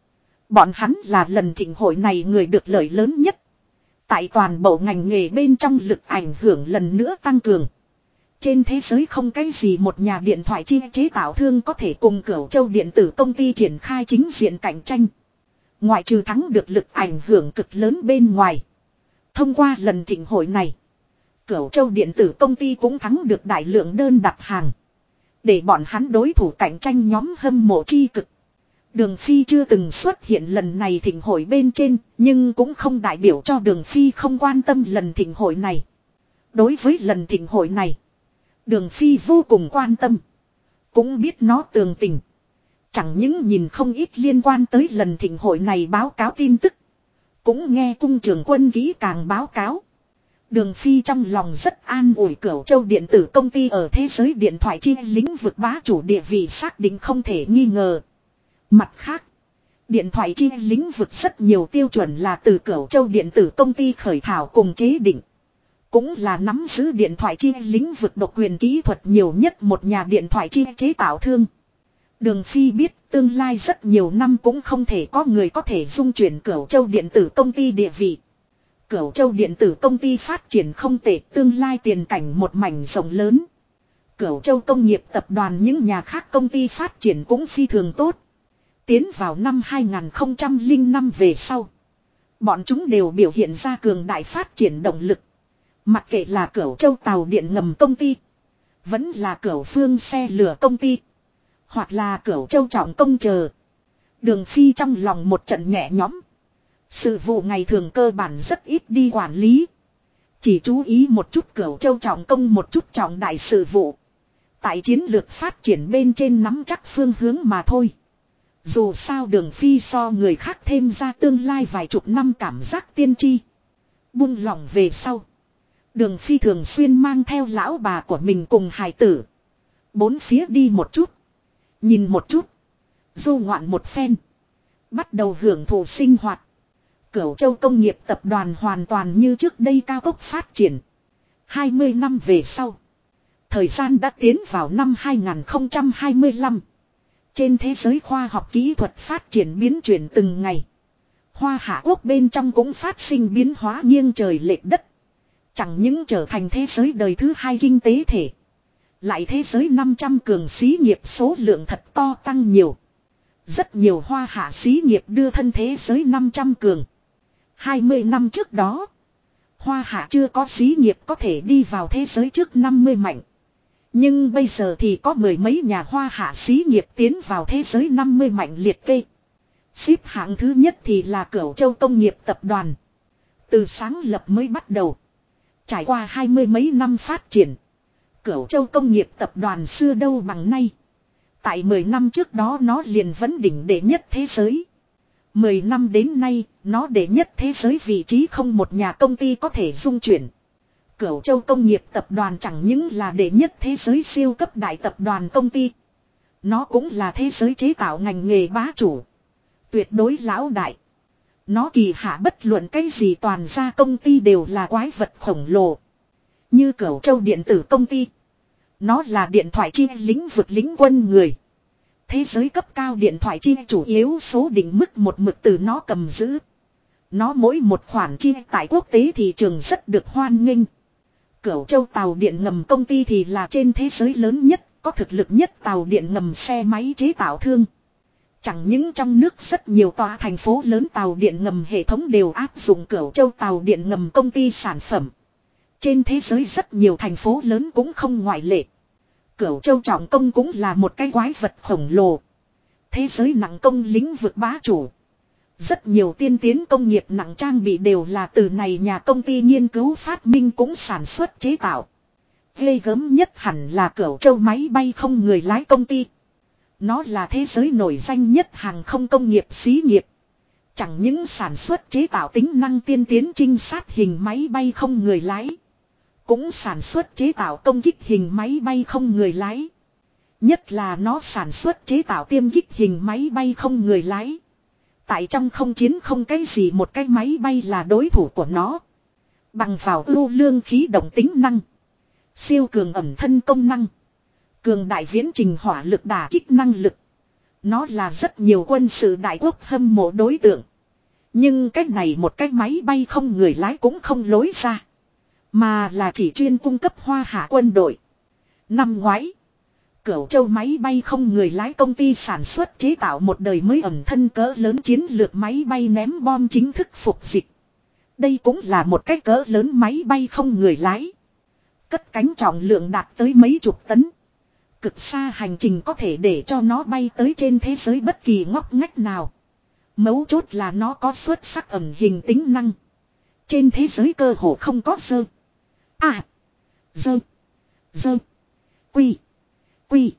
Speaker 1: Bọn hắn là lần thịnh hội này người được lợi lớn nhất. Tại toàn bộ ngành nghề bên trong lực ảnh hưởng lần nữa tăng cường. Trên thế giới không cái gì một nhà điện thoại chế tạo thương có thể cùng Cửu Châu điện tử công ty triển khai chính diện cạnh tranh. Ngoại trừ thắng được lực ảnh hưởng cực lớn bên ngoài. Thông qua lần thịnh hội này, Cửu Châu điện tử công ty cũng thắng được đại lượng đơn đặt hàng. Để bọn hắn đối thủ cạnh tranh nhóm hâm mộ chi cực. Đường Phi chưa từng xuất hiện lần này thịnh hội bên trên, nhưng cũng không đại biểu cho Đường Phi không quan tâm lần thịnh hội này. Đối với lần thịnh hội này, Đường Phi vô cùng quan tâm. Cũng biết nó tường tình. Chẳng những nhìn không ít liên quan tới lần thịnh hội này báo cáo tin tức. Cũng nghe cung trưởng quân kỹ càng báo cáo. Đường Phi trong lòng rất an ủi Cửu Châu điện tử công ty ở thế giới điện thoại chi lĩnh vực bá chủ địa vị xác định không thể nghi ngờ. Mặt khác, điện thoại chi lĩnh vực rất nhiều tiêu chuẩn là từ Cửu Châu điện tử công ty khởi thảo cùng chế định. Cũng là nắm giữ điện thoại chi lĩnh vực độc quyền kỹ thuật nhiều nhất một nhà điện thoại chi chế tạo thương. Đường Phi biết tương lai rất nhiều năm cũng không thể có người có thể dung chuyển Cửu Châu điện tử công ty địa vị. Cửu Châu điện tử công ty phát triển không tệ, tương lai tiền cảnh một mảnh rộng lớn. Cửu Châu công nghiệp tập đoàn những nhà khác công ty phát triển cũng phi thường tốt. Tiến vào năm 2005 về sau, bọn chúng đều biểu hiện ra cường đại phát triển động lực. Mặc kệ là Cửu Châu tàu điện ngầm công ty, vẫn là Cửu Phương xe lửa công ty, hoặc là Cửu Châu trọng công chờ. Đường Phi trong lòng một trận nhẹ nhõm. Sự vụ ngày thường cơ bản rất ít đi quản lý. Chỉ chú ý một chút Cửu Châu trọng công, một chút trọng đại sự vụ. Tại chiến lược phát triển bên trên nắm chắc phương hướng mà thôi. Dù sao Đường Phi so người khác thêm ra tương lai vài chục năm cảm giác tiên tri. Buông lỏng về sau, Đường Phi thường xuyên mang theo lão bà của mình cùng hài tử. Bốn phía đi một chút, nhìn một chút, du ngoạn một phen. Bắt đầu hưởng thụ sinh hoạt. Cửu Châu công nghiệp tập đoàn hoàn toàn như trước đây cao tốc phát triển. 20 năm về sau, thời gian đã tiến vào năm 2025. Trên thế giới khoa học kỹ thuật phát triển biến chuyển từng ngày. Hoa Hạ Quốc bên trong cũng phát sinh biến hóa nghiêng trời lệch đất. Chẳng những trở thành thế giới đời thứ hai kinh tế thể. Lại thế giới 500 cường xí nghiệp số lượng thật to tăng nhiều. Rất nhiều Hoa Hạ xí nghiệp đưa thân thế giới 500 cường. 20 năm trước đó, Hoa Hạ chưa có xí nghiệp có thể đi vào thế giới trước 50 mạnh. Nhưng bây giờ thì có mười mấy nhà Hoa Hạ xí nghiệp tiến vào thế giới 50 mạnh liệt kê. Xếp hạng thứ nhất thì là Cửu Châu công nghiệp tập đoàn. Từ sáng lập mới bắt đầu, trải qua 20 mấy năm phát triển, Cửu Châu công nghiệp tập đoàn xưa đâu bằng nay. Tại 10 năm trước đó nó liền vấn đỉnh đệ nhất thế giới. 10 năm đến nay, nó đệ nhất thế giới vị trí không một nhà công ty có thể dung chuyển. Cửu Châu công nghiệp tập đoàn chẳng những là đệ nhất thế giới siêu cấp đại tập đoàn công ty. Nó cũng là thế giới chế tạo ngành nghề bá chủ. Tuyệt đối lão đại. Nó kỳ hạ bất luận cái gì toàn ra công ty đều là quái vật khổng lồ. Như Cửu Châu điện tử công ty. Nó là điện thoại chi lĩnh vực lĩnh quân người. Thế giới cấp cao điện thoại chi chủ yếu số định mức một mực từ nó cầm giữ. Nó mỗi một khoản chi tại quốc tế thị trường rất được hoan nghênh. Cửu Châu tàu điện ngầm công ty thì là trên thế giới lớn nhất, có thực lực nhất tàu điện ngầm xe máy chế tạo thương. Chẳng những trong nước rất nhiều tòa thành phố lớn tàu điện ngầm hệ thống đều áp dụng Cửu Châu tàu điện ngầm công ty sản phẩm. Trên thế giới rất nhiều thành phố lớn cũng không ngoại lệ. Cửu Châu trọng công cũng là một cái quái vật khổng lồ. Thế giới nặng công lĩnh vực bá chủ. Rất nhiều tiên tiến công nghiệp nặng trang bị đều là từ này nhà công ty nghiên cứu phát minh cũng sản xuất chế tạo. Ghê gớm nhất hẳn là Cửu Châu máy bay không người lái công ty. Nó là thế giới nổi danh nhất hàng không công nghiệp xí nghiệp. Chẳng những sản xuất chế tạo tính năng tiên tiến trinh sát hình máy bay không người lái. Cũng sản xuất chế tạo công kích hình máy bay không người lái. Nhất là nó sản xuất chế tạo tiêm kích hình máy bay không người lái. Tại trong không chiến không cái gì một cái máy bay là đối thủ của nó. Bằng vào ưu lương khí động tính năng. Siêu cường ẩm thân công năng. Cường đại viễn trình hỏa lực đả kích năng lực. Nó là rất nhiều quân sự đại quốc hâm mộ đối tượng. Nhưng cái này một cái máy bay không người lái cũng không lối ra. Mà là chỉ chuyên cung cấp Hoa Hạ quân đội. Năm ngoái, Cửu Châu máy bay không người lái công ty sản xuất chế tạo một đời mới ẩn thân cỡ lớn chiến lược máy bay ném bom chính thức phục dịch. Đây cũng là một cái cỡ lớn máy bay không người lái. Cất cánh trọng lượng đạt tới mấy chục tấn. Cực xa hành trình có thể để cho nó bay tới trên thế giới bất kỳ ngóc ngách nào. Mấu chốt là nó có xuất sắc ẩn hình tính năng. Trên thế giới cơ hồ không có dơ. Dơ. Quy.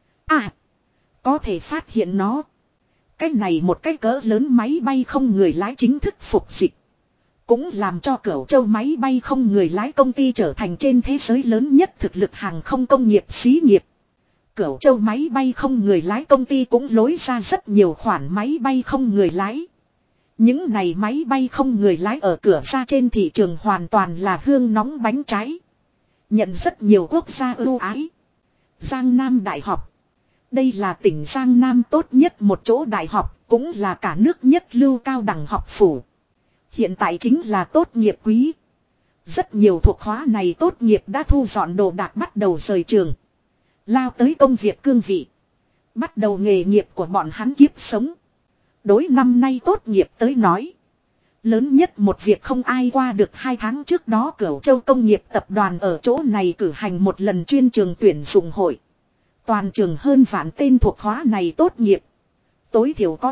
Speaker 1: Có thể phát hiện nó. Cái này một cái cỡ lớn máy bay không người lái chính thức phục dịch. Cũng làm cho Cửu Châu máy bay không người lái công ty trở thành trên thế giới lớn nhất thực lực hàng không công nghiệp xí nghiệp. Cửu Châu máy bay không người lái công ty cũng lối ra rất nhiều khoản máy bay không người lái. Những này máy bay không người lái ở cửa ra trên thị trường hoàn toàn là hương nóng bánh trái. Nhận rất nhiều quốc gia ưu ái. Giang Nam Đại học. Đây là tỉnh Giang Nam tốt nhất một chỗ đại học, cũng là cả nước nhất lưu cao đẳng học phủ. Hiện tại chính là tốt nghiệp quý. Rất nhiều thuộc khóa này tốt nghiệp đã thu dọn đồ đạc bắt đầu rời trường. Lao tới công việc cương vị. Bắt đầu nghề nghiệp của bọn hắn kiếp sống. Đối năm nay tốt nghiệp tới nói. Lớn nhất một việc không ai qua được 2 tháng trước đó Cửu Châu Công nghiệp Tập đoàn ở chỗ này cử hành một lần chuyên trường tuyển dụng hội. Toàn trường hơn vạn tên thuộc khóa này tốt nghiệp. Tối thiểu có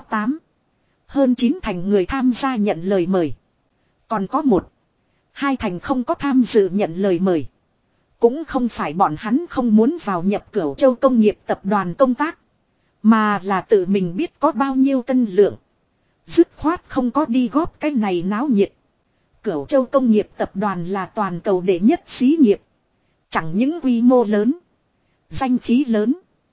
Speaker 1: hơn 9 thành người tham gia nhận lời mời. Còn có 2 thành không có tham dự nhận lời mời. Cũng không phải bọn hắn không muốn vào nhập Cửu Châu Công nghiệp Tập đoàn công tác. Mà là tự mình biết có bao nhiêu cân lượng. Dứt khoát không có đi góp cái này náo nhiệt. Cửu Châu Công nghiệp Tập đoàn là toàn cầu đệ nhất xí nghiệp. Chẳng những quy mô lớn, danh khí lớn,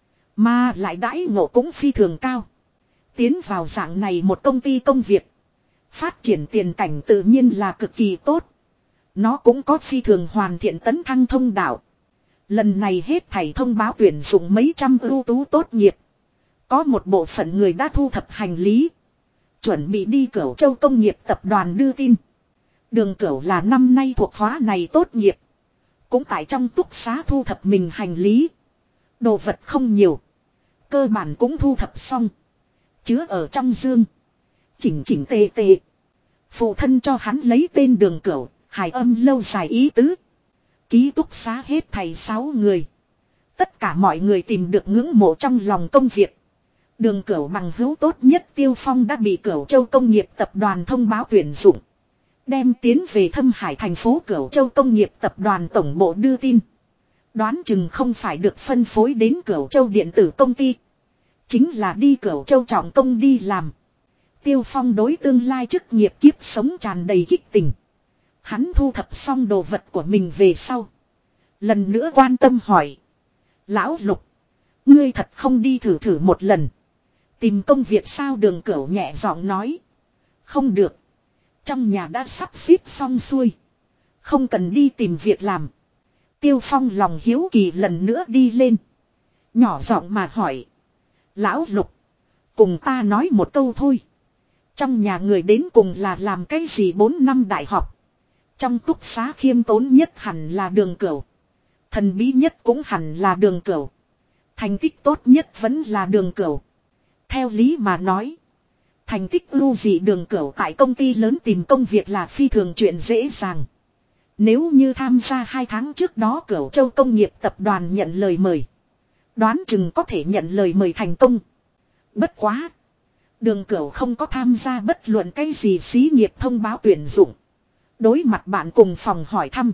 Speaker 1: mà lại đãi ngộ cũng phi thường cao. Tiến vào dạng này một công ty công việc, phát triển tiền cảnh tự nhiên là cực kỳ tốt. Nó cũng có phi thường hoàn thiện tấn thăng thông đạo. Lần này hết thảy thông báo tuyển dụng mấy trăm ưu tú tốt nghiệp. Có một bộ phận người đã thu thập hành lý. Chuẩn bị đi Cửu Châu Công nghiệp Tập đoàn đưa tin. Đường Cửu là năm nay thuộc khóa này tốt nghiệp. Cũng tại trong túc xá thu thập mình hành lý. Đồ vật không nhiều. Cơ bản cũng thu thập xong. Chứa ở trong dương. Chỉnh tề tề. Phụ thân cho hắn lấy tên Đường Cửu, hài âm lâu dài ý tứ. Ký túc xá hết thầy 6 người. Tất cả mọi người tìm được ngưỡng mộ trong lòng công việc. Đường Cửu bằng hữu tốt nhất Tiêu Phong đã bị Cửu Châu Công nghiệp Tập đoàn thông báo tuyển dụng. Đem tiến về Thâm Hải thành phố Cửu Châu Công nghiệp Tập đoàn tổng bộ đưa tin. Đoán chừng không phải được phân phối đến Cửu Châu điện tử công ty. Chính là đi Cửu Châu trọng công đi làm. Tiêu Phong đối tương lai chức nghiệp kiếp sống tràn đầy kích tình. Hắn thu thập xong đồ vật của mình về sau. Lần nữa quan tâm hỏi. Lão Lục, ngươi thật không đi thử một lần. Tìm công việc sao? Đường Cửu nhẹ giọng nói. Không được. Trong nhà đã sắp xếp xong xuôi. Không cần đi tìm việc làm. Tiêu Phong lòng hiếu kỳ lần nữa đi lên. Nhỏ giọng mà hỏi. Lão Lục, cùng ta nói một câu thôi. Trong nhà người đến cùng là làm cái gì 4 năm đại học. Trong túc xá khiêm tốn nhất hẳn là Đường Cửu. Thần bí nhất cũng hẳn là Đường Cửu. Thành tích tốt nhất vẫn là Đường Cửu. Theo lý mà nói, thành tích ưu dị Đường Cửu tại công ty lớn tìm công việc là phi thường chuyện dễ dàng. Nếu như tham gia 2 tháng trước đó Cửu Châu Công nghiệp Tập đoàn nhận lời mời, đoán chừng có thể nhận lời mời thành công. Bất quá, Đường Cửu không có tham gia bất luận cái gì xí nghiệp thông báo tuyển dụng. Đối mặt bạn cùng phòng hỏi thăm,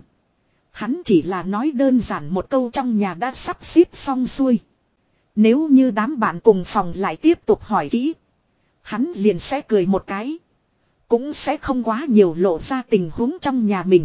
Speaker 1: hắn chỉ là nói đơn giản một câu trong nhà đã sắp xếp xong xuôi. Nếu như đám bạn cùng phòng lại tiếp tục hỏi kỹ, hắn liền sẽ cười một cái. Cũng sẽ không quá nhiều lộ ra tình huống trong nhà mình.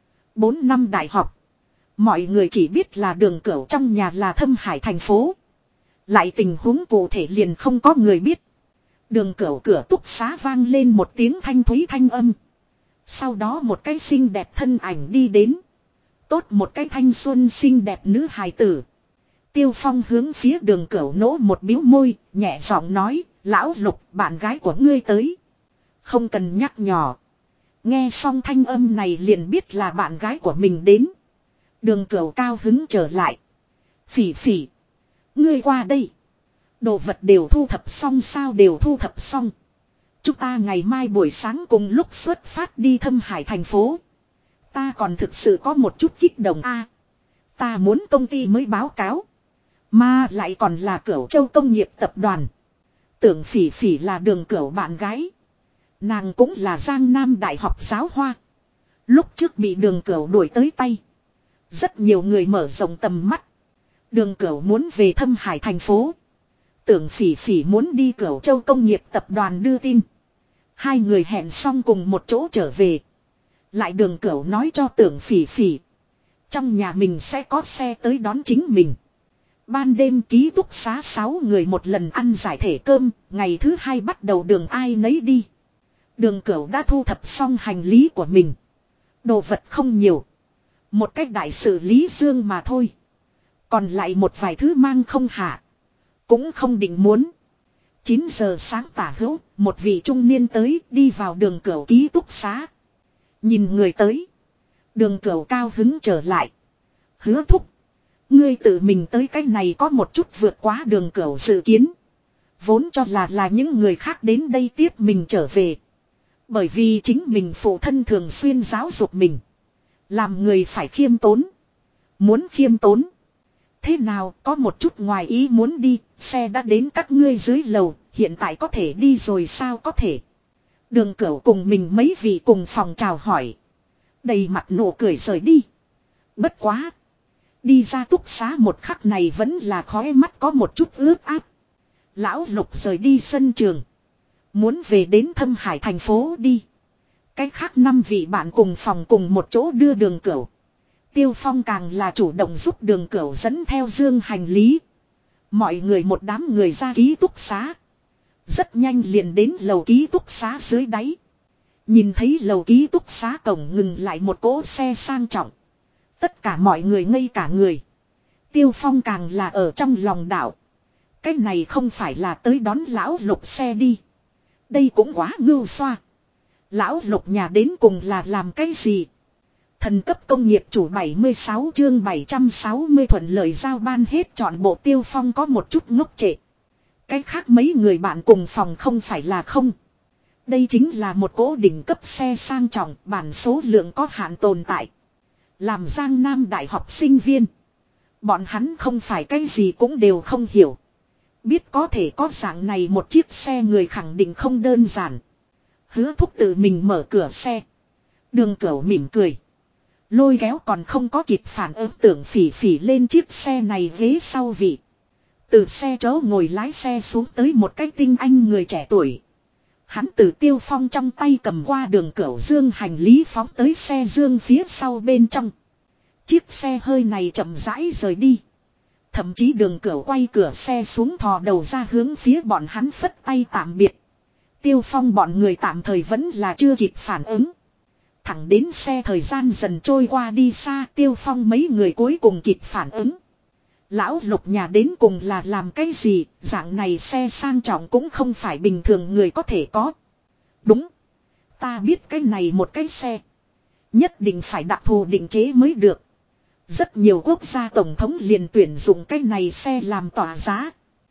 Speaker 1: 4 năm đại học, mọi người chỉ biết là Đường Cửu trong nhà là Thâm Hải thành phố. Lại tình huống cụ thể liền không có người biết. Đường Cửu cửa túc xá vang lên một tiếng thanh thúy thanh âm. Sau đó một cái xinh đẹp thân ảnh đi đến. Tốt một cái thanh xuân xinh đẹp nữ hài tử. Tiêu Phong hướng phía Đường Cửu nỗ một biếu môi, nhẹ giọng nói, lão Lục, bạn gái của ngươi tới. Không cần nhắc nhỏ. Nghe xong thanh âm này liền biết là bạn gái của mình đến. Đường Cửu cao hứng trở lại. Phỉ phỉ. Ngươi qua đây. Đồ vật đều thu thập xong sao, đều thu thập xong. Chúng ta ngày mai buổi sáng cùng lúc xuất phát đi Thâm Hải thành phố. Ta còn thực sự có một chút kích động a. Ta muốn công ty mới báo cáo. Mà lại còn là Cửu Châu Công nghiệp tập đoàn. Tưởng Phỉ Phỉ là Đường Cửu bạn gái. Nàng cũng là Giang Nam Đại học giáo hoa. Lúc trước bị Đường Cửu đuổi tới tay. Rất nhiều người mở rộng tầm mắt. Đường Cửu muốn về Thâm Hải thành phố. Tưởng Phỉ Phỉ muốn đi Cửu Châu Công nghiệp tập đoàn đưa tin. Hai người hẹn xong cùng một chỗ trở về. Lại Đường Cửu nói cho Tưởng Phỉ Phỉ. Trong nhà mình sẽ có xe tới đón chính mình. Ban đêm ký túc xá 6 người một lần ăn giải thể cơm. Ngày thứ 2 bắt đầu đường ai nấy đi. Đường Cửu đã thu thập xong hành lý của mình. Đồ vật không nhiều. Một cách đại sự lý dương mà thôi. Còn lại một vài thứ mang không hạ. Cũng không định muốn. 9 giờ sáng tả hữu, một vị trung niên tới đi vào Đường Cửu ký túc xá. Nhìn người tới. Đường Cửu cao hứng trở lại. Hứa thúc. Ngươi tự mình tới cái này có một chút vượt quá Đường Cửu dự kiến. Vốn cho là những người khác đến đây tiếp mình trở về. Bởi vì chính mình phụ thân thường xuyên giáo dục mình. Làm người phải khiêm tốn. Muốn khiêm tốn. Thế nào, có một chút ngoài ý muốn đi, xe đã đến các ngươi dưới lầu, hiện tại có thể đi rồi sao có thể. Đường Cửu cùng mình mấy vị cùng phòng chào hỏi. Đầy mặt nụ cười rời đi. Bất quá. Đi ra túc xá một khắc này vẫn là khóe mắt có một chút ướt áp. Lão Lục rời đi sân trường. Muốn về đến Thâm Hải thành phố đi. Cách khác 5 vị bạn cùng phòng cùng một chỗ đưa Đường Cửu. Tiêu Phong càng là chủ động giúp Đường Cửu dẫn theo dương hành lý. Mọi người một đám người ra ký túc xá. Rất nhanh liền đến lầu ký túc xá dưới đáy. Nhìn thấy lầu ký túc xá cổng ngừng lại một cỗ xe sang trọng. Tất cả mọi người ngây cả người. Tiêu Phong càng là ở trong lòng đảo. Cái này không phải là tới đón lão Lục xe đi. Đây cũng quá ngưu xoa. Lão Lục nhà đến cùng là làm cái gì? Thần cấp công nghiệp chủ 76 chương 760 thuận lợi giao ban hết chọn bộ. Tiêu Phong có một chút ngốc trệ. Cái khác mấy người bạn cùng phòng không phải là không. Đây chính là một cỗ đỉnh cấp xe sang trọng, bản số lượng có hạn tồn tại. Làm Giang Nam Đại học sinh viên. Bọn hắn không phải cái gì cũng đều không hiểu. Biết có thể có dạng này một chiếc xe người khẳng định không đơn giản. Hứa thúc tự mình mở cửa xe. Đường Cửu mỉm cười. Lôi kéo còn không có kịp phản ứng Tưởng Phỉ Phỉ lên chiếc xe này ghế sau vị. Từ xe chớ ngồi lái xe xuống tới một cái tinh anh người trẻ tuổi. Hắn từ Tiêu Phong trong tay cầm qua Đường Cửu dương hành lý phóng tới xe dương phía sau bên trong. Chiếc xe hơi này chậm rãi rời đi. Thậm chí Đường Cửu quay cửa xe xuống thò đầu ra hướng phía bọn hắn phất tay tạm biệt. Tiêu Phong bọn người tạm thời vẫn là chưa kịp phản ứng. Thẳng đến xe thời gian dần trôi qua đi xa, Tiêu Phong mấy người cuối cùng kịp phản ứng. Lão Lục nhà đến cùng là làm cái gì, dạng này xe sang trọng cũng không phải bình thường người có thể có. Đúng. Ta biết cái này một cái xe. Nhất định phải đặc thù định chế mới được. Rất nhiều quốc gia tổng thống liền tuyển dụng cái này xe làm tỏa giá.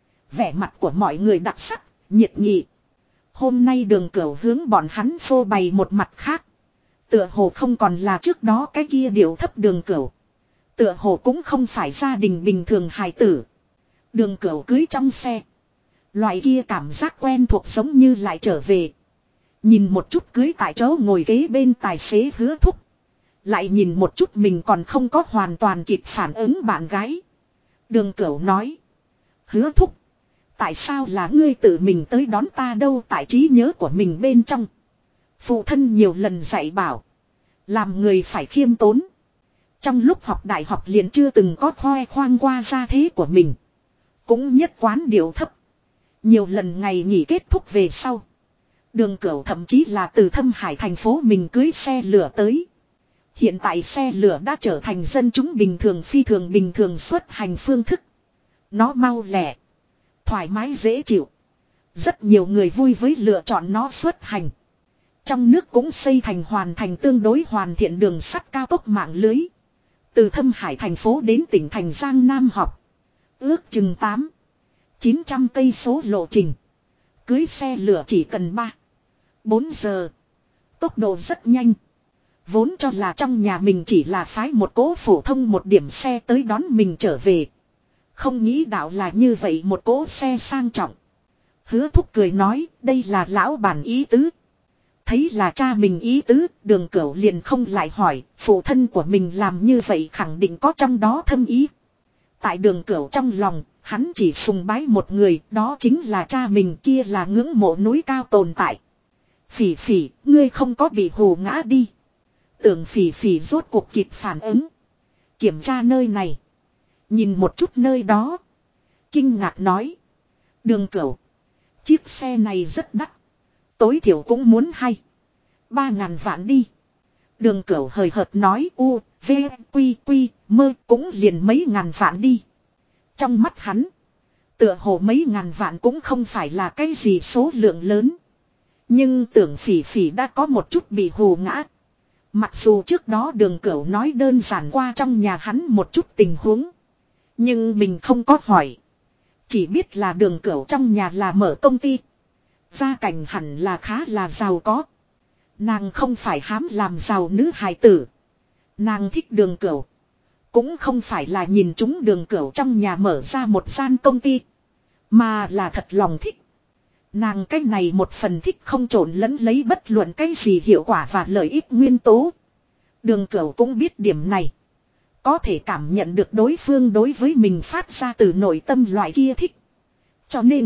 Speaker 1: Vẻ mặt của mọi người đặc sắc, nhiệt nghị. Hôm nay Đường Cửu hướng bọn hắn phô bày một mặt khác. Tựa hồ không còn là trước đó cái kia điệu thấp Đường Cửu. Tựa hồ cũng không phải gia đình bình thường hài tử. Đường Cửu cưới trong xe. Loại kia cảm giác quen thuộc giống như lại trở về. Nhìn một chút cưới tại chỗ ngồi kế bên tài xế Hứa thúc. Lại nhìn một chút mình còn không có hoàn toàn kịp phản ứng bạn gái. Đường Cửu nói. Hứa thúc. Tại sao là ngươi tự mình tới đón ta đâu, tại trí nhớ của mình bên trong. Phụ thân nhiều lần dạy bảo. Làm người phải khiêm tốn. Trong lúc học đại học liền chưa từng có khoe khoang qua gia thế của mình. Cũng nhất quán điệu thấp. Nhiều lần ngày nghỉ kết thúc về sau. Đường Cửu thậm chí là từ Thâm Hải thành phố mình cưới xe lửa tới. Hiện tại xe lửa đã trở thành dân chúng bình thường phi thường bình thường xuất hành phương thức. Nó mau lẹ, thoải mái dễ chịu. Rất nhiều người vui với lựa chọn nó xuất hành. Trong nước cũng xây thành hoàn thành tương đối hoàn thiện đường sắt cao tốc mạng lưới. Từ Thâm Hải thành phố đến tỉnh thành Giang Nam học. Ước chừng 800-900 cây số lộ trình. Cưới xe lửa chỉ cần 3-4 giờ. Tốc độ rất nhanh. Vốn cho là trong nhà mình chỉ là phái một cỗ phổ thông một điểm xe tới đón mình trở về. Không nghĩ đạo là như vậy một cỗ xe sang trọng. Hứa Thúc cười nói đây là lão bản ý tứ. Thấy là cha mình ý tứ, Đường Cửu liền không lại hỏi, phụ thân của mình làm như vậy khẳng định có trong đó thâm ý. Tại Đường Cửu trong lòng, hắn chỉ sùng bái một người, đó chính là cha mình, kia là ngưỡng mộ núi cao tồn tại. Phỉ Phỉ, ngươi không có bị hù ngã đi. Tưởng Phỉ Phỉ rốt cuộc kịp phản ứng. Kiểm tra nơi này. Nhìn một chút nơi đó. Kinh ngạc nói. Đường Cửu, chiếc xe này rất đắt. Tối thiểu cũng muốn 2-3 ngàn vạn đi. Đường Cửu hời hợt nói u, v, quy quy, mơ cũng liền mấy ngàn vạn đi. Trong mắt hắn, tựa hồ mấy ngàn vạn cũng không phải là cái gì số lượng lớn. Nhưng Tưởng Phỉ Phỉ đã có một chút bị hù ngã. Mặc dù trước đó Đường Cửu nói đơn giản qua trong nhà hắn một chút tình huống. Nhưng mình không có hỏi. Chỉ biết là Đường Cửu trong nhà là mở công ty. Gia cảnh hẳn là khá là giàu có. Nàng không phải hám làm giàu nữ hài tử. Nàng thích Đường Cửu. Cũng không phải là nhìn chúng Đường Cửu trong nhà mở ra một gian công ty. Mà là thật lòng thích. Nàng cái này một phần thích không trộn lẫn lấy bất luận cái gì hiệu quả và lợi ích nguyên tố. Đường Cửu cũng biết điểm này. Có thể cảm nhận được đối phương đối với mình phát ra từ nội tâm loại kia thích. Cho nên,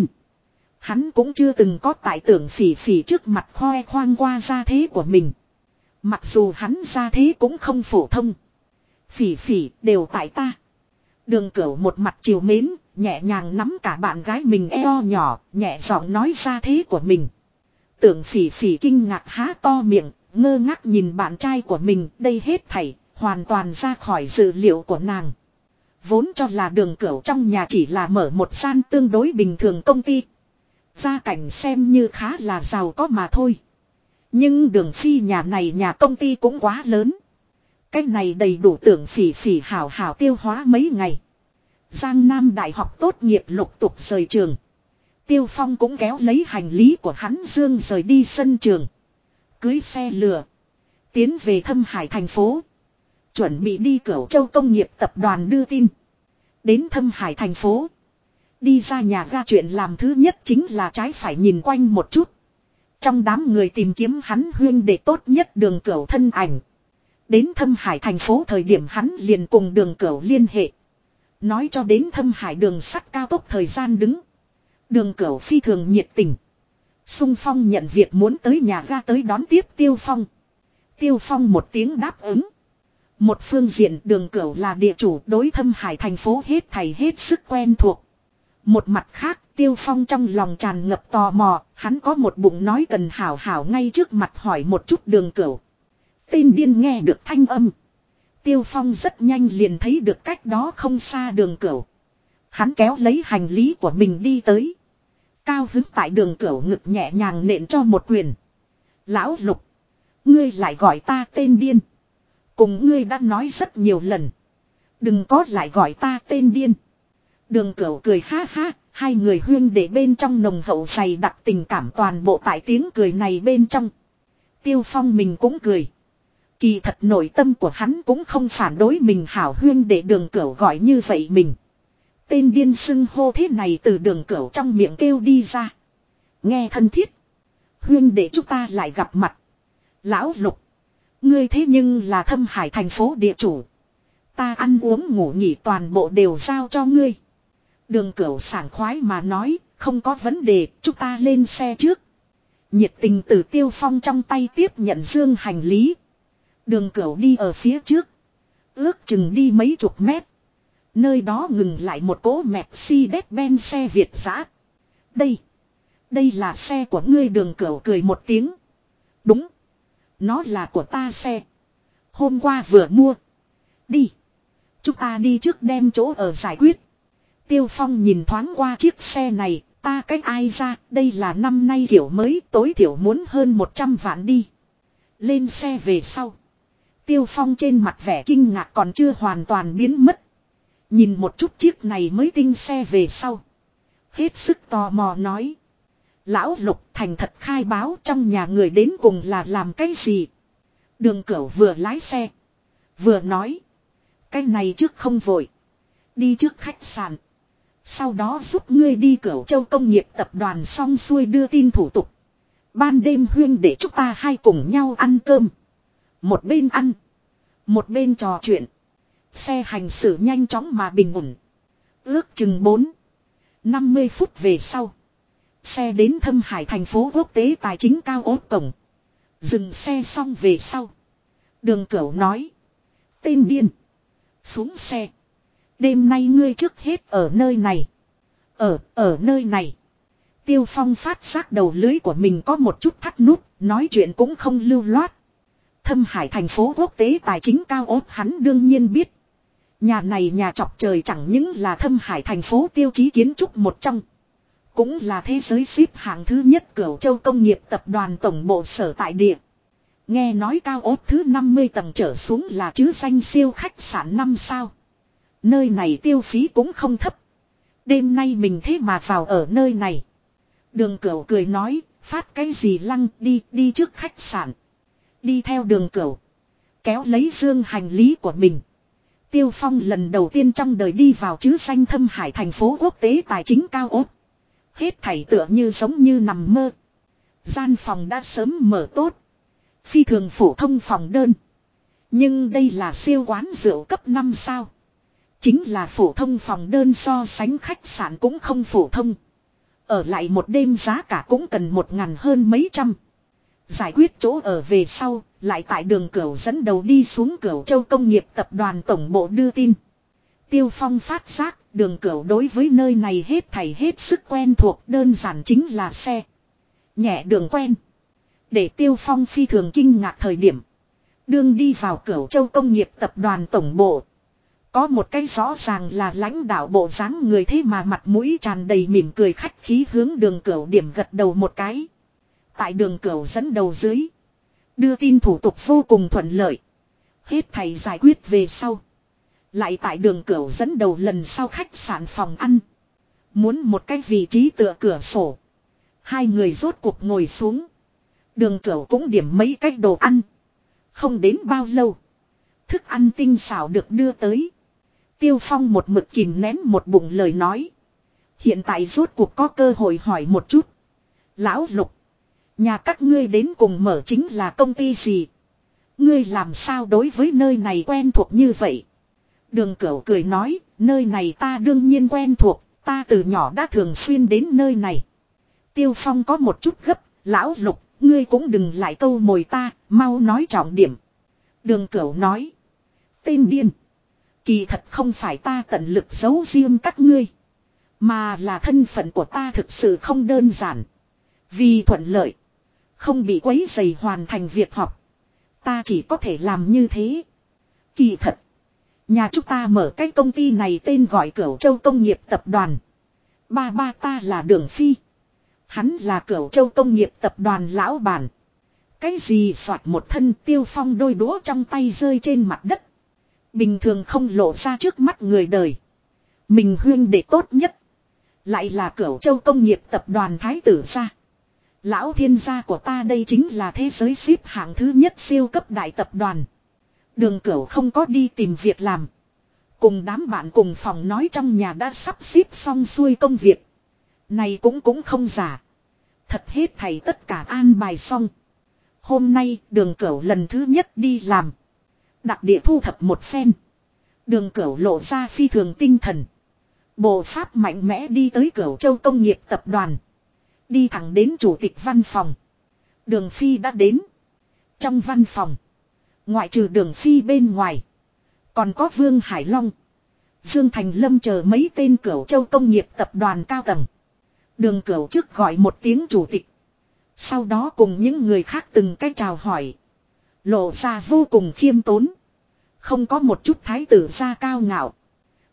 Speaker 1: hắn cũng chưa từng có tại Tưởng Phỉ Phỉ trước mặt khoe khoang qua gia thế của mình. Mặc dù hắn gia thế cũng không phổ thông. Phỉ Phỉ đều tại ta. Đường Cửu một mặt chiều mến, nhẹ nhàng nắm cả bạn gái mình eo nhỏ, nhẹ giọng nói gia thế của mình. Tưởng Phỉ Phỉ kinh ngạc há to miệng, ngơ ngác nhìn bạn trai của mình, đây hết thảy hoàn toàn ra khỏi dự liệu của nàng. Vốn cho là Đường Cửu trong nhà chỉ là mở một gian tương đối bình thường công ty. Gia cảnh xem như khá là giàu có mà thôi. Nhưng Đường Phi nhà này nhà công ty cũng quá lớn. Cái này đầy đủ Tưởng Phỉ Phỉ hảo hảo tiêu hóa mấy ngày. Giang Nam Đại học tốt nghiệp lục tục rời trường. Tiêu Phong cũng kéo lấy hành lý của hắn Dương rời đi sân trường. Cưới xe lửa. Tiến về Thâm Hải thành phố. Chuẩn bị đi Cửu Châu Công nghiệp tập đoàn đưa tin. Đến Thâm Hải thành phố. Đi ra nhà ga chuyện làm thứ nhất chính là trái phải nhìn quanh một chút. Trong đám người tìm kiếm hắn huyên để tốt nhất Đường Cửu thân ảnh. Đến Thâm Hải thành phố thời điểm hắn liền cùng Đường Cửu liên hệ. Nói cho đến Thâm Hải đường sắt cao tốc thời gian đứng. Đường Cửu phi thường nhiệt tình. Xung phong nhận việc muốn tới nhà ga tới đón tiếp Tiêu Phong. Tiêu Phong một tiếng đáp ứng. Một phương diện Đường Cửu là địa chủ đối Thâm Hải thành phố hết thảy hết sức quen thuộc. Một mặt khác Tiêu Phong trong lòng tràn ngập tò mò, hắn có một bụng nói cần hảo hảo ngay trước mặt hỏi một chút Đường Cửu. Tên điên nghe được thanh âm. Tiêu Phong rất nhanh liền thấy được cách đó không xa Đường Cửu. Hắn kéo lấy hành lý của mình đi tới. Cao hứng tại Đường Cửu ngực nhẹ nhàng nện cho một quyền. Lão Lục, ngươi lại gọi ta tên điên. Cùng ngươi đã nói rất nhiều lần. Đừng có lại gọi ta tên điên. Đường Cửu cười ha ha, hai người huyên để bên trong nồng hậu dày đặc tình cảm toàn bộ tại tiếng cười này bên trong. Tiêu Phong mình cũng cười. Kỳ thật nội tâm của hắn cũng không phản đối mình hảo huyên để Đường Cửu gọi như vậy mình. Tên điên xưng hô thế này từ Đường Cửu trong miệng kêu đi ra. Nghe thân thiết. Huyên để chúng ta lại gặp mặt. Lão Lục, ngươi thế nhưng là Thâm Hải thành phố địa chủ. Ta ăn uống ngủ nghỉ toàn bộ đều giao cho ngươi. Đường Cửu sảng khoái mà nói, không có vấn đề, chúng ta lên xe trước. Nhiệt tình từ Tiêu Phong trong tay tiếp nhận dương hành lý. Đường Cửu đi ở phía trước. Ước chừng đi mấy chục mét. Nơi đó ngừng lại một cỗ Mercedes-Benz xe Việt dã. Đây là xe của ngươi. Đường Cửu cười một tiếng. Đúng. Nó là của ta xe. Hôm qua vừa mua. Đi. Chúng ta đi trước đem chỗ ở giải quyết. Tiêu Phong nhìn thoáng qua chiếc xe này, ta cách ai ra, đây là năm nay kiểu mới, tối thiểu muốn hơn 100 vạn đi. Lên xe về sau. Tiêu Phong trên mặt vẻ kinh ngạc còn chưa hoàn toàn biến mất. Nhìn một chút chiếc này mới tinh xe về sau. Hết sức tò mò nói. Lão Lục thành thật khai báo trong nhà người đến cùng là làm cái gì. Đường Cửu vừa lái xe. Vừa nói. Cái này trước không vội. Đi trước khách sạn. Sau đó giúp ngươi đi Cửu Châu Công nghiệp tập đoàn xong xuôi đưa tin thủ tục. Ban đêm huyên để chúng ta hai cùng nhau ăn cơm. Một bên ăn. Một bên trò chuyện. Xe hành xử nhanh chóng mà bình ổn. Ước chừng 50 phút về sau. Xe đến Thâm Hải thành phố quốc tế tài chính cao ốt cổng. Dừng xe xong về sau. Đường Cửu nói. Tên điên. Xuống xe. Đêm nay ngươi trước hết ở nơi này. Ở nơi này. Tiêu Phong phát giác đầu lưới của mình có một chút thắt nút. Nói chuyện cũng không lưu loát. Thâm Hải thành phố quốc tế tài chính cao ốt hắn đương nhiên biết. Nhà này nhà chọc trời chẳng những là Thâm Hải thành phố tiêu chí kiến trúc một trong. Cũng là thế giới xếp hạng thứ nhất Cửu Châu Công nghiệp tập đoàn tổng bộ sở tại địa. Nghe nói cao ốt thứ 50 tầng trở xuống là chứ danh siêu khách sạn 5 sao. Nơi này tiêu phí cũng không thấp. Đêm nay mình thế mà vào ở nơi này. Đường Cửu cười nói, phát cái gì lăng đi trước khách sạn. Đi theo Đường Cửu. Kéo lấy dương hành lý của mình. Tiêu Phong lần đầu tiên trong đời đi vào chứ danh Thâm Hải thành phố quốc tế tài chính cao ốt. Hết thảy tựa như giống như nằm mơ. Gian phòng đã sớm mở tốt. Phi thường phổ thông phòng đơn. Nhưng đây là siêu quán rượu cấp 5 sao. Chính là phổ thông phòng đơn so sánh khách sạn cũng không phổ thông. Ở lại một đêm giá cả cũng cần 1.000 hơn mấy trăm. Giải quyết chỗ ở về sau, lại tại Đường Cửu dẫn đầu đi xuống Cửu Châu Công nghiệp tập đoàn tổng bộ đưa tin. Tiêu Phong phát giác, Đường Cửu đối với nơi này hết thảy hết sức quen thuộc, đơn giản chính là xe. Nhẹ đường quen. Để Tiêu Phong phi thường kinh ngạc thời điểm. Đương đi vào Cửu Châu Công nghiệp tập đoàn tổng bộ. Có một cái rõ ràng là lãnh đạo bộ dáng người thế mà mặt mũi tràn đầy mỉm cười khách khí hướng Đường Cửu điểm gật đầu một cái. Tại Đường Cửu dẫn đầu dưới. Đưa tin thủ tục vô cùng thuận lợi. Hết thầy giải quyết về sau. Lại tại Đường Cửu dẫn đầu lần sau khách sạn phòng ăn. Muốn một cái vị trí tựa cửa sổ. Hai người rốt cuộc ngồi xuống. Đường Cửu cũng điểm mấy cái đồ ăn. Không đến bao lâu. Thức ăn tinh xảo được đưa tới. Tiêu Phong một mực kìm nén một bụng lời nói. Hiện tại rốt cuộc có cơ hội hỏi một chút. Lão Lục. Nhà các ngươi đến cùng mở chính là công ty gì? Ngươi làm sao đối với nơi này quen thuộc như vậy? Đường Cửu cười nói, nơi này ta đương nhiên quen thuộc, ta từ nhỏ đã thường xuyên đến nơi này. Tiêu Phong có một chút gấp, Lão Lục, ngươi cũng đừng lại câu mồi ta, mau nói trọng điểm. Đường Cửu nói, tên điên. Kỳ thật không phải ta tận lực giấu riêng các ngươi. Mà là thân phận của ta thực sự không đơn giản. Vì thuận lợi. Không bị quấy rầy hoàn thành việc học. Ta chỉ có thể làm như thế. Kỳ thật. Nhà chúng ta mở cái công ty này tên gọi Cửu Châu Công nghiệp tập đoàn. Ba ta là Đường Phi. Hắn là Cửu Châu Công nghiệp tập đoàn lão bản. Cái gì soạt một thân Tiêu Phong đôi đũa trong tay rơi trên mặt đất. Bình thường không lộ ra trước mắt người đời. Mình huyên đệ tốt nhất. Lại là Cửu Châu Công nghiệp tập đoàn thái tử gia. Lão thiên gia của ta đây chính là thế giới xếp hạng thứ nhất siêu cấp đại tập đoàn. Đường Cửu không có đi tìm việc làm. Cùng đám bạn cùng phòng nói trong nhà đã sắp xếp xong xuôi công việc. Này cũng không giả. Thật hết thảy tất cả an bài xong. Hôm nay Đường Cửu lần thứ nhất đi làm. Đặc địa thu thập một phen. Đường Cửu lộ ra phi thường tinh thần. Bộ pháp mạnh mẽ đi tới Cửu Châu Công nghiệp tập đoàn. Đi thẳng đến chủ tịch văn phòng. Đường Phi đã đến. Trong văn phòng. Ngoại trừ Đường Phi bên ngoài. Còn có Vương Hải Long. Dương Thành Lâm chờ mấy tên Cửu Châu Công nghiệp tập đoàn cao tầng. Đường Cửu trước gọi một tiếng chủ tịch. Sau đó cùng những người khác từng cái chào hỏi. Lộ ra vô cùng khiêm tốn. Không có một chút thái tử gia cao ngạo.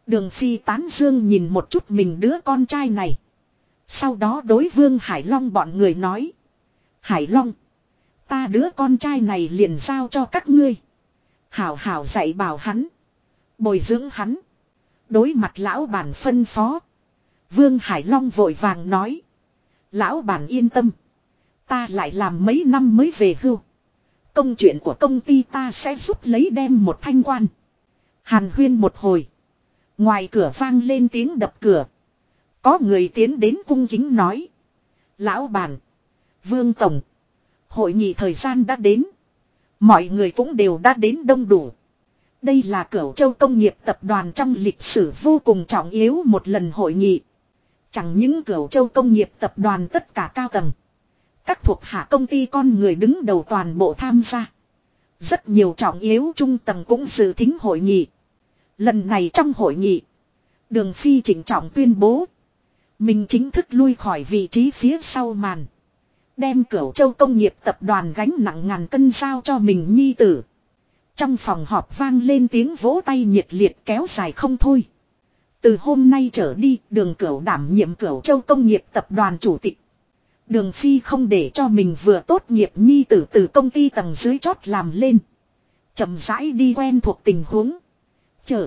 Speaker 1: Đường Phi tán dương nhìn một chút mình đứa con trai này. Sau đó đối Vương Hải Long bọn người nói. Hải Long. Ta đứa con trai này liền giao cho các ngươi. Hảo hảo dạy bảo hắn. Bồi dưỡng hắn. Đối mặt lão bản phân phó. Vương Hải Long vội vàng nói. Lão bản yên tâm. Ta lại làm mấy năm mới về hưu. Công chuyện của công ty ta sẽ giúp lấy đem một thanh quan. Hàn huyên một hồi. Ngoài cửa vang lên tiếng đập cửa. Có người tiến đến cung kính nói. Lão bản. Vương Tổng. Hội nghị thời gian đã đến. Mọi người cũng đều đã đến đông đủ. Đây là Cửu Châu Công nghiệp tập đoàn trong lịch sử vô cùng trọng yếu một lần hội nghị. Chẳng những Cửu Châu Công nghiệp tập đoàn tất cả cao tầng. Các thuộc hạ công ty con người đứng đầu toàn bộ tham gia. Rất nhiều trọng yếu trung tầng cũng dự thính hội nghị. Lần này trong hội nghị. Đường Phi chỉnh trọng tuyên bố. Mình chính thức lui khỏi vị trí phía sau màn. Đem Cửu Châu Công nghiệp tập đoàn gánh nặng ngàn cân giao cho mình nhi tử. Trong phòng họp vang lên tiếng vỗ tay nhiệt liệt kéo dài không thôi. Từ hôm nay trở đi, Đường Cửu đảm nhiệm Cửu Châu Công nghiệp tập đoàn chủ tịch. Đường Phi không để cho mình vừa tốt nghiệp nhi tử từ công ty tầng dưới chót làm lên. Chậm rãi đi quen thuộc tình huống. Chờ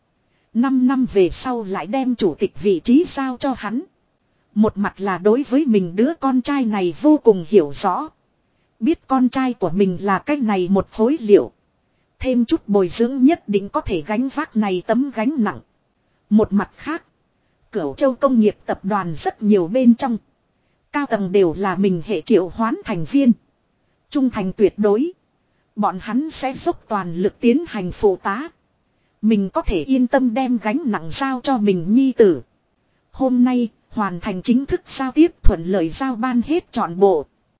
Speaker 1: 5 năm về sau lại đem chủ tịch vị trí giao cho hắn. Một mặt là đối với mình đứa con trai này vô cùng hiểu rõ. Biết con trai của mình là cái này một khối liệu. Thêm chút bồi dưỡng nhất định có thể gánh vác này tấm gánh nặng. Một mặt khác. Cửu Châu Công nghiệp tập đoàn rất nhiều bên trong. Cao tầng đều là mình hệ triệu hoán thành viên. Trung thành tuyệt đối. Bọn hắn sẽ dốc toàn lực tiến hành phụ tá. Mình có thể yên tâm đem gánh nặng giao cho mình nhi tử. Hôm nay, hoàn thành chính thức giao tiếp thuận lợi giao ban hết trọn bộ.